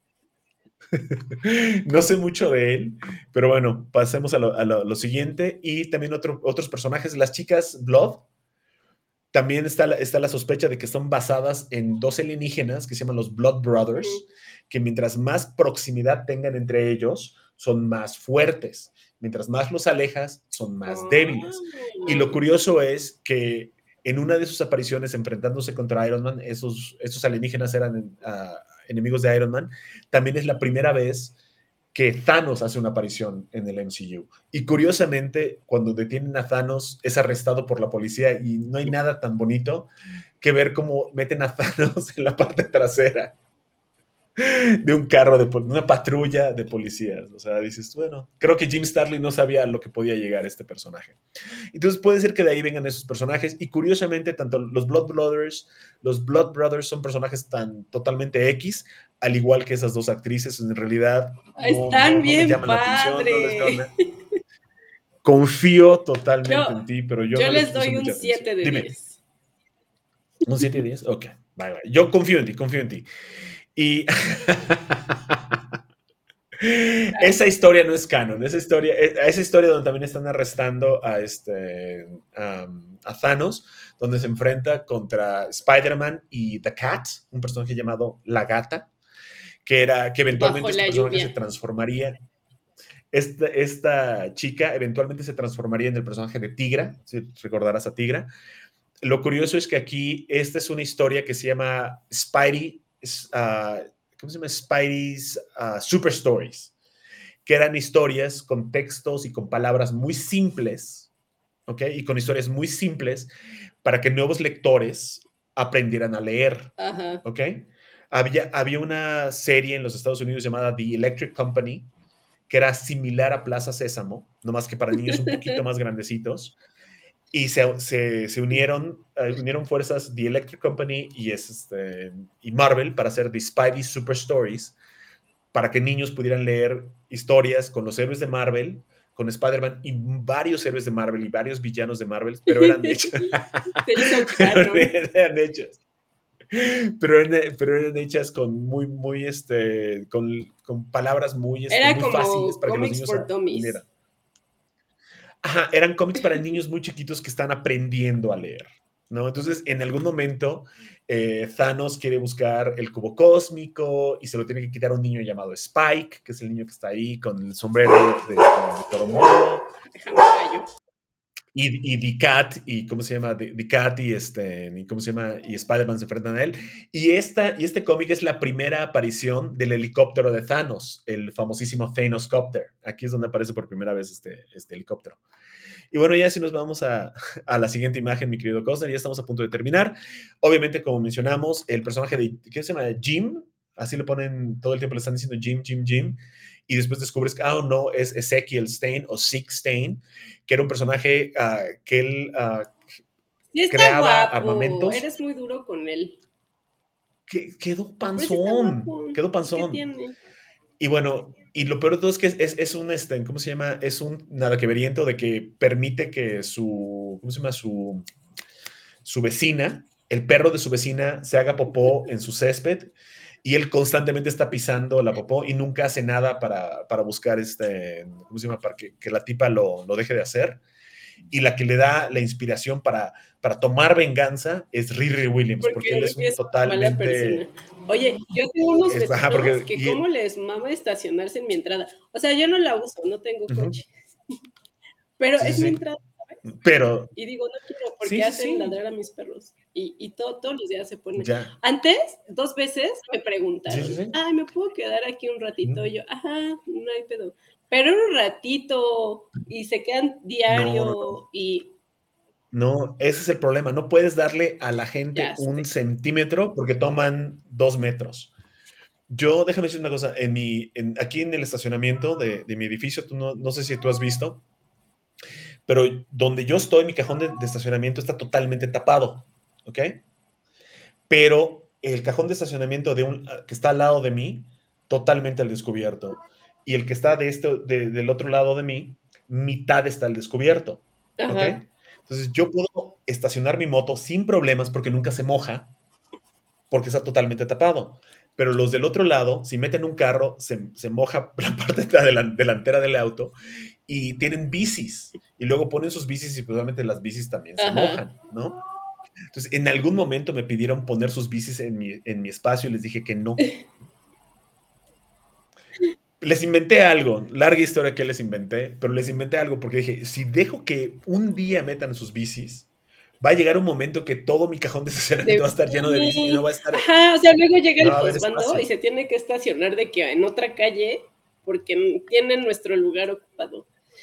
No sé mucho de él, pero bueno, pasemos a lo siguiente. Y también otros personajes, las chicas Blood. También está la sospecha de que son basadas en dos alienígenas que se llaman los Blood Brothers, que mientras más proximidad tengan entre ellos, son más fuertes. Mientras más los alejas, son más débiles. Y lo curioso es que en una de sus apariciones enfrentándose contra Iron Man, esos alienígenas eran enemigos de Iron Man, también es la primera vez que Thanos hace una aparición en el MCU. Y curiosamente, cuando detienen a Thanos, es arrestado por la policía y no hay nada tan bonito que ver cómo meten a Thanos en la parte trasera de un carro, de una patrulla de policías. O sea, dices, bueno, creo que Jim Starlin no sabía lo que podía llegar este personaje. Entonces puede ser que de ahí vengan esos personajes. Y curiosamente, tanto los Blood Brothers son personajes tan totalmente X, al igual que esas dos actrices. En realidad Están no me bien llaman la atención, no les veo padre. nada. Confío totalmente en ti, pero yo Yo no les les puse doy un mucha atención. 7 de Dime, 10. ¿un 7 de 10? Ok, bye, bye. Yo confío en ti, confío en ti. Y esa historia no es canon. Esa historia donde también están arrestando a Thanos, donde se enfrenta contra Spider-Man y The Cat, un personaje llamado La Gata, que Bajo eventualmente este la personaje se lluvia. transformaría. Esta chica eventualmente se transformaría en el personaje de Tigra, si recordarás a Tigra. Lo curioso es que aquí esta es una historia que se llama Spidey, ¿cómo se llama? Spidey's Super Stories, que eran historias con textos y con palabras muy simples, ¿ok? Y con historias muy simples para que nuevos lectores aprendieran a leer, Ajá. ¿ok? Había una serie en los Estados Unidos llamada The Electric Company, que era similar a Plaza Sésamo, nomás que para niños un poquito más grandecitos, y se unieron fuerzas The Electric Company y Marvel para hacer The Spidey Super Stories, para que niños pudieran leer historias con los héroes de Marvel, con Spider-Man y varios héroes de Marvel y varios villanos de Marvel, pero eran hechas. Se hizo canon. eran hechas. Pero eran hechas con con palabras Era muy fáciles como para que los Comics niños for Dummies. aprendieran. Ajá, eran cómics para niños muy chiquitos que están aprendiendo a leer, ¿no? Entonces, en algún momento, Thanos quiere buscar el cubo cósmico y se lo tiene que quitar a un niño llamado Spike, que es el niño que está ahí con el sombrero de todo modo. Déjame callo. Y Dicat, y ¿cómo se llama? Dicat y ¿cómo se llama? Y Spider-Man se enfrentan a él. Y este cómic es la primera aparición del helicóptero de Thanos, el famosísimo Thanoscopter. Aquí es donde aparece por primera vez este helicóptero. Y bueno, ya si nos vamos a la siguiente imagen, mi querido Cosner, ya estamos a punto de terminar. Obviamente, como mencionamos, el personaje de, ¿qué se llama? Jim, así le ponen, todo el tiempo le están diciendo Jim, Jim, Jim, y después descubres que, no, es Ezekiel Stein o Zeke Stein, que era un personaje que él Sí está creaba guapo. armamentos. Eres muy duro con él. Quedó Pues sí está panzón, guapo. quedó ¿Qué panzón. tiene? Y bueno, y lo peor de todo es que es un, ¿cómo se llama? Es un nada que veriento de que permite que ¿cómo se llama? Su vecina, el perro de su vecina, se haga popó en su césped y él constantemente está pisando la popó y nunca hace nada para buscar ¿cómo se llama? Para que la tipa lo deje de hacer. Y la que le da la inspiración para tomar venganza es Riri Williams, porque él Porque es un es una mala persona. totalmente... Oye, yo tengo unos Ajá, vecinos porque... que cómo les mama estacionarse en mi entrada. O sea, yo no la uso, no tengo Uh-huh, coche. Pero sí, es sí, mi sí. entrada, ¿sabes? Pero, Y digo, no quiero sí, porque sí, hacen sí, ladrar a mis perros. Y todos los días se ponen. ya. Antes, 2 veces me Sí, sí, preguntaron, sí. ay, ¿me puedo quedar aquí un ratito? Mm. Y yo, ajá, no hay pedo. Pero un ratito y se quedan No, no, no. diario y No, ese es el problema. No puedes darle a la ya gente un sé. centímetro porque toman 2 metros. Yo, déjame decir una cosa, aquí en el estacionamiento de mi edificio, tú no sé si tú has visto, pero donde yo estoy, mi cajón de estacionamiento está totalmente tapado, ¿ok? pero el cajón de estacionamiento que está al lado de mí, totalmente al descubierto. Y el que está del otro lado de mí, mitad está al descubierto. ¿Ok? Ajá. Entonces yo puedo estacionar mi moto sin problemas porque nunca se moja, porque está totalmente tapado. Pero los del otro lado, si meten un carro, se moja la parte delantera del auto y tienen bicis. Y luego ponen sus bicis y probablemente las bicis también se Ajá. mojan, ¿no? Entonces, en algún momento me pidieron poner sus bicis en mi espacio y les dije que no. Les inventé algo, larga historia que les inventé, pero les inventé algo porque dije, si dejo que un día metan sus bicis, va a llegar un momento que todo mi cajón de estacionamiento va a estar lleno de bicis y no va a estar, Ajá, o sea, luego llega no el va a haber juzgando y espacio. se tiene que estacionar de que en otra calle porque tienen nuestro lugar ocupado.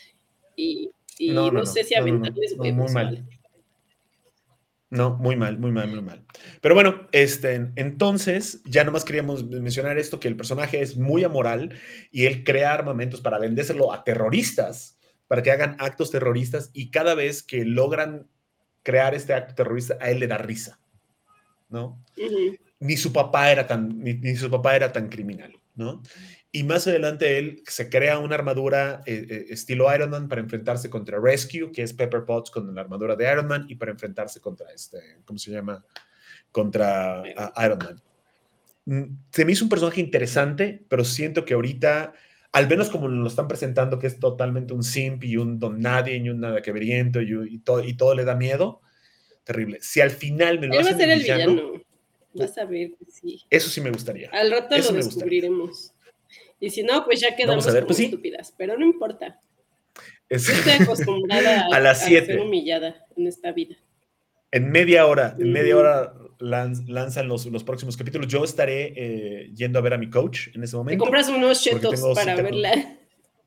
Y No, no, no no, sé si no, no, no, aventarles no, muy huevos o mal. algo. No, muy mal, muy mal, muy mal. Pero bueno, entonces ya nomás queríamos mencionar esto, que el personaje es muy amoral y él crea armamentos para vendérselo a terroristas, para que hagan actos terroristas y cada vez que logran crear este acto terrorista, a él le da risa, ¿no? Ujú. Ni su papá era ni su papá era tan criminal, ¿no? Y más adelante él se crea una armadura estilo Iron Man para enfrentarse contra Rescue, que es Pepper Potts con la armadura de Iron Man, y para enfrentarse contra ¿cómo se llama? Contra Iron Man. Se me hizo un personaje interesante, pero siento que ahorita, al menos como lo están presentando, que es totalmente un simp y un don nadie y un nada que veriento y todo le da miedo, terrible. Si al final me lo Él va a hacen ser el el villano, villano. Vas a ver que sí. eso sí me gustaría. Al rato lo Eso me gustaría. descubriremos. Y si no, pues ya Vamos a quedamos ver, como pues sí. estúpidas, pero no importa. Es Yo estoy acostumbrada a las a ser 7. humillada en esta vida. En media Ujú. hora lanzan los próximos capítulos. Yo estaré yendo a ver a mi coach en ese Te momento, compras unos porque chetos tengo para cita con... verla.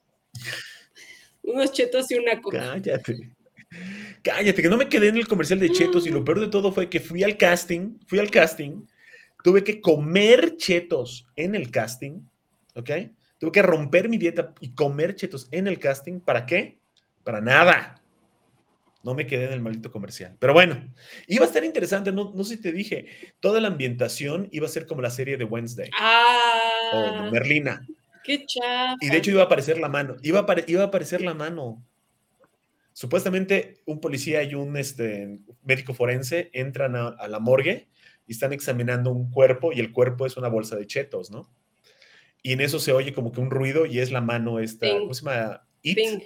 Unos chetos y una coca. Cállate, cállate, que no me quedé en el comercial de Chetos y lo peor de todo fue que fui al casting, tuve que comer Chetos en el casting, ¿ok? Tuve que romper mi dieta y comer Chetos en el casting. ¿Para qué? Para nada. No me quedé en el maldito comercial. Pero bueno, iba a estar interesante, no sé si te dije, toda la ambientación iba a ser como la serie de Wednesday o Ah, Merlina. qué Y de chafa. hecho iba a aparecer la mano, iba a aparecer la mano. Supuestamente un policía y un médico forense entran a la morgue y están examinando un cuerpo y el cuerpo es una bolsa de chetos, ¿no? Y en eso se oye como que un ruido y es la mano esta, ¿cómo Thing, se llama? It. thing.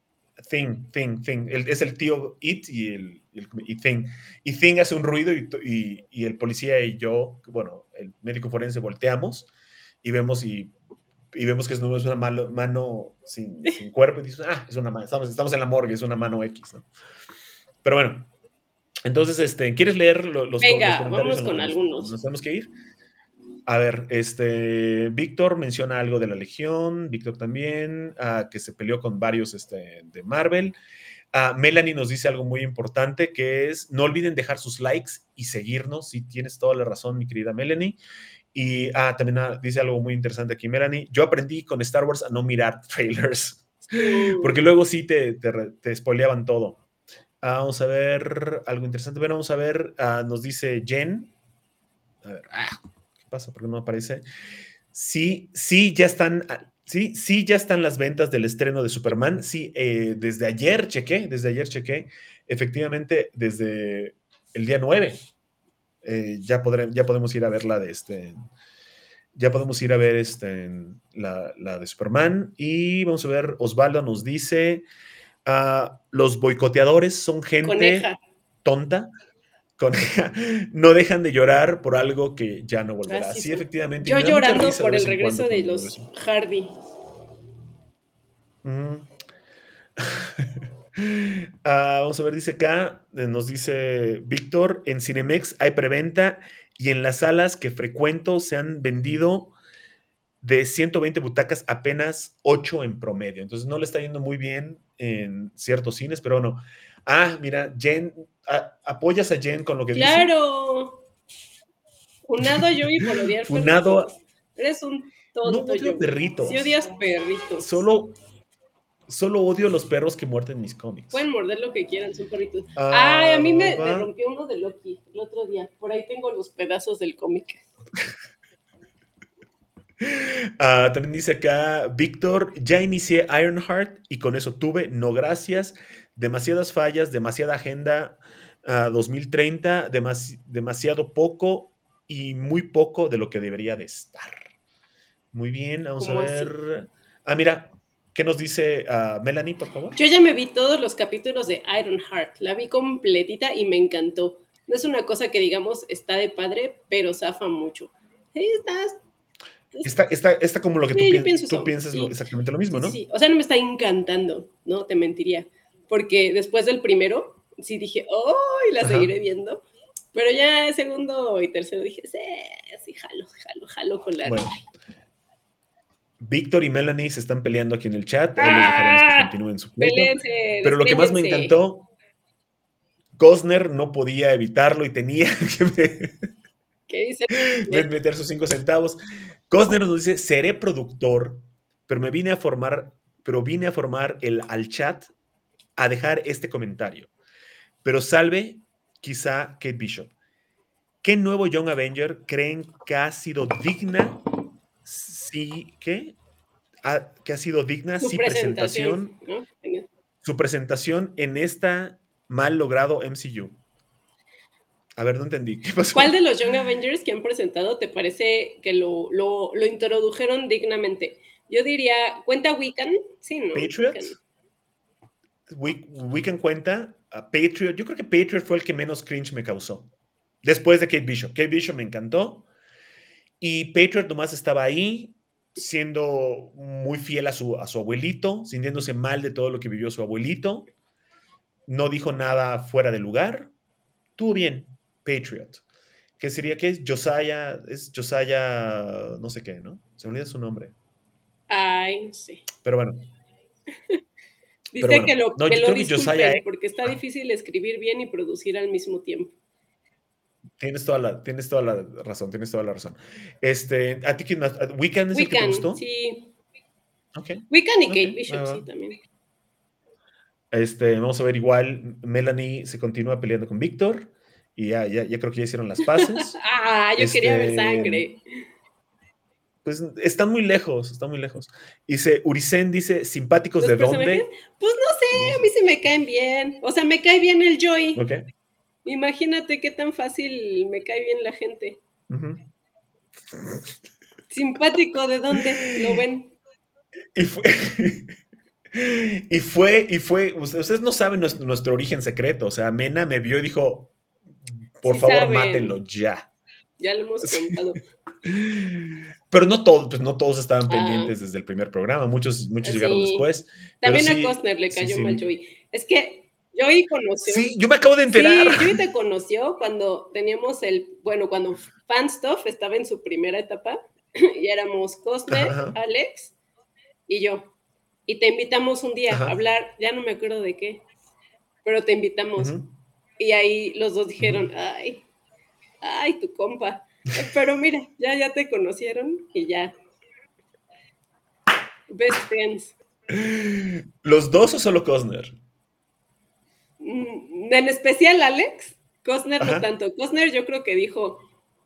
Thing. Es el tío It y Thing. Y Thing hace un ruido y el policía y yo, bueno, el médico forense volteamos y vemos vemos que no es una mano sin cuerpo y dices, es una mano, estamos en la morgue, es una mano X, ¿no? Pero bueno, entonces, ¿quieres leer los Venga, comentarios vamos en lo con que nos algunos. tenemos que ir? A ver, Víctor menciona algo de la Legión, Víctor también, que se peleó con varios de Marvel. Melanie nos dice algo muy importante, que es, no olviden dejar sus likes y seguirnos, si tienes toda la razón, mi querida Melanie. Y también dice algo muy interesante aquí, Melanie, yo aprendí con Star Wars a no mirar trailers, porque luego sí te spoileaban todo. Vamos a ver algo interesante. Bueno, vamos a ver, nos dice Jen. A ver, ¿qué pasa? ¿Por qué no aparece? Sí, sí, ya están. Sí, ya están las ventas del estreno de Superman. Sí, desde ayer chequé. Efectivamente, desde el día 9 ya podemos ir a ver la de ya podemos ir a ver la de Superman. Y vamos a ver, Osvaldo nos dice, los boicoteadores son gente Coneja. tonta, no dejan de llorar por algo que ya no volverá. Así Sí, son. efectivamente, y Yo me da mucha llorando risa de por el vez en cuando regreso de cuando veo los eso. Hardy. Mm. Vamos a ver, dice acá, nos dice Víctor, en Cinemex hay preventa y en las salas que frecuento se han vendido de 120 butacas apenas 8 en promedio. Entonces no le está yendo muy bien en ciertos cines, pero bueno. Mira, Jen, ¿apoyas a Jen con lo que dice? Claro. Unado Joey por odiar Funado, perritos. Eres un no tonto, odio Joey. Si perritos, odias perritos. solo Solo odio los perros que muerden mis cómics. Pueden morder lo que quieran, son perritos. Ay, a mí me rompió uno de Loki el otro día. Por ahí tengo los pedazos del cómic. También dice acá, Víctor, ya inicié Ironheart y con eso tuve, no gracias, demasiadas fallas, demasiada agenda 2030, demasiado poco y muy poco de lo que debería de estar. Muy bien, vamos a ver. Así? Mira, ¿qué nos dice Melanie, por favor? Yo ya me vi todos los capítulos de Ironheart, la vi completita y me encantó. No es una cosa que digamos está de padre, pero zafa mucho. Está como lo que tú piensas sí. exactamente lo mismo, ¿no? Sí, o sea, no me está encantando, ¿no? Te mentiría. Porque después del primero, sí dije, ¡oh! Y la seguiré viendo. Pero ya el segundo y tercero dije, sí, jalo con la... Bueno. Víctor y Melanie se están peleando aquí en el chat. Ahí les dejaremos que continúen su pleito. Pero lo que más me encantó, Costner no podía evitarlo y tenía que meter sus 5 centavos. Costner nos dice, seré productor, pero vine a formar al chat a dejar este comentario. Pero salve quizá Kate Bishop. ¿Qué nuevo Young Avenger creen que ha sido digna? Sí, ¿qué? Que ha sido digna su presentación, ¿no? Su presentación en esta mal logrado MCU. A ver, no entendí. ¿Qué pasó? ¿Cuál de los Young Avengers que han presentado te parece que lo introdujeron dignamente? Yo diría, ¿cuenta Wiccan? Sí, ¿no? Patriot. Wiccan cuenta. Patriot. Yo creo que Patriot fue el que menos cringe me causó. Después de Kate Bishop. Kate Bishop me encantó. Y Patriot nomás estaba ahí, siendo muy fiel a su abuelito, sintiéndose mal de todo lo que vivió su abuelito. No dijo nada fuera de lugar. Estuvo bien, Patriot. ¿Qué sería? ¿Qué es? Josiah, no sé qué, ¿no? Se me olvida su nombre. Ay, no sé. Pero bueno. Dice que lo disculpen, porque está difícil escribir bien y producir al mismo tiempo. Tienes toda la razón. ¿A ti quién más? ¿Wiccan es el que te gustó? Sí. Okay. Wiccan y Kate Bishop, sí, también. Vamos a ver igual, Melanie se continúa peleando con Víctor y ya creo que ya hicieron las paces. Yo quería ver sangre. Pues están muy lejos. Dice, Uricen dice, ¿simpáticos de dónde? Pues no sé, a mí se me caen bien. O sea, me cae bien el Joy. Okay. Imagínate qué tan fácil me cae bien la gente. ¿Simpático de dónde? ¿Lo ven? Y fue, ustedes no saben nuestro origen secreto. O sea, Mena me vio y dijo, por favor, mátenlo ya. Ya lo hemos contado. Pero no todos estaban pendientes desde el primer programa. Muchos llegaron después. También a Costner le cayó mal Joey. Es que Joey conoció. Sí, yo me acabo de enterar. Sí, Joey te conoció cuando teníamos cuando Fan Stuff estaba en su primera etapa y éramos Costner, Alex y yo. Y te invitamos un día a hablar, ya no me acuerdo de qué, pero te invitamos. Y ahí los dos dijeron, ay, tu compa. Pero mira, ya te conocieron y ya. Best friends. ¿Los dos o solo Costner? En especial Alex. Costner no tanto. Costner yo creo que dijo.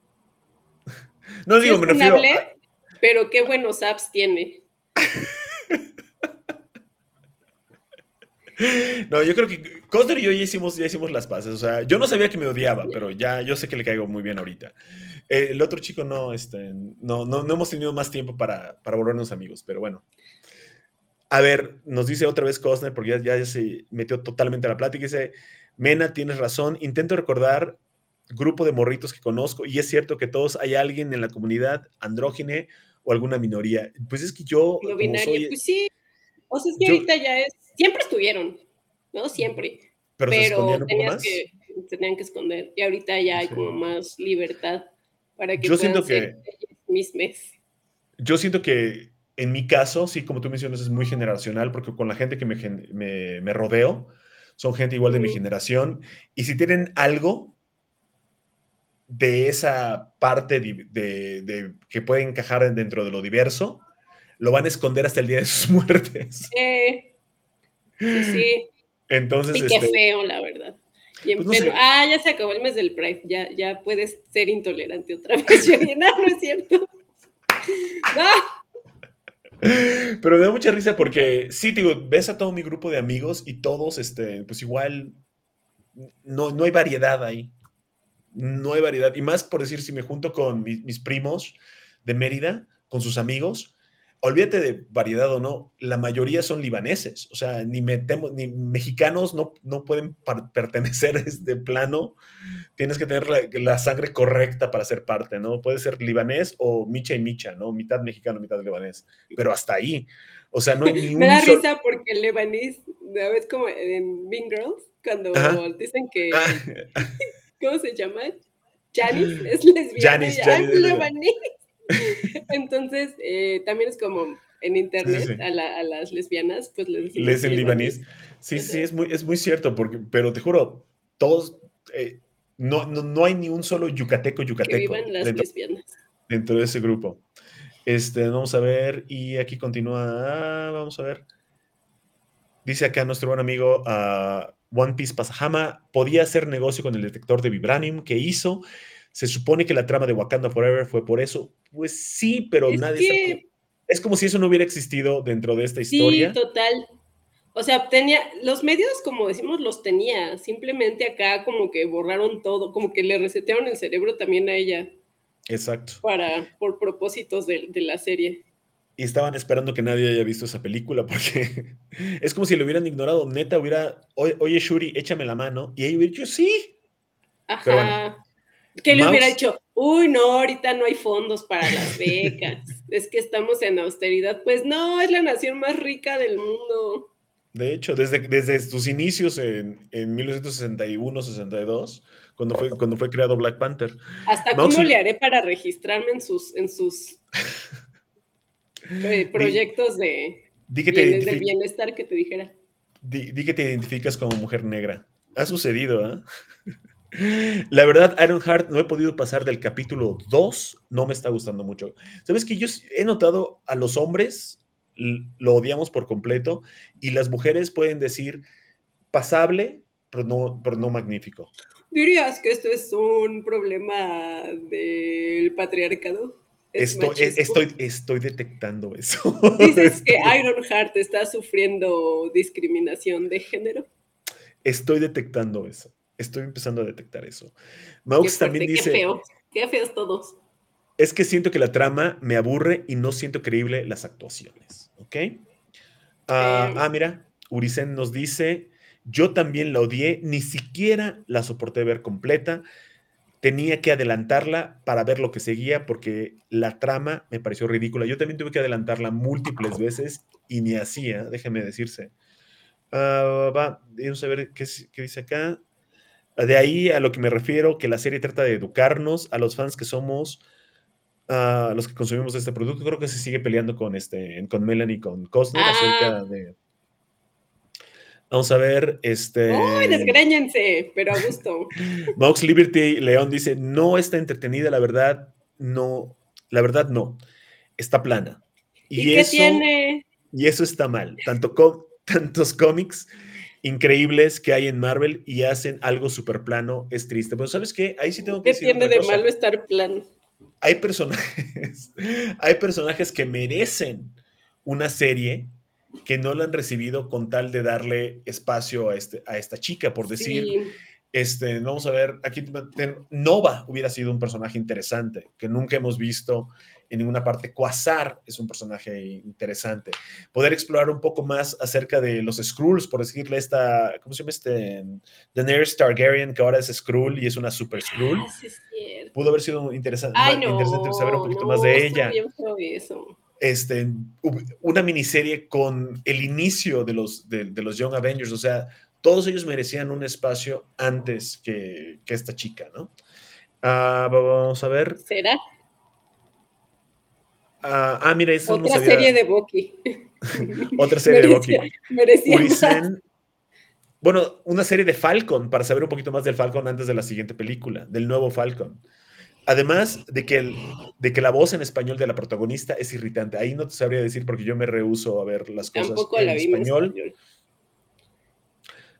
No digo, me refiero. Pero qué buenos apps tiene. No, yo creo que Costner y yo ya hicimos las paces. O sea, yo no sabía que me odiaba, pero ya yo sé que le caigo muy bien ahorita. El otro chico no hemos tenido más tiempo para volvernos amigos, pero bueno. A ver, nos dice otra vez Costner, porque ya se metió totalmente a la plática. Dice, Mena, tienes razón. Intento recordar grupo de morritos que conozco y es cierto que todos hay alguien en la comunidad andrógine o alguna minoría. Pues es que yo, lo binario, pues sí. O sea, es que ahorita ya es. Siempre estuvieron, ¿no? Siempre. Pero se escondían un poco más. Tenían que esconder. Y ahorita ya hay como más libertad para que yo siento que mismos. Yo siento que en mi caso, sí, como tú mencionas, es muy generacional, porque con la gente que me rodeo, son gente igual de mi generación, y si tienen algo de esa parte de que puede encajar dentro de lo diverso, lo van a esconder hasta el día de sus muertes. Sí, sí. Entonces, Y qué feo, la verdad. Y en pues no pleno, sé. ya se acabó el mes del Pride, ya puedes ser intolerante otra vez. Yo dije, no, no es cierto. ¡Ah! Pero me da mucha risa porque sí, digo, ves a todo mi grupo de amigos y todos, pues igual, no hay variedad ahí. No hay variedad. Y más por decir, si me junto con mis primos de Mérida, con sus amigos, olvídate de variedad o no, la mayoría son libaneses. O sea, ni mexicanos no pueden pertenecer a este plano. Tienes que tener la sangre correcta para ser parte, ¿no? Puede ser libanés o micha y micha, ¿no? Mitad mexicano, mitad libanés. Pero hasta ahí. O sea, no hay ni Me un da solo. risa porque el lebanés, ¿ves? Como en Mean Girls, Ajá. cuando dicen Ah, que, ¿cómo se llama? Janice es lesbiana y Janis, I'm Janis. lebanés. Entonces, también es como en Sí, sí, internet sí. a las lesbianas, pues les Les decimos en libanís. lebanés. Sí, sí, Ajá. es muy cierto, pero te juro, todos, no hay ni un solo yucateco Que yucateco vivan las lesbianas. dentro de ese grupo. Vamos a ver, y aquí continúa, vamos a ver. Dice acá nuestro buen amigo One Piece Pasajama, podía hacer negocio con el detector de Vibranium que hizo. Se supone que la trama de Wakanda Forever fue por eso. Pues sí, pero Es nadie sabe. que Es como si eso no hubiera existido dentro de esta sí, historia. total. O sea, los medios, como decimos, los tenía. Simplemente acá como que borraron todo, como que le resetearon el cerebro también a ella Exacto. por propósitos de la serie. Y estaban esperando que nadie haya visto esa película porque es como si lo hubieran ignorado. Neta oye Shuri, échame la mano. Y ella hubiera dicho sí. Pero bueno, Ajá. ¿Qué le hubiera Maux, dicho? Uy, no, ahorita no hay fondos para las becas. Es que estamos en austeridad. Pues no, es la nación más rica del mundo. de hecho, desde sus inicios en 1961-62, cuando fue creado Black Panther, Hasta Maux, cómo le haré para registrarme en sus di, proyectos di que te del identifi- bienestar que te dijera. di que te identificas como mujer negra. Ha sucedido, ¿eh? La verdad, Ironheart no he podido pasar del capítulo 2, no me está gustando mucho. ¿Sabes que yo he notado a los hombres lo odiamos por completo y las mujeres pueden decir pasable, pero no magnífico? ¿Dirías que esto es un problema del patriarcado? ¿Es Estoy, machismo? estoy, estoy detectando eso. ¿Dices que Estoy, Ironheart está sufriendo discriminación de género? estoy detectando eso. Estoy empezando a detectar eso. Qué Maux también fuerte, dice, qué feos todos. es que siento que la trama me aburre y no siento creíble las actuaciones. ¿Ok? Mira, Urisen nos dice, yo también la odié, ni siquiera la soporté ver completa, tenía que adelantarla para ver lo que seguía porque la trama me pareció ridícula. Yo también tuve que adelantarla múltiples veces y ni hacía, déjeme decirse. Vamos a ver qué dice acá. De ahí a lo que me refiero, que la serie trata de educarnos a los fans que somos, a los que consumimos este producto. Creo que se sigue peleando con Melanie, con Costner Ah, acerca de. Vamos a ver, ¡uy, desgréñense! Pero a gusto. Mox Liberty León dice, no está entretenida, la verdad, no, la verdad no, está plana. ¿Y Y qué eso, tiene? y eso está mal. Tantos cómics increíbles que hay en Marvel y hacen algo súper plano, es triste. Pero ¿sabes qué? Ahí sí tengo que ¿Qué decir tiene otra de cosa. malo estar plano? Hay personajes, hay personajes que merecen una serie que no la han recibido con tal de darle espacio a esta chica, por decir, Sí, vamos a ver, aquí Nova hubiera sido un personaje interesante, que nunca hemos visto en ninguna parte. Quasar es un personaje interesante. Poder explorar un poco más acerca de los Skrulls, por decirle ¿cómo se llama? Daenerys Targaryen, que ahora es Skrull y es una super Skrull. sí es cierto. Pudo haber sido interesante, Ay, interesante saber un no, poquito más no, de estuvo ella. bien feo eso. Este, una miniserie con el inicio de los Young Avengers, o sea, todos ellos merecían un espacio antes que esta chica, ¿no? Vamos a ver. ¿Será? Mira, eso no Otra sabía. serie de Bucky. Otra serie de Bucky. Merecía más. Urisen. Bueno, una serie de Falcon, para saber un poquito más del Falcon antes de la siguiente película, del nuevo Falcon. Además de que la voz en español de la protagonista es irritante. Ahí no te sabría decir porque yo me rehúso a ver las cosas Tampoco la en vi en español. español.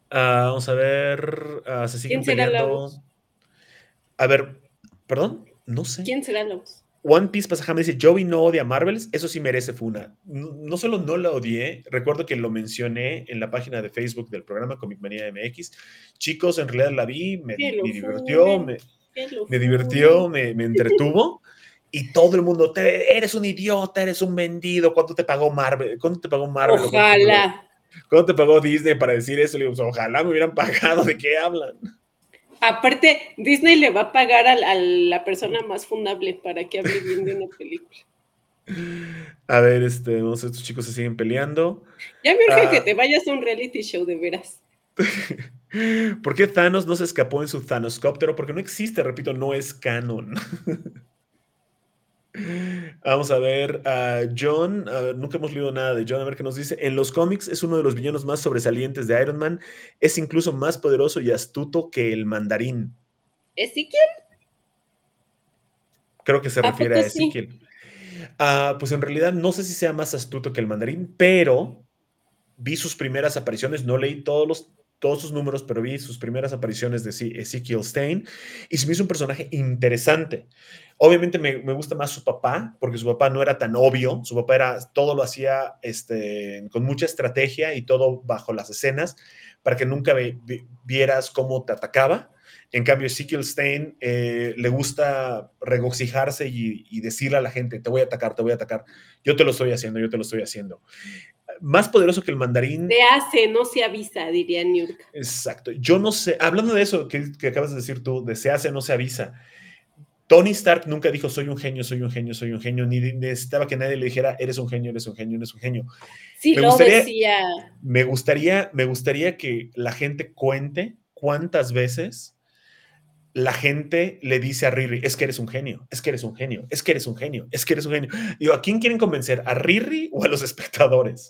Vamos a ver, se ¿Quién siguen será la peleando. voz? A ver, perdón, no sé. ¿Quién será la voz? One Piece Pasajame dice, Joey no odia a Marvels, eso sí merece funa. No, no solo no la odié, recuerdo que lo mencioné en la página de Facebook del programa Comic Manía MX. Chicos, en realidad la vi, Que lo me divirtió, funen, que lo me funen. divirtió, me entretuvo. Y todo el mundo, eres un idiota, eres un vendido. ¿Cuánto te pagó Marvel? ¿Cuánto te pagó Marvel? ¿O Ojalá. cuánto te pagó Disney para decir eso? Le digo, pues, ojalá me hubieran pagado. ¿De qué hablan? Aparte, Disney le va a pagar a la persona más fundable para que hable bien de una película. A ver, no sé, estos chicos se siguen peleando. Ya me urge que Ah, te vayas a un reality show, de veras. ¿por qué Thanos no se escapó en su Thanoscóptero? Porque no existe, repito, no es canon. Vamos a ver a John. Nunca hemos leído nada de John. A ver qué nos dice. En los cómics es uno de los villanos más sobresalientes de Iron Man. Es incluso más poderoso y astuto que el mandarín. ¿Ezequiel? Creo que se ¿A refiere a poco sí? Ezequiel. Pues en realidad no sé si sea más astuto que el mandarín, pero vi sus primeras apariciones, no leí todos sus números, pero vi sus primeras apariciones de Ezekiel Stein y se me hizo un personaje interesante. Obviamente me gusta más su papá, porque su papá no era tan obvio, su papá todo lo hacía con mucha estrategia y todo bajo las escenas para que nunca vieras cómo te atacaba. En cambio, Ezekiel Stein le gusta regocijarse y decirle a la gente, te voy a atacar, te voy a atacar. Yo te lo estoy haciendo, yo te lo estoy haciendo. Más poderoso que el mandarín. Se hace, no se avisa, diría Niurka. Exacto. Yo no sé, hablando de eso que acabas de decir tú, de se hace, no se avisa. Tony Stark nunca dijo soy un genio, soy un genio, soy un genio, ni necesitaba que nadie le dijera eres un genio, eres un genio, eres un genio. Sí Me lo gustaría, decía. me gustaría que la gente cuente cuántas veces la gente le dice a Riri, es que eres un genio, es que eres un genio, es que eres un genio, es que eres un genio. Digo, ¿a quién quieren convencer? ¿A Riri o a los espectadores?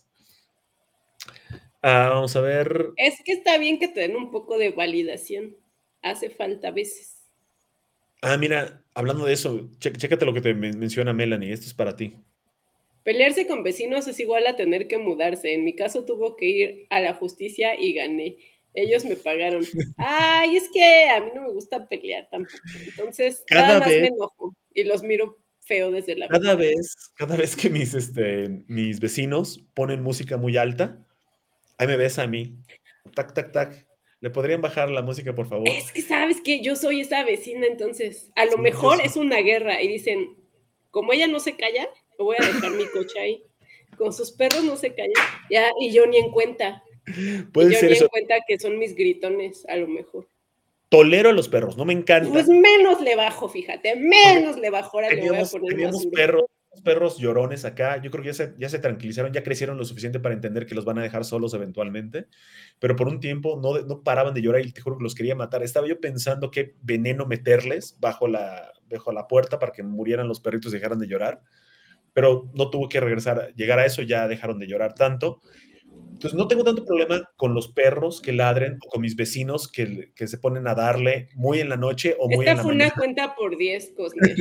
Vamos a ver. Es que está bien que te den un poco de validación. Hace falta a veces. Mira, hablando de eso, chécate lo que te menciona Melanie, esto es para ti. Pelearse con vecinos es igual a tener que mudarse. En mi caso tuvo que ir a la justicia y gané. Ellos me pagaron. Ay, es que a mí no me gusta pelear tampoco. Entonces, nada Cada más me vez, enojo y los miro feo desde la ventana. cada vez que mis vecinos ponen música muy alta, ahí me ves a mí. Tac, tac, tac. ¿Le podrían bajar la música, por favor? Es que sabes que yo soy esa vecina, entonces a lo Sí, yo mejor sé. es una guerra y dicen, como ella no se calla, me voy a dejar mi coche ahí. Con sus perros no se calla. Ya, y yo ni en cuenta. Y Puede yo ser ni en eso. cuenta que son mis gritones, a lo mejor. Tolero a los perros, no me Pues encantan, menos le bajo, fíjate, porque menos le bajo. Ahora le voy a poner más teníamos duro. perros llorones acá. Yo creo que ya se tranquilizaron, ya crecieron lo suficiente para entender que los van a dejar solos eventualmente. Pero por un tiempo no paraban de llorar y te juro que los quería matar. Estaba yo pensando qué veneno meterles bajo la puerta para que murieran los perritos y dejaran de llorar. Pero no tuvo que llegar a eso, ya dejaron de llorar tanto. Entonces no tengo tanto problema con los perros que ladren o con mis vecinos que se ponen a darle muy en la noche o muy Esta en la fue una mañana. cuenta por 10, Cosner.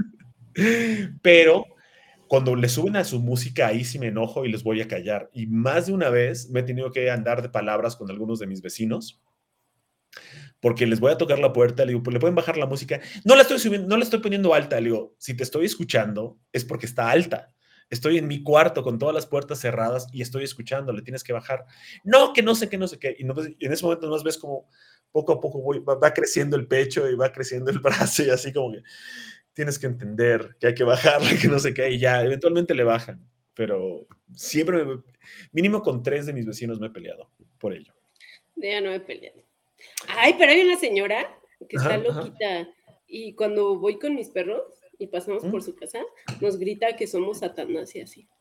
Pero cuando le suben a su música, ahí sí me enojo y les voy a callar. Y más de una vez me he tenido que andar de palabras con algunos de mis vecinos porque les voy a tocar la puerta, le digo, pues le pueden bajar la música. No la estoy subiendo, no la estoy poniendo alta. Le digo, si te estoy escuchando es porque está alta. Estoy en mi cuarto con todas las puertas cerradas y estoy escuchando, le tienes que bajar. No, que no sé qué, no sé qué. Y, no, y en ese momento no ves como poco a poco va creciendo el pecho y va creciendo el brazo y así como que tienes que entender que hay que bajarle, que no sé qué, y ya, eventualmente le bajan. Pero siempre, mínimo con 3 de mis vecinos me he peleado por ello. Ya no me pelean. Ay, pero hay una señora que está Ajá, ajá. loquita y cuando voy con mis perros y pasamos por su casa, nos grita que somos Satanás y así.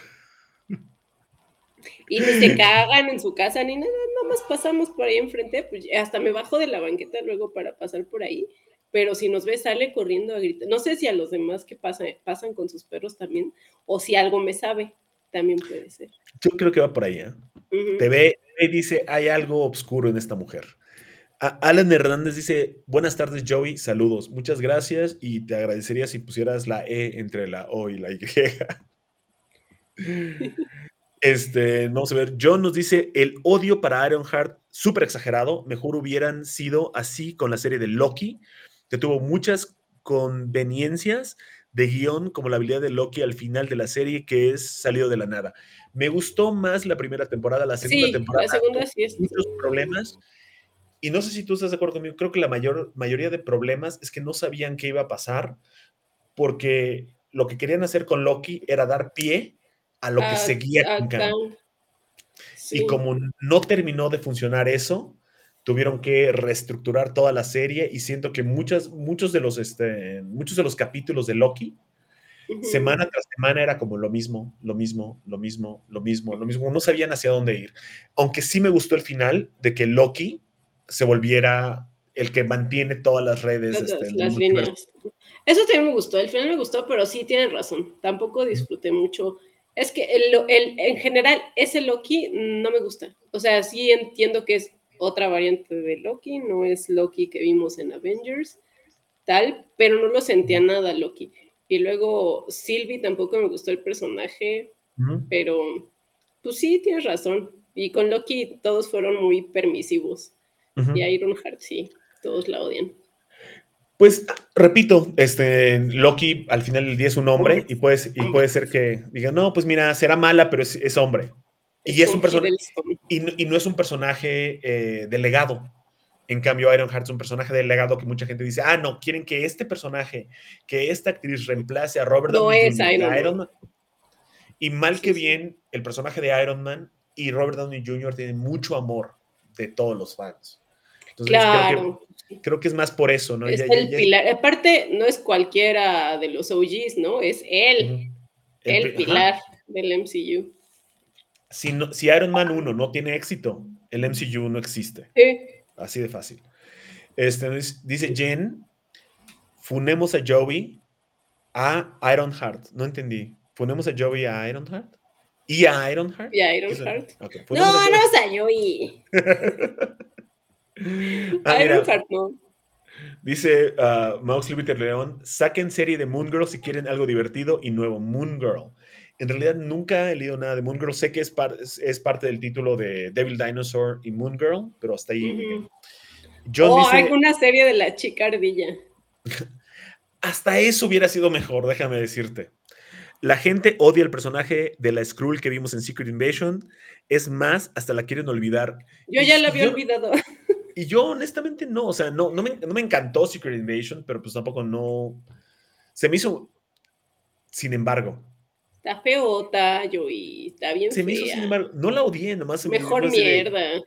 Y ni se cagan en su casa ni nada, nada más pasamos por ahí enfrente, pues hasta me bajo de la banqueta luego para pasar por ahí, pero si nos ve sale corriendo a gritar. No sé si a los demás que pasan con sus perros también, o si algo me sabe, también puede ser. Yo creo que va por ahí, ¿eh? Te Ujú. ve y dice, hay algo oscuro en esta mujer. Alan Hernández dice, buenas tardes Joey, saludos, muchas gracias y te agradecería si pusieras la E entre la O y la Y. Vamos a ver, John nos dice, el odio para Ironheart, súper exagerado, mejor hubieran sido así con la serie de Loki, que tuvo muchas conveniencias de guión, como la habilidad de Loki al final de la serie, que es salido de la nada. Me gustó más la primera temporada, la segunda Sí, temporada la segunda tuvo sí es. muchos problemas, y no sé si tú estás de acuerdo conmigo, creo que la mayoría de problemas es que no sabían qué iba a pasar, porque lo que querían hacer con Loki era dar pie a lo que seguía con Kang. Y Sí. como no terminó de funcionar eso, tuvieron que reestructurar toda la serie y siento que muchos de los capítulos de Loki, semana tras semana era como lo mismo, lo mismo, lo mismo, lo mismo, lo mismo. No sabían hacia dónde ir. Aunque sí me gustó el final de que Loki se volviera el que mantiene todas las redes del Las multiverso. líneas. Eso también me gustó, el final me gustó, pero sí tienen razón. Tampoco disfruté mucho. Es que en general, ese Loki no me gusta. O sea, sí entiendo que es otra variante de Loki, no es Loki que vimos en Avengers, tal, pero no lo sentía nada Loki. Y luego Sylvie tampoco me gustó el personaje, Ujú. pero pues sí, tienes razón. Y con Loki todos fueron muy permisivos. Y Ujú. a Ironheart sí, todos la odian. Pues repito, Loki al final del día es un hombre y puede ser que diga, no, pues mira, será mala, pero es hombre. Y Es es un Tom personaje, Hiddleston. y no es un personaje delegado. En cambio, Ironheart es un personaje delegado que mucha gente dice, no, quieren que este personaje, que esta actriz reemplace a Robert No Downey es Jr. de Iron Man. Iron Man. Y mal que Sí, sí. bien, el personaje de Iron Man y Robert Downey Jr. tienen mucho amor de todos los fans. Entonces, Claro. creo que es más por eso, ¿no? Es el pilar. Aparte, no es cualquiera de los OGs, ¿no? Es Ujú. el Ajá. pilar del MCU. Si Iron Man 1 no tiene éxito, el MCU no existe. Sí. Así de fácil. Dice Jen, funemos a Joey a Ironheart. No entendí. ¿Funemos a Joey a Ironheart? ¿Y a Ironheart? Y ¿Qué es? Ironheart. Ok, No, funemos a no Joey. salió y. Mira, Ironheart no. dice Max Lubiter León, saquen serie de Moon Girl si quieren algo divertido y nuevo. Moon Girl. En realidad nunca he leído nada de Moon Girl. Sé que es parte del título de Devil Dinosaur y Moon Girl, pero hasta ahí llegué. John Hay dice, una serie de la chica ardilla. hasta eso hubiera sido mejor, déjame decirte. La gente odia el personaje de la Skrull que vimos en Secret Invasion. Es más, hasta la quieren olvidar. Yo Y, ya la y había yo, olvidado. y yo honestamente no, o sea, no me encantó Secret Invasion, pero pues tampoco no. Se me hizo, sin embargo, Está feota, Joey. Está bien se me hizo, sin fea. embargo, no la odié, nomás Mejor fue así de. mierda.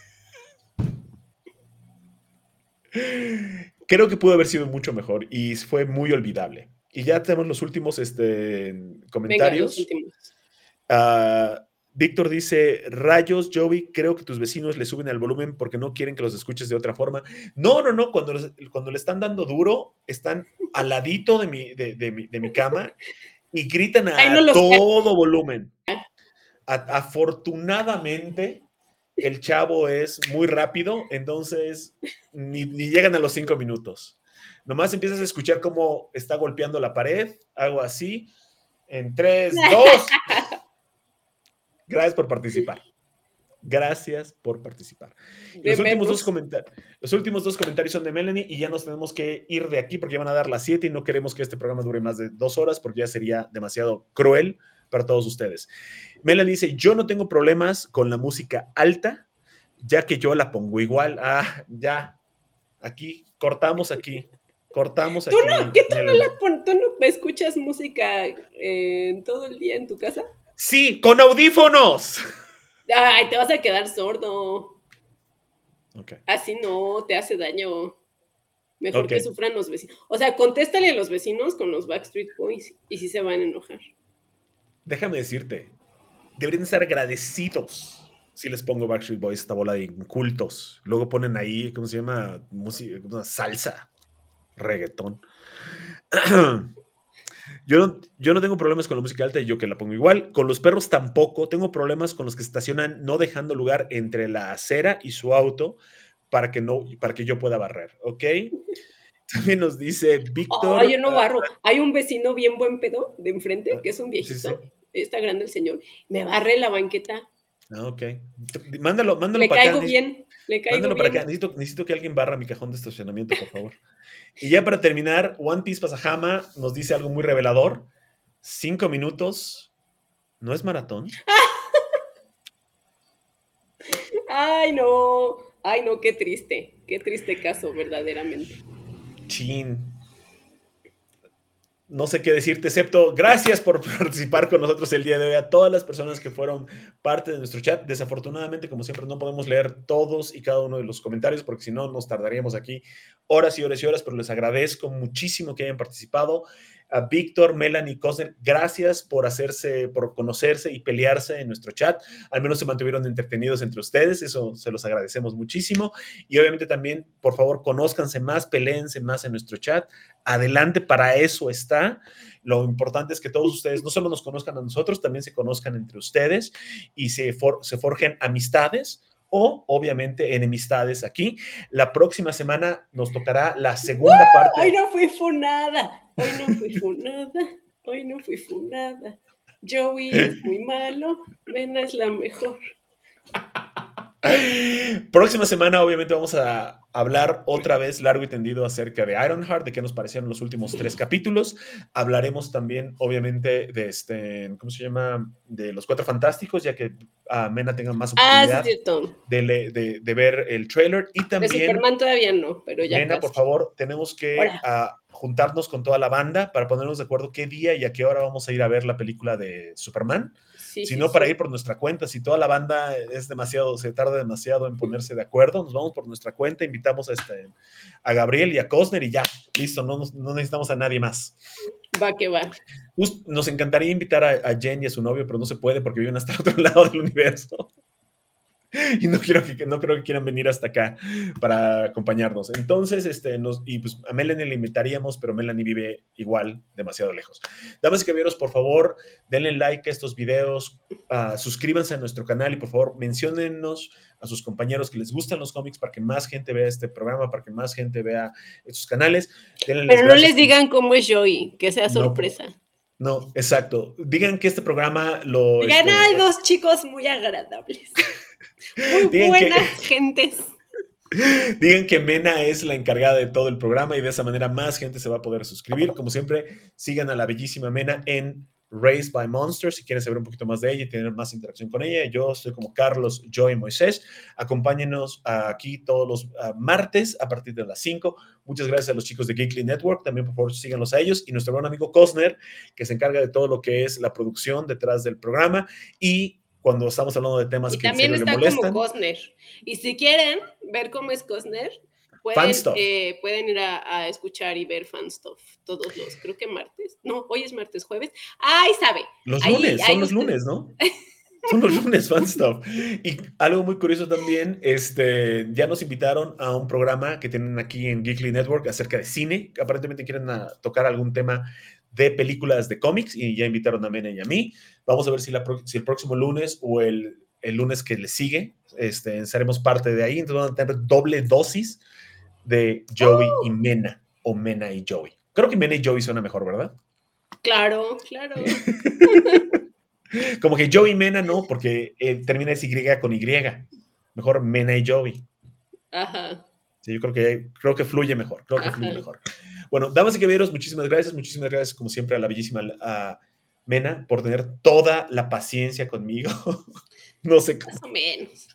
Creo que pudo haber sido mucho mejor y fue muy olvidable. Y ya tenemos los últimos Venga, los comentarios. últimos. Víctor dice, rayos, Joey, creo que tus vecinos le suben al volumen porque no quieren que los escuches de otra forma. No, no, no, cuando le están dando duro, están al ladito de mi cama y gritan Ay, no a los. todo volumen. Afortunadamente, el chavo es muy rápido, entonces ni llegan a los 5 minutos. Nomás empiezas a escuchar cómo está golpeando la pared, algo así. En 3, 2. Gracias por participar. Gracias por participar. De menos. Los últimos dos comentarios son de Melanie y ya nos tenemos que ir de aquí porque ya van a dar las 7 y no queremos que este programa dure más de 2 horas porque ya sería demasiado cruel para todos ustedes. Melanie dice, yo no tengo problemas con la música alta, ya que yo la pongo igual. Ya, aquí, cortamos aquí, ¿Tú no, ¿qué Melanie. tú no escuchas música todo el día en tu casa? Sí, con audífonos. Ay, te vas a quedar sordo. Ok. Así no, te hace daño. Mejor Ok. que sufran los vecinos. O sea, contéstale a los vecinos con los Backstreet Boys y sí se van a enojar. Déjame decirte, deberían estar agradecidos si les pongo Backstreet Boys, esta bola de incultos. Luego ponen ahí, ¿cómo se llama? Música, una salsa, reggaetón. Yo no tengo problemas con la música alta y yo que la pongo igual. Con los perros tampoco. Tengo problemas con los que estacionan no dejando lugar entre la acera y su auto para que yo pueda barrer, ¿ok? También nos dice Oh, yo Víctor. no barro. Hay un vecino bien buen pedo de enfrente, que es un Sí, sí. viejito, está grande el señor, me barre la banqueta. Ah, ok. Mándalo Le para acá. caigo bien, le caigo Mándalo para bien. acá. Necesito que alguien barra mi cajón de estacionamiento, por favor. Y ya para terminar, One Piece Pasajama nos dice algo muy revelador. 5 minutos. ¿No es maratón? Ay, no, qué triste caso, verdaderamente. Chin. No sé qué decirte, excepto gracias por participar con nosotros el día de hoy, a todas las personas que fueron parte de nuestro chat. Desafortunadamente, como siempre, no podemos leer todos y cada uno de los comentarios porque si no nos tardaríamos aquí horas y horas y horas, pero les agradezco muchísimo que hayan participado. A Víctor, Melanie, Cosner, gracias por conocerse y pelearse en nuestro chat. Al menos se mantuvieron entretenidos entre ustedes, eso se los agradecemos muchísimo. Y obviamente también, por favor, conózcanse más, peléense más en nuestro chat. Adelante, para eso está. Lo importante es que todos ustedes no solo nos conozcan a nosotros, también se conozcan entre ustedes y se forjen amistades o obviamente enemistades aquí. La próxima semana nos tocará la segunda parte. Hoy no fui funada. Joey es muy malo, Mena es la mejor. Próxima semana, obviamente, vamos a hablar otra vez largo y tendido acerca de Ironheart, de qué nos parecieron los últimos 3 capítulos. Hablaremos también, obviamente, de ¿cómo se llama? De los Cuatro Fantásticos, ya que Mena tenga más oportunidad de ver el trailer. Y también. De Superman todavía no, pero ya. Mena, por favor, tenemos que juntarnos con toda la banda para ponernos de acuerdo qué día y a qué hora vamos a ir a ver la película de Superman. Si no, para ir por nuestra cuenta. Si toda la banda se tarda demasiado en ponerse de acuerdo, nos vamos por nuestra cuenta, invitamos a Gabriel y a Cosner y ya, listo, no necesitamos a nadie más. Va que va. Nos encantaría invitar a Jen y a su novio, pero no se puede porque viven hasta el otro lado del universo. Y no creo que quieran venir hasta acá para acompañarnos. Entonces, pues a Melanie le invitaríamos, pero Melanie vive igual demasiado lejos. Damas y caballeros, por favor, denle like a estos videos, suscríbanse a nuestro canal y por favor, menciónennos a sus compañeros que les gustan los cómics para que más gente vea este programa, para que más gente vea estos canales. Pero no les digan cómo es Joey, que sea sorpresa. No, exacto. Digan que este programa Digan, hay dos chicos muy agradables. Muy buenas gentes. Digan que Mena es la encargada de todo el programa y de esa manera más gente se va a poder suscribir. Como siempre, sigan a la bellísima Mena en Raised by Monsters si quieren saber un poquito más de ella y tener más interacción con ella. Yo soy como Carlos, Joey Moisés. Acompáñenos aquí todos los martes a partir de las 5. Muchas gracias a los chicos de Geekly Network. También, por favor, síganos a ellos. Y nuestro buen amigo Cosner, que se encarga de todo lo que es la producción detrás del programa. Y cuando estamos hablando de temas que también le molestan. También está como Cosner. Y si quieren ver cómo es Cosner, pueden ir a escuchar y ver Fan Stuff todos los, creo que martes. No, hoy es martes, jueves. ¡Ay, sabe! Los lunes, son los lunes, ¿no? Son los lunes, Fan Stuff. Y algo muy curioso también, ya nos invitaron a un programa que tienen aquí en Geekly Network acerca de cine. Aparentemente quieren tocar algún tema de películas de cómics y ya invitaron a Mena y a mí. Vamos a ver si el próximo lunes o el lunes que le sigue seremos parte de ahí. Entonces van a tener doble dosis de Joey y Mena, o Mena y Joey. Creo que Mena y Joey suena mejor, ¿verdad? Claro. Como que Joey y Mena no, porque termina ese Y con Y. Mejor Mena y Joey. Ajá. Sí, yo creo que fluye mejor. Bueno, damas y caballeros, muchísimas gracias como siempre a la bellísima Mena por tener toda la paciencia conmigo. No sé cómo. Más o menos.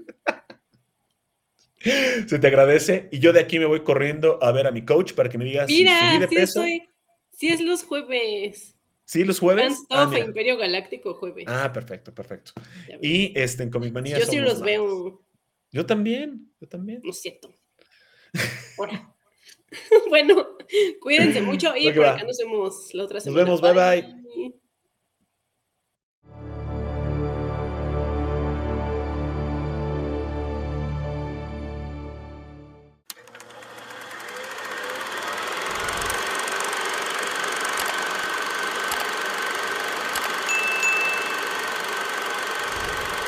Se te agradece y yo de aquí me voy corriendo a ver a mi coach para que me diga si subí de peso. Sí es los jueves. ¿Sí, los jueves? Imperio Galáctico jueves. Perfecto. Y en Comic Manía yo sí los veo. Yo también. No es cierto. Ahora. Bueno, cuídense mucho y por acá nos vemos la otra semana. Nos vemos, bye.